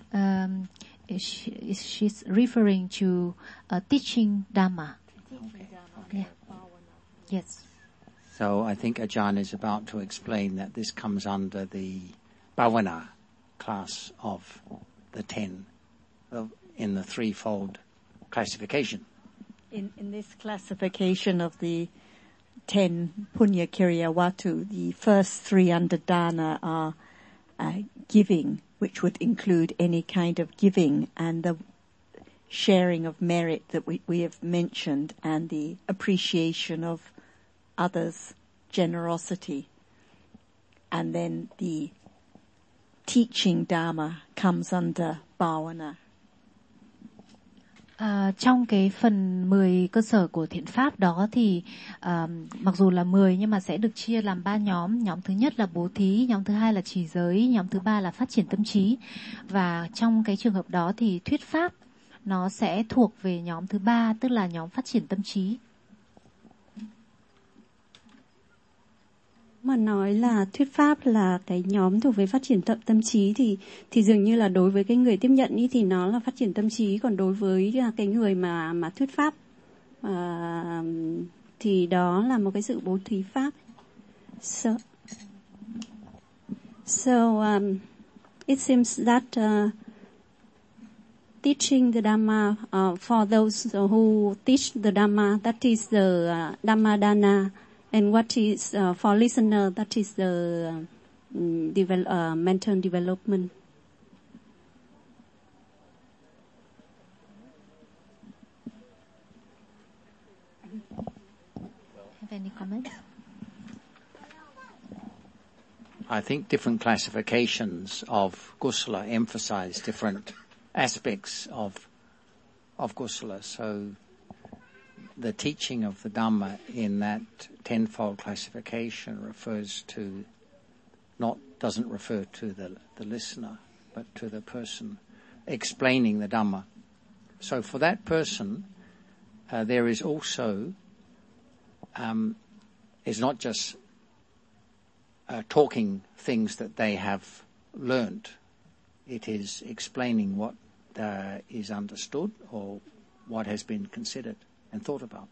She's referring to teaching dhamma. Yeah. Yes. So I think Ajahn is about to explain that this comes under the bhavana class of the 10 in the threefold classification. In this classification of the 10 Punya Kiriya Watu, the first 3 under dana are giving, which would include any kind of giving, and the sharing of merit that we have mentioned, and the appreciation of others' generosity. And then the teaching Dharma comes under bhavana. Trong cái phần 10 cơ sở của thiện pháp đó thì mặc dù là 10 nhưng mà sẽ được chia làm 3 nhóm. Nhóm thứ nhất là bố thí, nhóm thứ hai là trì giới, nhóm thứ ba là phát triển tâm trí. Và trong cái trường hợp đó thì thuyết pháp nó sẽ thuộc về nhóm thứ 3, tức là nhóm phát triển tâm trí. Mà nói là thuyết pháp là cái nhóm thuộc về phát triển tâm trí thì dường như là đối với cái người tiếp nhận ý thì nó là phát triển tâm trí, còn đối với cái người mà thuyết pháp thì đó là một cái sự bố thí pháp. So it seems that teaching the Dhamma for those who teach the Dhamma, that is the Dhamma Dana. And what is for listener, that is the mental development. Have any comments? I think different classifications of kusala emphasize different aspects of kusala. So the teaching of the Dhamma in that 10-fold classification doesn't refer to the listener, but to the person explaining the Dhamma. So for that person, there is also, is not just talking things that they have learnt. It is explaining what is understood or what has been considered and thought about.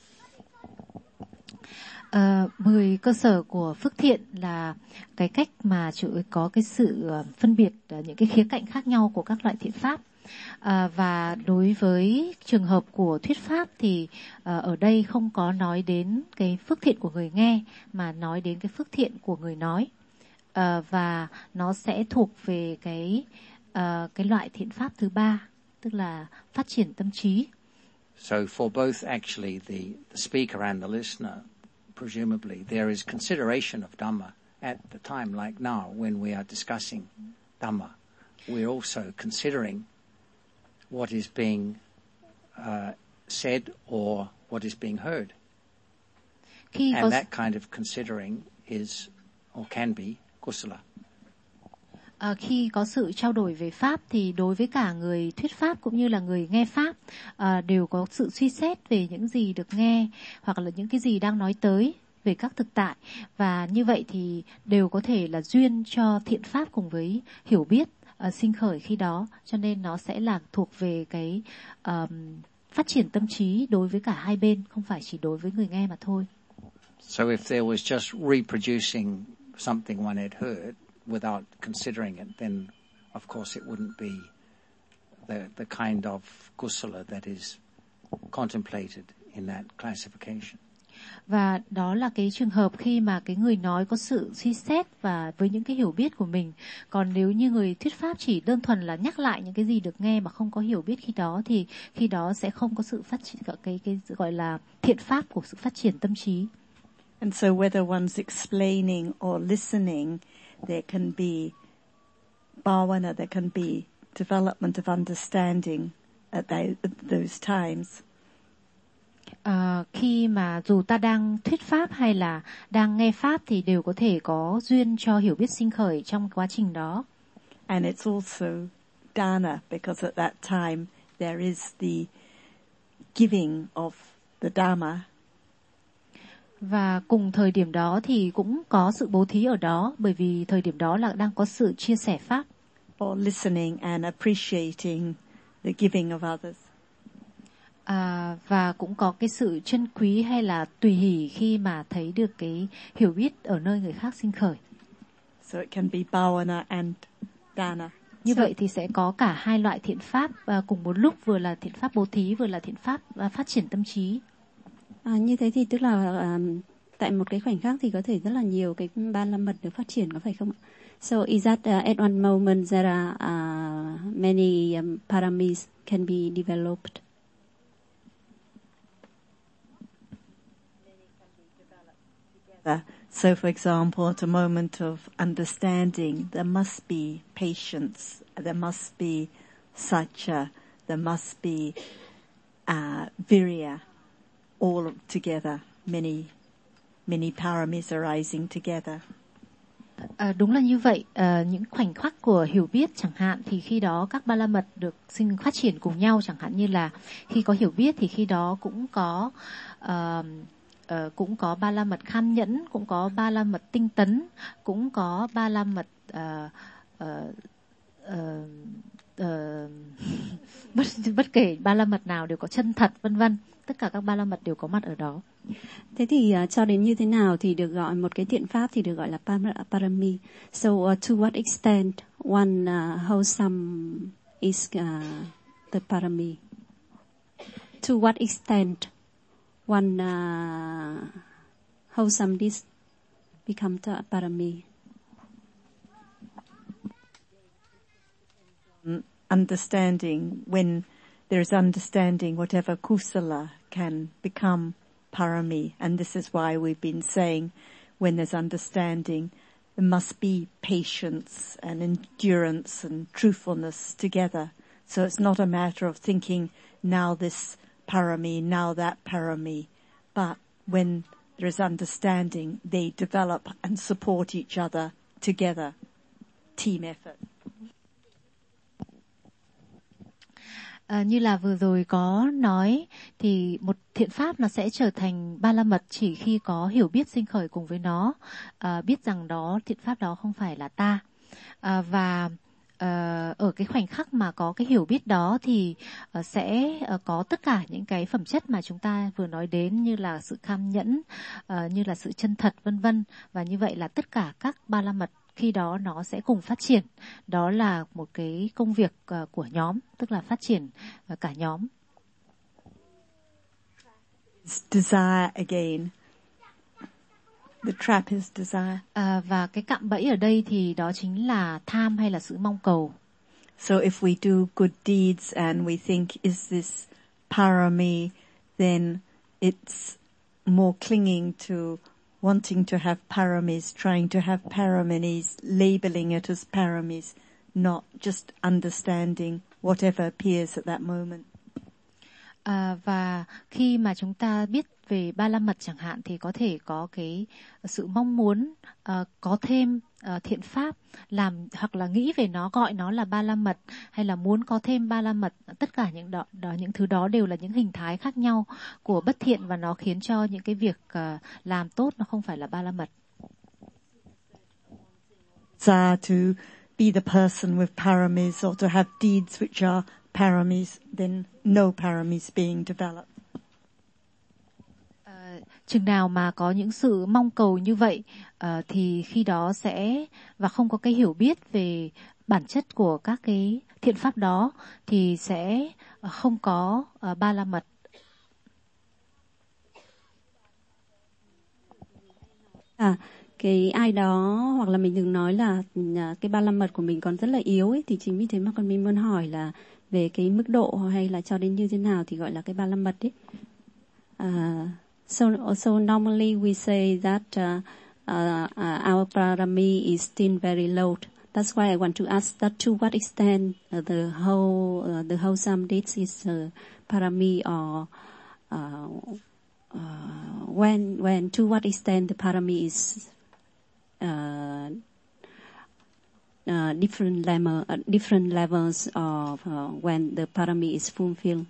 10 cơ sở của phước thiện là cái cách mà có cái sự phân biệt những cái khía cạnh khác nhau của các loại thiện pháp. Và đối với trường hợp của thuyết pháp thì ở đây không có nói đến cái phước thiện của người nghe, mà nói đến cái phước thiện của người nói. Và nó sẽ thuộc về cái loại thiện pháp thứ 3, tức là phát triển tâm trí. So for both actually the speaker and the listener, presumably there is consideration of Dhamma at the time, like now when we are discussing Dhamma. We're also considering what is being said or what is being heard. And that kind of considering is or can be kusala. Khi có sự trao đổi về pháp thì đối với cả người thuyết pháp cũng như là người nghe pháp đều có sự suy xét về những gì được nghe hoặc là những cái gì đang nói tới về các thực tại, và như vậy thì đều có thể là duyên cho thiện pháp cùng với hiểu biết sinh khởi khi đó, cho nên nó sẽ là thuộc về cái phát triển tâm trí đối với cả hai bên, không phải chỉ đối với người nghe mà thôi. So if there was just reproducing something one had heard without considering it, then of course it wouldn't be the kind of kusala that is contemplated in that classification. Và đó là cái trường hợp khi mà cái người nói có sự suy xét và với những cái hiểu biết của mình. Còn nếu như người thuyết pháp chỉ đơn thuần là nhắc lại những cái gì được nghe mà không có hiểu biết khi đó, thì khi đó sẽ không có sự phát triển, cái gọi là thiện pháp của sự phát triển tâm trí. And so whether one's explaining or listening, there can be bhavana, there can be development of understanding at those times. Khi mà dù ta đang thuyết pháp hay là đang nghe pháp thì đều có thể có duyên cho hiểu biết sinh khởi trong quá trình đó. And it's also dana, because at that time there is the giving of the dhamma. Và cùng thời điểm đó thì cũng có sự bố thí ở đó, bởi vì thời điểm đó là đang có sự chia sẻ pháp. Or listening and appreciating the giving of others. Và cũng có cái sự trân quý hay là tùy hỷ khi mà thấy được cái hiểu biết ở nơi người khác sinh khởi. So it can be bhavana and dana. Như vậy thì sẽ có cả hai loại thiện pháp cùng một lúc, vừa là thiện pháp bố thí, vừa là thiện pháp phát triển tâm trí. Như thế thì tức là tại một cái khoảnh khắc thì có thể rất là nhiều cái ba la mật được phát triển, có phải không ạ? So is that at one moment there are many paramis can be developed? So for example, at a moment of understanding, there must be patience, there must be satya, there must be virya, all together, many paramis arising together. Đúng là như vậy. Những khoảnh khắc của hiểu biết chẳng hạn thì khi đó các ba la mật được phát triển cùng nhau, chẳng hạn như là khi có hiểu biết thì khi đó cũng có ba la mật kham nhẫn, cũng có ba la mật tinh tấn, cũng có ba la mật bất kể ba la mật nào đều có chân thật, vân vân. Tất cả các ba la mật đều có mặt ở đó. Thế thì cho đến như thế nào thì được gọi một cái thiện pháp thì được gọi là parami. So to what extent one wholesome is the parami? To what extent one wholesome this become the parami? Understanding, when there is understanding, whatever kusala can become parami. And this is why we've been saying when there's understanding, there must be patience and endurance and truthfulness together. So it's not a matter of thinking now this parami, now that parami. But when there is understanding, they develop and support each other together. Team effort. Như là vừa rồi có nói thì một thiện pháp nó sẽ trở thành ba la mật chỉ khi có hiểu biết sinh khởi cùng với nó, biết rằng đó thiện pháp đó không phải là ta, và ở cái khoảnh khắc mà có cái hiểu biết đó thì sẽ có tất cả những cái phẩm chất mà chúng ta vừa nói đến, như là sự kham nhẫn, như là sự chân thật, vân vân. Và như vậy là tất cả các ba la mật khi đó nó sẽ cùng phát triển. Đó là một cái công việc của nhóm, tức là phát triển cả nhóm. Desire again. The trap is desire. Và cái cạm bẫy ở đây thì đó chính là tham hay là sự mong cầu. So if we do good deeds and we think, is this parami, then it's more clinging to wanting to have paramis, trying to have paramis, labeling it as paramis, not just understanding whatever appears at that moment. Và khi mà chúng ta biết về ba la mật chẳng hạn thì có thể có cái sự mong muốn có thêm thiện pháp, làm hoặc là nghĩ về nó, gọi nó là ba la mật, hay là muốn có thêm ba la mật. Tất cả những thứ đó đều là những hình thái khác nhau của bất thiện, và nó khiến cho những cái việc làm tốt nó không phải là ba la mật. To be the person with paramis, or to have deeds which are paramis, then no paramis being developed. Chừng nào mà có những sự mong cầu như vậy thì khi đó sẽ và không có cái hiểu biết về bản chất của các cái thiện pháp đó thì sẽ không có ba la mật. Cái ai đó hoặc là mình đừng nói là cái ba la mật của mình còn rất là yếu ấy, thì chính vì thế mà con mình muốn hỏi là về cái mức độ hay là cho đến như thế nào thì gọi là cái ba la mật ấy. So normally we say that our parami is still very low. That's why I want to ask that to what extent the wholesome deeds is parami, or when to what extent the parami is different levels of when the parami is fulfilled.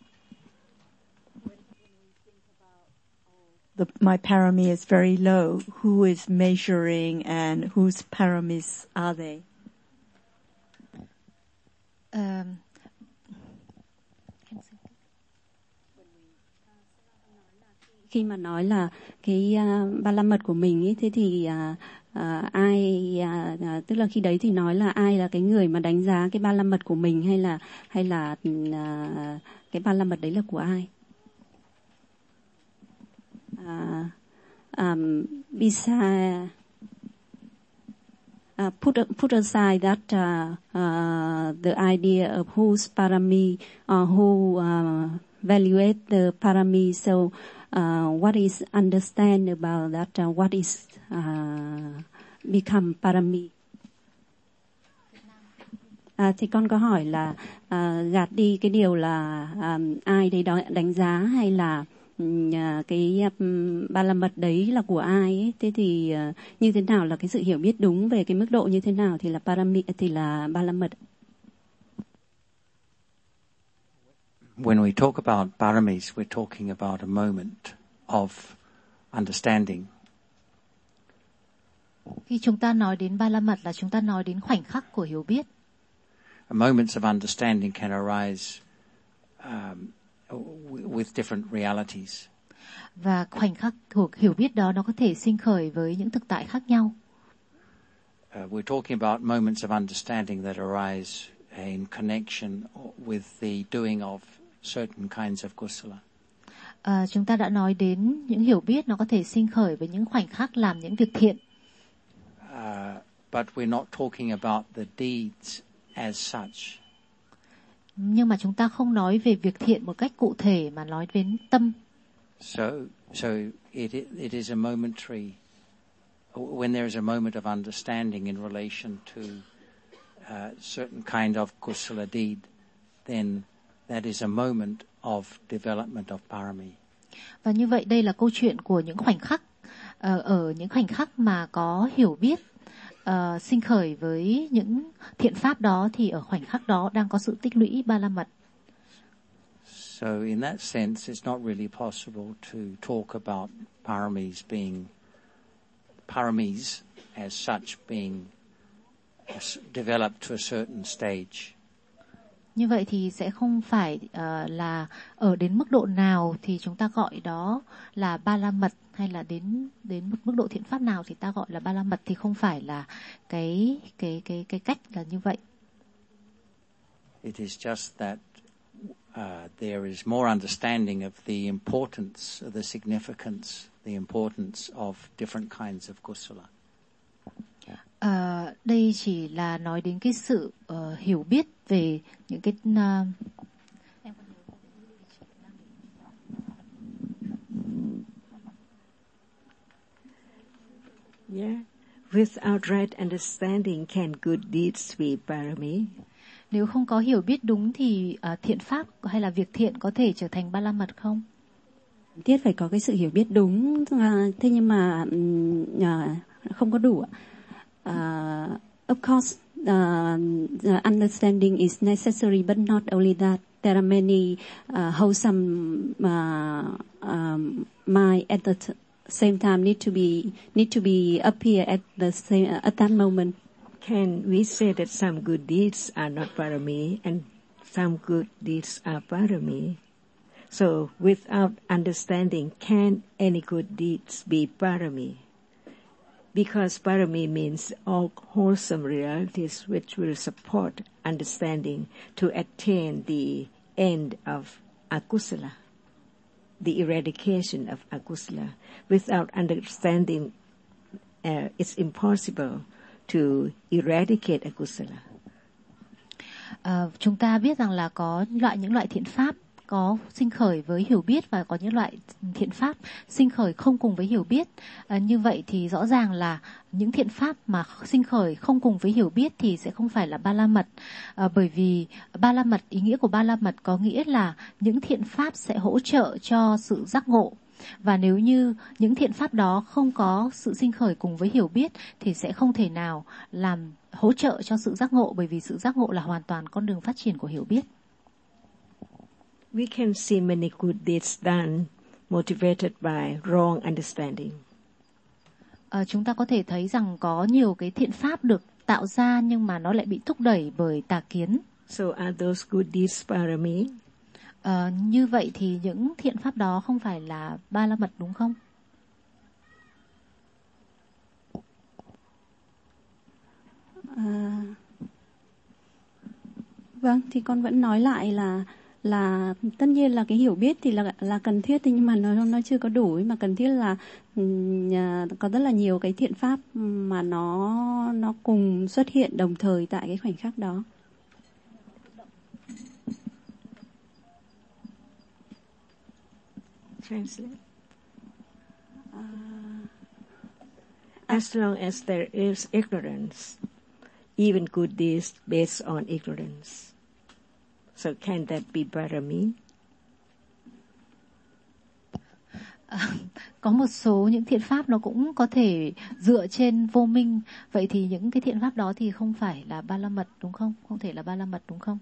My parami is very low. Who is measuring and whose paramis are they? Khi mà nói là cái ba la mật của mình ấy, thế thì ai tức là khi đấy thì nói là ai là cái người mà đánh giá cái ba la mật của mình, hay là cái ba la mật đấy là của ai? Besides, put aside that the idea of whose parami or who evaluate the parami. So, what is understand about that? What is become parami? Thì con có hỏi là gạt đi cái điều là ai đấy đó đánh giá hay là cái ba la mật đấy là của ai ấy. Thế thì như thế nào là cái sự hiểu biết đúng về cái mức độ như thế nào thì là parami, thì là ba la mật? When we talk about paramis, we're talking about a moment of understanding. Khi chúng ta nói đến ba la mật là chúng ta nói đến khoảnh khắc của hiểu biết. Moments of understanding can arise with different realities. Và khoảnh khắc của hiểu biết đó nó có thể sinh khởi với những thực tại khác nhau. We're talking about moments of understanding that arise in connection with the doing of certain kinds of kusala. Chúng ta đã nói đến những hiểu biết nó có thể sinh khởi với những khoảnh khắc làm những việc thiện. But we're not talking about the deeds as such. Nhưng mà chúng ta không nói về việc thiện một cách cụ thể mà nói đến tâm. So it is a momentary. When there is a moment of understanding in relation to certain kind of kusala deed, then that is a moment of development of parami. Và như vậy đây là câu chuyện của những khoảnh khắc, ở những khoảnh khắc mà có hiểu biết sinh khởi với những thiện pháp đó thì ở khoảnh khắc đó đang có sự tích lũy ba la mật. So in that sense, it's not really possible to talk about paramis as such being developed to a certain stage. Như vậy thì sẽ không phải là ở đến mức độ nào thì chúng ta gọi đó là ba la mật, hay là đến một mức độ thiện pháp nào thì ta gọi là ba la mật, thì không phải là cái cách là như vậy. It is just that there is more understanding of the importance, the significance, the importance of different kinds of kusala. Đây chỉ là nói đến cái sự hiểu biết về những cái Yeah. Without right understanding, can good deeds be parami? Nếu không có hiểu biết đúng thì thiện pháp hay là việc thiện có thể trở thành ba la mật không? Tiết phải có cái sự hiểu biết đúng, thế nhưng mà không có đủ. Of course, the understanding is necessary, but not only that. There are many wholesome mind at the same time need to be up here at that moment. Can we say that some good deeds are not parami and some good deeds are parami? So without understanding, can any good deeds be parami? Because parami means all wholesome realities which will support understanding to attain the end of akusala, the eradication of akusala. Without understanding, it's impossible to eradicate akusala. Chúng ta biết rằng là có những loại thiện pháp có sinh khởi với hiểu biết và có những loại thiện pháp sinh khởi không cùng với hiểu biết. Như vậy thì rõ ràng là những thiện pháp mà sinh khởi không cùng với hiểu biết thì sẽ không phải là ba la mật. Bởi vì ba la mật, ý nghĩa của ba la mật có nghĩa là những thiện pháp sẽ hỗ trợ cho sự giác ngộ. Và nếu như những thiện pháp đó không có sự sinh khởi cùng với hiểu biết thì sẽ không thể nào làm hỗ trợ cho sự giác ngộ, bởi vì sự giác ngộ là hoàn toàn con đường phát triển của hiểu biết. We can see many good deeds done motivated by wrong understanding. Chúng ta có thể thấy rằng có nhiều cái thiện pháp được tạo ra nhưng mà nó lại bị thúc đẩy bởi tà kiến. So are those good deeds parami? Như vậy thì những thiện pháp đó không phải là ba la mật đúng không? Vâng, thì con vẫn nói lại là tất nhiên là cái hiểu biết thì là cần thiết, nhưng mà nó chưa có đủ, mà cần thiết là có rất là nhiều cái thiện pháp mà nó cùng xuất hiện đồng thời tại cái khoảnh khắc đó. Translate. As long as there is ignorance, even good deeds based on ignorance. So can that be parami? Có một số những thiện pháp nó cũng có thể dựa trên vô minh. Vậy thì những cái thiện pháp đó thì không phải là ba la mật đúng không? Không thể là ba la mật đúng không?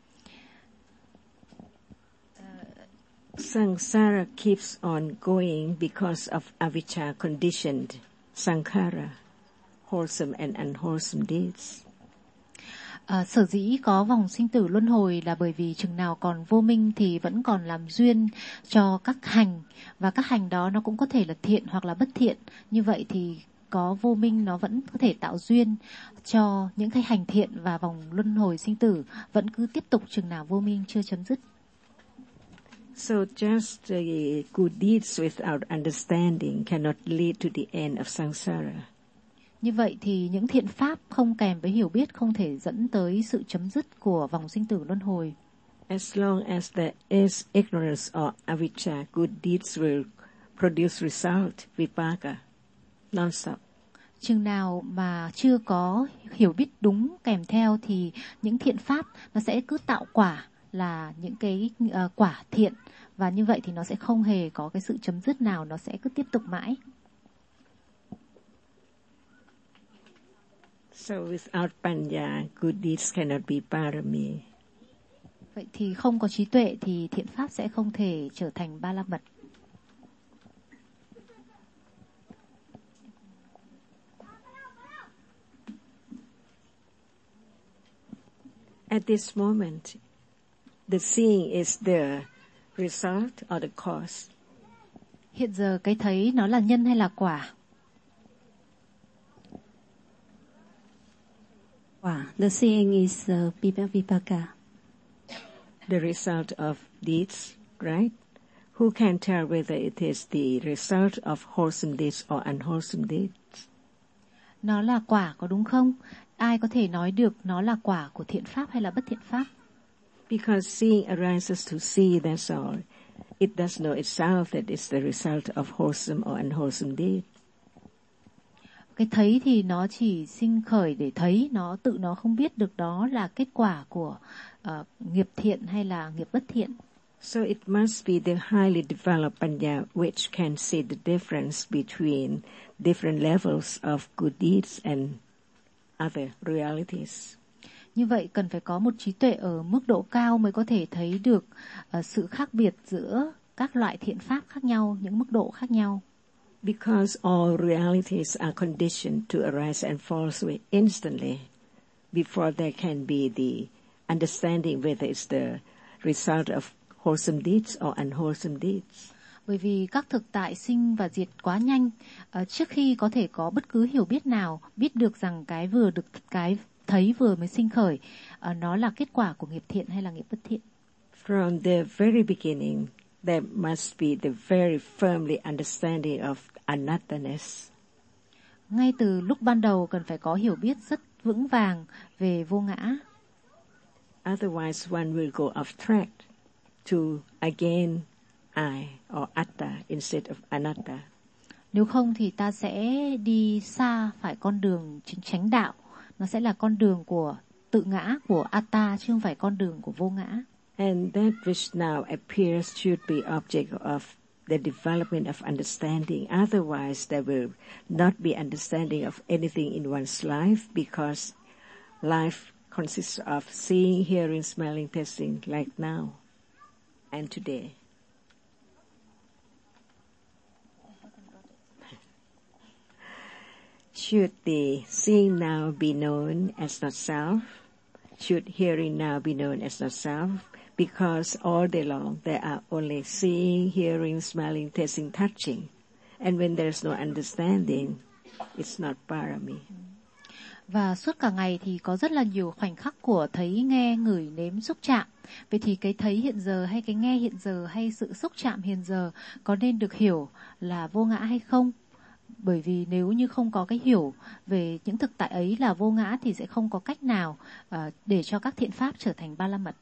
Samsara keeps on going because of avijja conditioned sankhara, wholesome and unwholesome deeds. Sở dĩ có vòng sinh tử luân hồi là bởi vì chừng nào còn vô minh thì vẫn còn làm duyên cho các hành, và các hành đó nó cũng có thể là thiện hoặc là bất thiện. Như vậy thì có vô minh nó vẫn có thể tạo duyên cho những cái hành thiện, và vòng luân hồi sinh tử vẫn cứ tiếp tục chừng nào vô minh chưa chấm dứt. So just good deeds without understanding cannot lead to the end of samsara. Như vậy thì những thiện pháp không kèm với hiểu biết không thể dẫn tới sự chấm dứt của vòng sinh tử luân hồi. As long as there is ignorance or avijja, good deeds will produce result, vipaka, non-stop. Chừng nào mà chưa có hiểu biết đúng kèm theo thì những thiện pháp nó sẽ cứ tạo quả là những cái quả thiện, và như vậy thì nó sẽ không hề có cái sự chấm dứt nào, nó sẽ cứ tiếp tục mãi. So without panya, good deeds cannot be parami. Vậy thì không có trí tuệ thì thiện pháp sẽ không thể trở thành ba la mật. At this moment, the seeing is the result or the cause. Hiện giờ cái thấy nó là nhân hay là quả? Quả. The seeing is vipaka. The result of deeds, right? Who can tell whether it is the result of wholesome deeds or unwholesome deeds? Nó là quả có đúng không? Ai có thể nói được nó là quả của thiện pháp hay là bất thiện pháp? Because seeing arises to see, that's all. It does know itself that it's the result of wholesome or unwholesome deed. Cái thấy thì nó chỉ sinh khởi để thấy, nó tự nó không biết được đó là kết quả của nghiệp thiện hay là nghiệp bất thiện. So it must be the highly developed panya which can see the difference between different levels of good deeds and other realities. Như vậy cần phải có một trí tuệ ở mức độ cao mới có thể thấy được sự khác biệt giữa các loại thiện pháp khác nhau, những mức độ khác nhau. Because all realities are conditioned to arise and fall away instantly before there can be the understanding whether it's the result of wholesome deeds or unwholesome deeds. Bởi vì các thực tại sinh và diệt quá nhanh, trước khi có thể có bất cứ hiểu biết nào biết được rằng cái thấy vừa mới sinh khởi, nó là kết quả của nghiệp thiện hay là nghiệp bất thiện. From the very beginning, there must be the very firmly understanding of anatta-ness. Ngay từ lúc ban đầu cần phải có hiểu biết rất vững vàng về vô ngã. Otherwise one will go off track to again I or atta instead of anatta. Nếu không thì ta sẽ đi xa phải con đường chánh đạo. Nó sẽ là con đường của tự ngã, của atta, chứ không phải con đường của vô ngã. And that which now appears should be object of the development of understanding. Otherwise there will not be understanding of anything in one's life, because life consists of seeing, hearing, smelling, tasting like now and today. Should the seeing now be known as not self? Should hearing now be known as not self? Because all day long there are only seeing, hearing, smelling, tasting, touching. And when there's no understanding, it's not parami. Và suốt cả ngày thì có rất là nhiều khoảnh khắc của thấy, nghe, ngửi, nếm, xúc chạm. Vậy thì cái thấy hiện giờ hay cái nghe hiện giờ hay sự xúc chạm hiện giờ có nên được hiểu là vô ngã hay không? Bởi vì nếu như không có cái hiểu về những thực tại ấy là vô ngã thì sẽ không có cách nào để cho các thiện pháp trở thành ba la mật.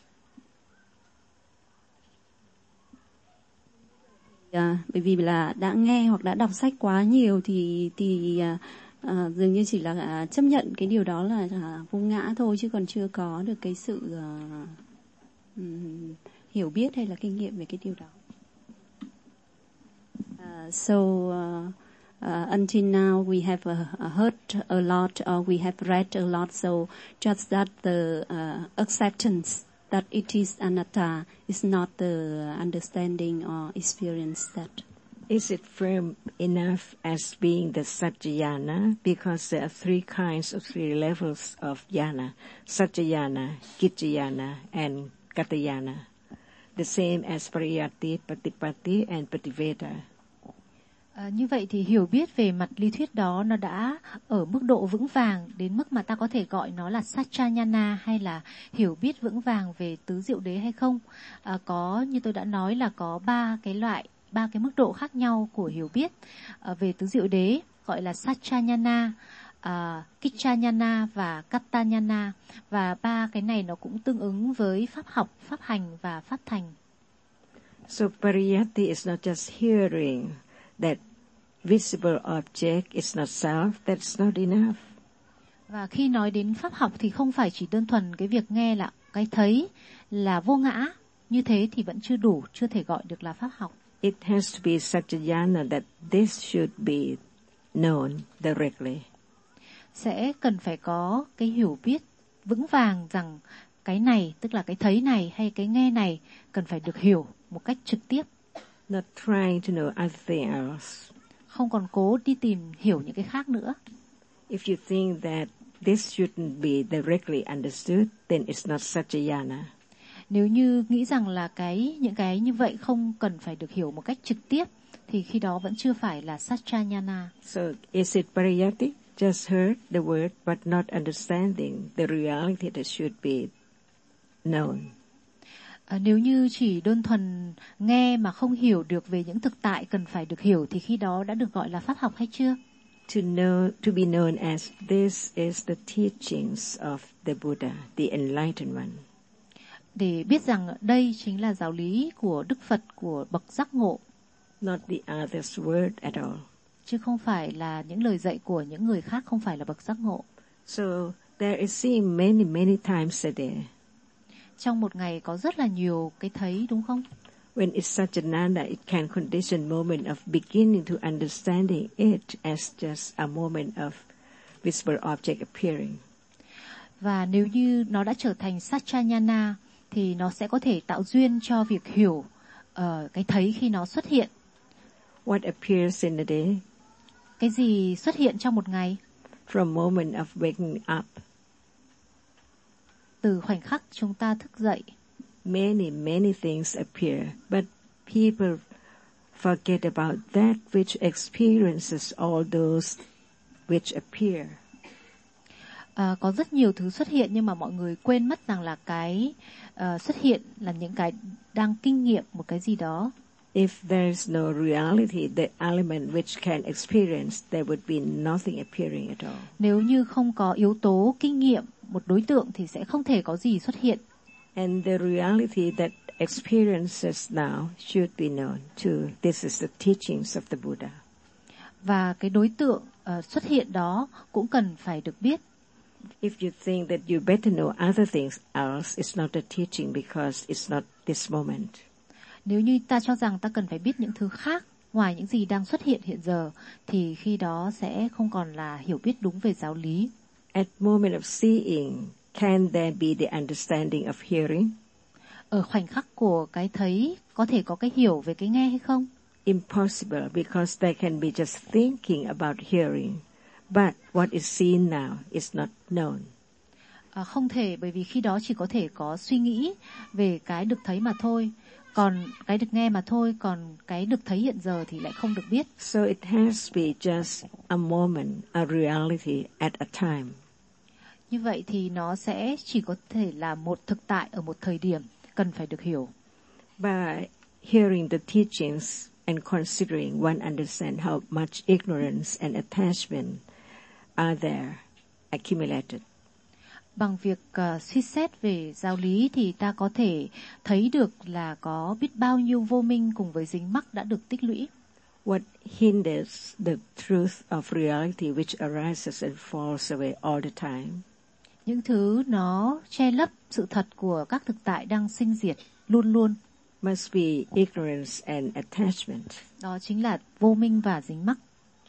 Bởi vì là đã nghe hoặc đã đọc sách quá nhiều thì dường như chỉ là chấp nhận cái điều đó là vô ngã thôi, chứ còn chưa có được cái sự hiểu biết hay là kinh nghiệm về cái điều đó. Until now we have heard a lot, or we have read a lot, so just that the acceptance that it is anatta is not the understanding or experience that. Is it firm enough as being the Satchayana? Because there are three levels of jhana: Satchayana, Kichayana, and Katayana. The same as Pariyatti, Patipatti, and Pativeda. Như vậy thì hiểu biết về mặt lý thuyết đó nó đã ở mức độ vững vàng đến mức mà ta có thể gọi nó là Satchayana hay là hiểu biết vững vàng về tứ diệu đế hay không? Có, như tôi đã nói là có ba cái mức độ khác nhau của hiểu biết về tứ diệu đế, gọi là Satchayana, Kichayana và Katayana, và ba cái này nó cũng tương ứng với pháp học, pháp hành và pháp thành. So Pariyatti is not just hearing that visible object is not self, that's not enough. Và khi nói đến pháp học thì không phải chỉ đơn thuần cái việc nghe là cái thấy là vô ngã, như thế thì vẫn chưa đủ, chưa thể gọi được là pháp học. It has to be Satchayana that this should be known directly. Sẽ cần phải có cái hiểu biết vững vàng rằng cái này, tức là cái thấy này hay cái nghe này cần phải được hiểu một cách trực tiếp. Not trying to know other thing else. Không còn cố đi tìm hiểu những cái khác nữa. If you think that this shouldn't be directly understood, then it's not Satchayana. Nếu như nghĩ rằng là những cái như vậy không cần phải được hiểu một cách trực tiếp, thì khi đó vẫn chưa phải là Satchayana. So is it Pariyatti? Just heard the word but not understanding the reality that should be known. Nếu như chỉ đơn thuần nghe mà không hiểu được về những thực tại cần phải được hiểu thì khi đó đã được gọi là pháp học hay chưa? To be known as this is the teachings of the Buddha, the enlightened one. Để biết rằng đây chính là giáo lý của Đức Phật, của bậc giác ngộ. Not the other's word at all. Chứ không phải là những lời dạy của những người khác, không phải là bậc giác ngộ. So there is seeing many times a day. Trong một ngày có rất là nhiều cái thấy, đúng không? When it's Satchidananda, it can condition moment of beginning to understanding it as just a moment of visible object appearing. Và nếu như nó đã trở thành Satchayana thì nó sẽ có thể tạo duyên cho việc hiểu cái thấy khi nó xuất hiện. What appears in a day? Cái gì xuất hiện trong một ngày? From moment of waking up. Từ khoảnh khắc chúng ta thức dậy. many things appear, but people forget about that which experiences all those which appear. Có rất nhiều thứ xuất hiện nhưng mà mọi người quên mất rằng là cái xuất hiện là những cái đang kinh nghiệm một cái gì đó. If there is no reality, the element which can experience, there would be nothing appearing at all. Nếu như không có yếu tố kinh nghiệm một đối tượng thì sẽ không thể có gì xuất hiện. And the reality that experiences now should be known too. This is the teachings of the Buddha. Và cái đối tượng xuất hiện đó cũng cần phải được biết. If you think that you better know other things else, it's not a teaching because it's not this moment. Nếu như ta cho rằng ta cần phải biết những thứ khác ngoài những gì đang xuất hiện hiện giờ, thì khi đó sẽ không còn là hiểu biết đúng về giáo lý. At moment of seeing, can there be the understanding of hearing? Ở khoảnh khắc của cái thấy, có thể có cái hiểu về cái nghe hay không? Impossible, because they can be just thinking about hearing, but what is seen now is not known. Không thể, bởi vì khi đó chỉ có thể có suy nghĩ về cái được thấy mà thôi, còn cái được nghe mà thôi, còn cái được thấy hiện giờ thì lại không được biết. So it has to be just a moment, a reality at a time. Như vậy thì nó sẽ chỉ có thể là một thực tại ở một thời điểm cần phải được hiểu. By hearing the teachings and considering, one understands how much ignorance and attachment are there accumulated. Bằng việc suy xét về giáo lý thì ta có thể thấy được là có biết bao nhiêu vô minh cùng với dính mắc đã được tích lũy. What hinders the truth of reality which arises and falls away all the time? Những thứ nó che lấp sự thật của các thực tại đang sinh diệt luôn luôn. Must be ignorance and attachment. Đó chính là vô minh và dính mắc.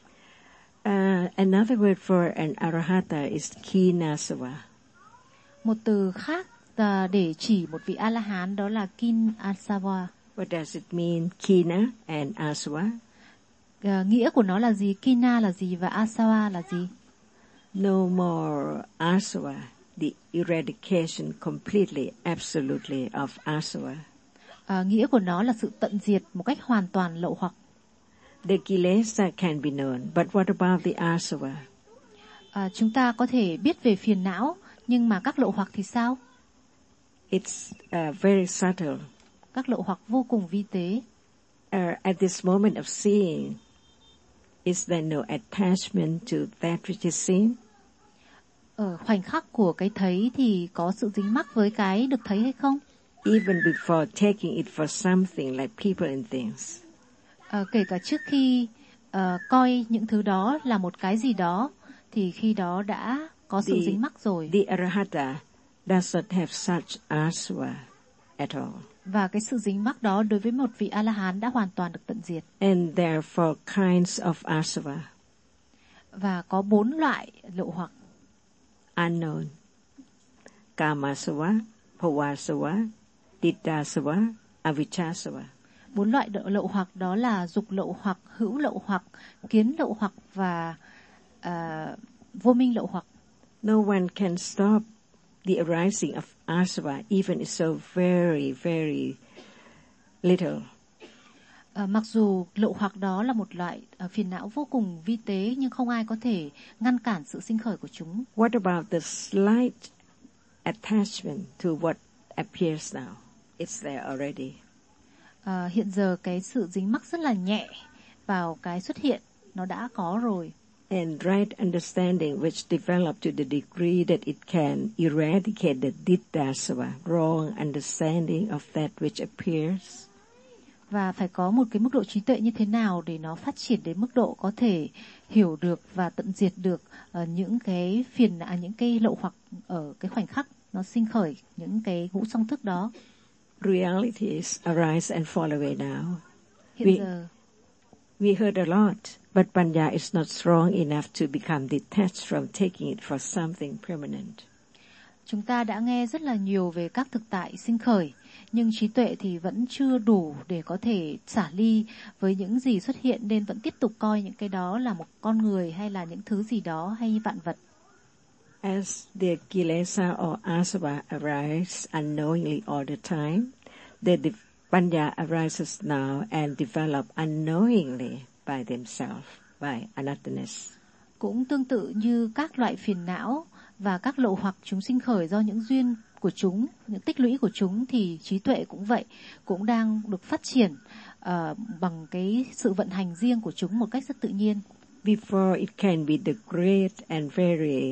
Another word for an arahata is kinasava. Một từ khác để chỉ một vị A-la-hán đó là kin asava. What does it mean, kina and asava? Nghĩa của nó là gì? Kina là gì và asava là gì? No more asava, the eradication completely, absolutely of asava. Nghĩa của nó là sự tận diệt một cách hoàn toàn lậu hoặc. The kilesa can be known, but what about the asava? Chúng ta có thể biết về phiền não, nhưng mà các lậu hoặc thì sao? It's very subtle. Các lậu hoặc vô cùng vi tế. At this moment of seeing, is there no attachment to that which is seen? Ở khoảnh khắc của cái thấy thì có sự dính mắc với cái được thấy hay không? Even before taking it for something like people and things. Kể cả trước khi coi những thứ đó là một cái gì đó, thì khi đó đã có sự dính mắc rồi. The arahata does not have such asava at all. Và cái sự dính mắc đó đối với một vị A-la-hán đã hoàn toàn được tận diệt. And there are 4 kinds of asava. Và có 4 loại lậu hoặc. Unknown. Kamasava, bhavasava, ditthasava, avijjasava. 4 loại lậu hoặc đó là dục lậu hoặc, hữu lậu hoặc, kiến lậu hoặc và vô minh lậu hoặc. No one can stop the arising of asava, even it's so very, very little. Mặc dù lậu hoặc đó là một loại phiền não vô cùng vi tế, nhưng không ai có thể ngăn cản sự sinh khởi của chúng. What about the slight attachment to what appears now? It's there already. Hiện giờ cái sự dính mắc rất là nhẹ vào cái xuất hiện, nó đã có rồi. And right understanding which developed to the degree that it can eradicate the ditthasava, wrong understanding of that which appears. Và phải có một cái mức độ trí tuệ như thế nào để nó phát triển đến mức độ có thể hiểu được và tận diệt được những cái những cái lậu hoặc ở cái khoảnh khắc nó sinh khởi, những cái ngũ song thức đó. Realities arise and fall away now. Hiện giờ we heard a lot, but Panya is not strong enough to become detached from taking it for something permanent. Chúng ta đã nghe rất là nhiều về các thực tại sinh khởi, nhưng trí tuệ thì vẫn chưa đủ để có thể xả ly với những gì xuất hiện, nên vẫn tiếp tục coi những cái đó là một con người hay là những thứ gì đó hay vạn vật. As the kilesa or asava arise unknowingly all the time, the panya arises now and develop unknowingly by themselves, by anattanas. Cũng tương tự như các loại phiền não và các lậu hoặc chúng sinh khởi do những duyên của chúng, những tích lũy của chúng, thì trí tuệ cũng vậy, cũng đang được phát triển bằng cái sự vận hành riêng của chúng một cách rất tự nhiên. Before it can be the great and very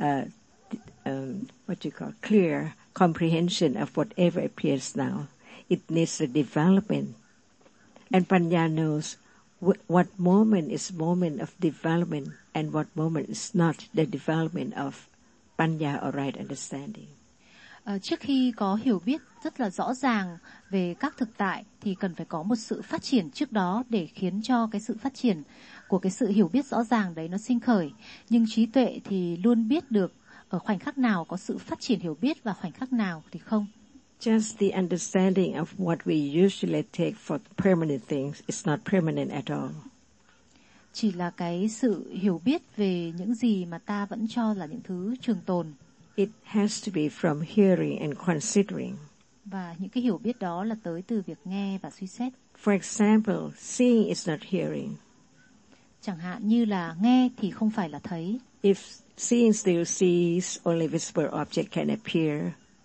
clear comprehension of whatever appears now, it needs a development. And Panya knows what moment is moment of development and what moment is not the development of Panya or right understanding. Trước khi có hiểu biết rất là rõ ràng về các thực tại thì cần phải có một sự phát triển trước đó để khiến cho cái sự phát triển của cái sự hiểu biết rõ ràng đấy nó sinh khởi. Nhưng trí tuệ thì luôn biết được ở khoảnh khắc nào có sự phát triển hiểu biết và khoảnh khắc nào thì không. Just the understanding of what we usually take for permanent things is not permanent at all. Chỉ là cái sự hiểu biết về những gì mà ta vẫn cho là những thứ trường tồn. It has to be from hearing and considering. Và những cái hiểu biết đó là tới từ việc nghe và suy xét. For example, seeing is not hearing. Chẳng hạn như là nghe thì không phải là thấy. If seeing still sees, only visible object can appear.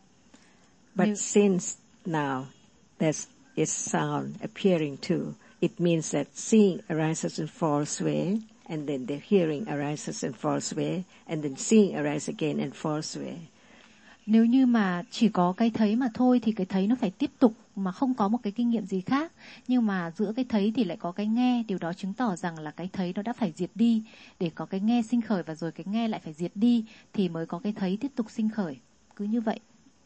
But since now there is sound appearing too, it means that seeing arises and falls away, and then the hearing arises and falls away, and then seeing arises again and falls away. Nếu như mà chỉ có cái thấy mà thôi thì cái thấy nó phải tiếp tục mà không có một cái kinh nghiệm gì khác. Nhưng mà giữa cái thấy thì lại có cái nghe, điều đó chứng tỏ rằng là cái thấy nó đã phải diệt đi. Để có cái nghe sinh khởi và rồi cái nghe lại phải diệt đi thì mới có cái thấy tiếp tục sinh khởi. Cứ như vậy.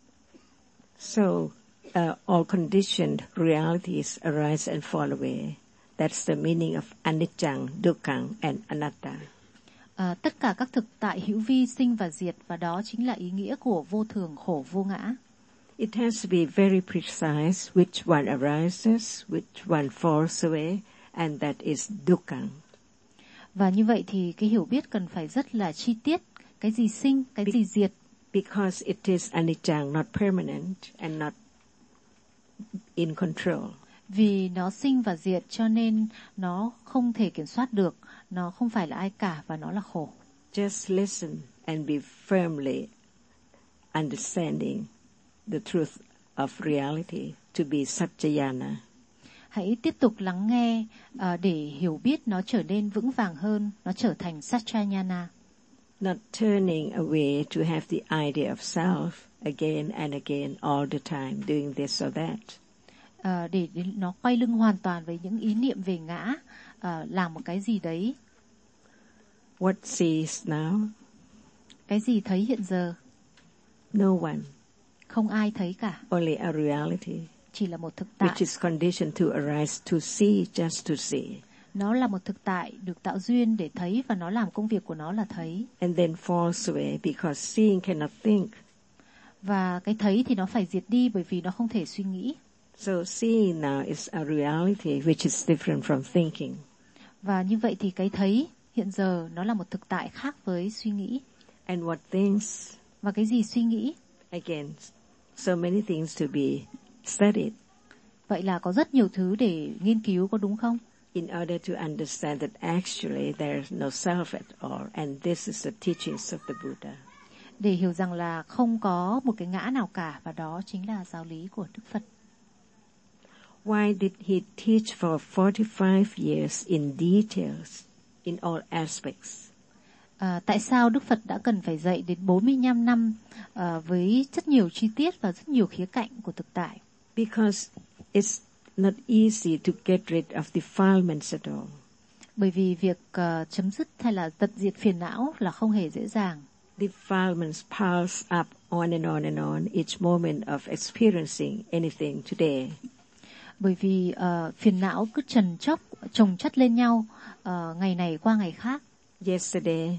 So, all conditioned realities arise and fall away. That's the meaning of anicca, dukkha and anatta. Tất cả các thực tại hữu vi sinh và diệt, và đó chính là ý nghĩa của vô thường, khổ, vô ngã. It has to be very precise which one arises, which one falls away, and that is dukkha. Và như vậy thì cái hiểu biết cần phải rất là chi tiết, cái gì sinh, cái gì diệt. Because it is anicca, not permanent, and not in control. Vì nó sinh và diệt cho nên nó không thể kiểm soát được, nó không phải là ai cả và nó là khổ. Just listen and be firmly understanding the truth of reality to be Satchayana. Hãy tiếp tục lắng nghe để hiểu biết nó trở nên vững vàng hơn, nó trở thành Satchayana. Not turning away to have the idea of self again and again all the time, doing this or that. Để nó quay lưng hoàn toàn với những ý niệm về ngã, làm một cái gì đấy. What sees now? Cái gì thấy hiện giờ? No one. Không ai thấy cả. Only a reality. Chỉ là một thực tại. Which is conditioned to arise to see, just to see. Nó là một thực tại được tạo duyên để thấy và nó làm công việc của nó là thấy. And then falls away because seeing cannot think. Và cái thấy thì nó phải diệt đi bởi vì nó không thể suy nghĩ. So seeing now is a reality which is different from thinking. Và như vậy thì cái thấy hiện giờ nó là một thực tại khác với suy nghĩ. And what thinks? Và cái gì suy nghĩ? Again, so many things to be studied. Vậy là có rất nhiều thứ để nghiên cứu, có đúng không? In order to understand that actually there is no self at all, and this is the teachings of the Buddha. Để hiểu rằng là không có một cái ngã nào cả, và đó chính là giáo lý của Đức Phật. Why did he teach for 45 years in details, in all aspects? Tại sao Đức Phật đã cần phải dạy đến 45 năm với rất nhiều chi tiết và rất nhiều khía cạnh của thực tại? Because it's not easy to get rid of defilements at all. Bởi vì việc chấm dứt hay là tận diệt phiền não là không hề dễ dàng. Defilements piles up on and on and on each moment of experiencing anything today. Bởi vì phiền não cứ chồng chất lên nhau ngày này qua ngày khác. Yesterday,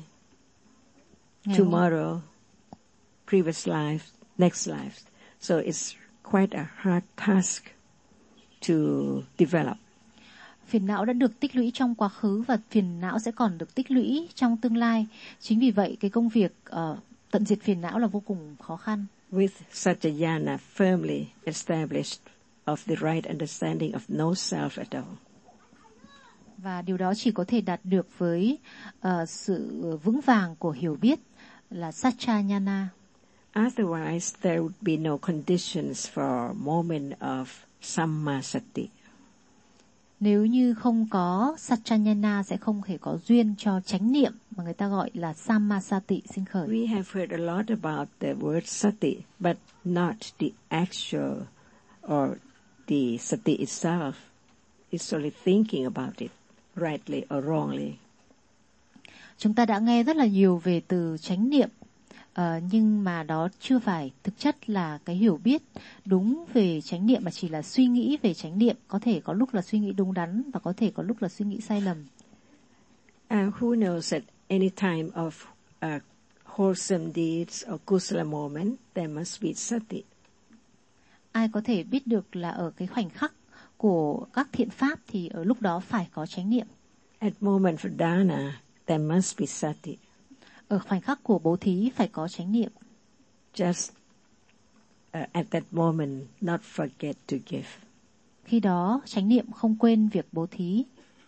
tomorrow, previous life, next life. So it's quite a hard task to develop. Phiền não đã được tích lũy trong quá khứ và phiền não sẽ còn được tích lũy trong tương lai. Chính vì vậy cái công việc tận diệt phiền não là vô cùng khó khăn. With Satyayana firmly established of the right understanding of no self at all. Và điều đó chỉ có thể đạt được với sự vững vàng của hiểu biết là Satchayana. Otherwise, there would be no conditions for moment of Sammasati. Nếu như không có Satchayana sẽ không thể có duyên cho chánh niệm mà người ta gọi là Sammasati sinh khởi. We have heard a lot about the word sati, but not the actual or the sati itself. It's only thinking about it, rightly or wrongly. Chúng ta đã nghe rất là nhiều về từ chánh niệm, nhưng mà đó chưa phải thực chất là cái hiểu biết đúng về chánh niệm, mà chỉ là suy nghĩ về chánh niệm. Có thể có lúc là suy nghĩ đúng đắn và có thể có lúc là suy nghĩ sai lầm. Who knows at any time of wholesome deeds or kusala moment, there must be sati. Ai có thể biết được là ở cái khoảnh khắc của các thiện pháp thì ở lúc đó phải có chánh niệm. At moment for dana, there must be sati. Ở khoảnh khắc của bố thí phải có chánh niệm. Just at that moment, not forget to give. Khi đó chánh niệm không quên việc bố thí.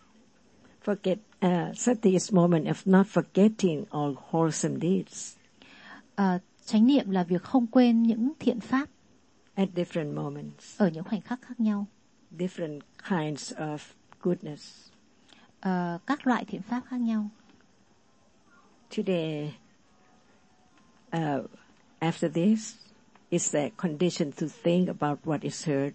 Sati is moment of not forgetting all wholesome deeds. Chánh niệm là việc không quên những thiện pháp. At different moments. Ở những khoảnh khắc khác nhau. Different kinds of goodness. Các loại thiện pháp khác nhau. Today, after this, is the condition to think about what is heard.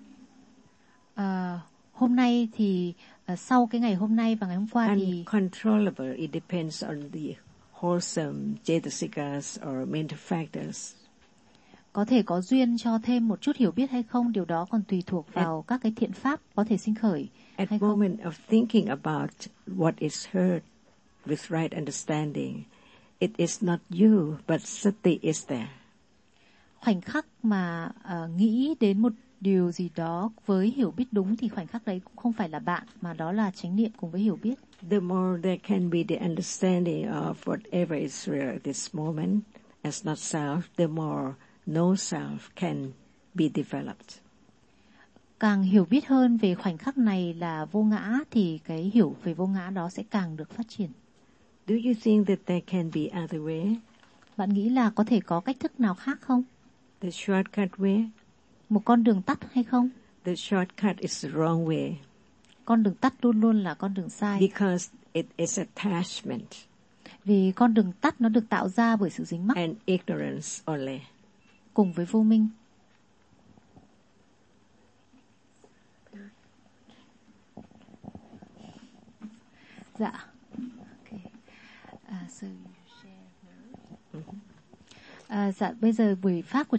Hôm nay thì sau cái ngày hôm nay và ngày hôm qua thì uncontrollable. It depends on the wholesome cetasikas or mental factors. Có thể có duyên cho thêm một chút hiểu biết hay không, điều đó còn tùy thuộc vào các cái thiện pháp có thể sinh khởi hay không. At moment of thinking about what is heard with right understanding, it is not you, but sati is there. Khoảnh khắc mà nghĩ đến một điều gì đó với hiểu biết đúng thì khoảnh khắc đấy cũng không phải là bạn, mà đó là chánh niệm cùng với hiểu biết. The more there can be the understanding of whatever is real at this moment as not self, the more no self can be developed. Càng hiểu biết hơn về khoảnh khắc này là vô ngã thì cái hiểu về vô ngã đó sẽ càng được phát triển. Do you think that there can be other way? Bạn nghĩ là có thể có cách thức nào khác không? The shortcut way? Một con đường tắt hay không? The shortcut is the wrong way. Con đường tắt luôn luôn là con đường sai. Because it is attachment. Vì con đường tắt nó được tạo ra bởi sự dính mắc. And ignorance only. Cùng với vô minh. Dạ. Okay. So you share. Dạ, bây giờ buổi pháp của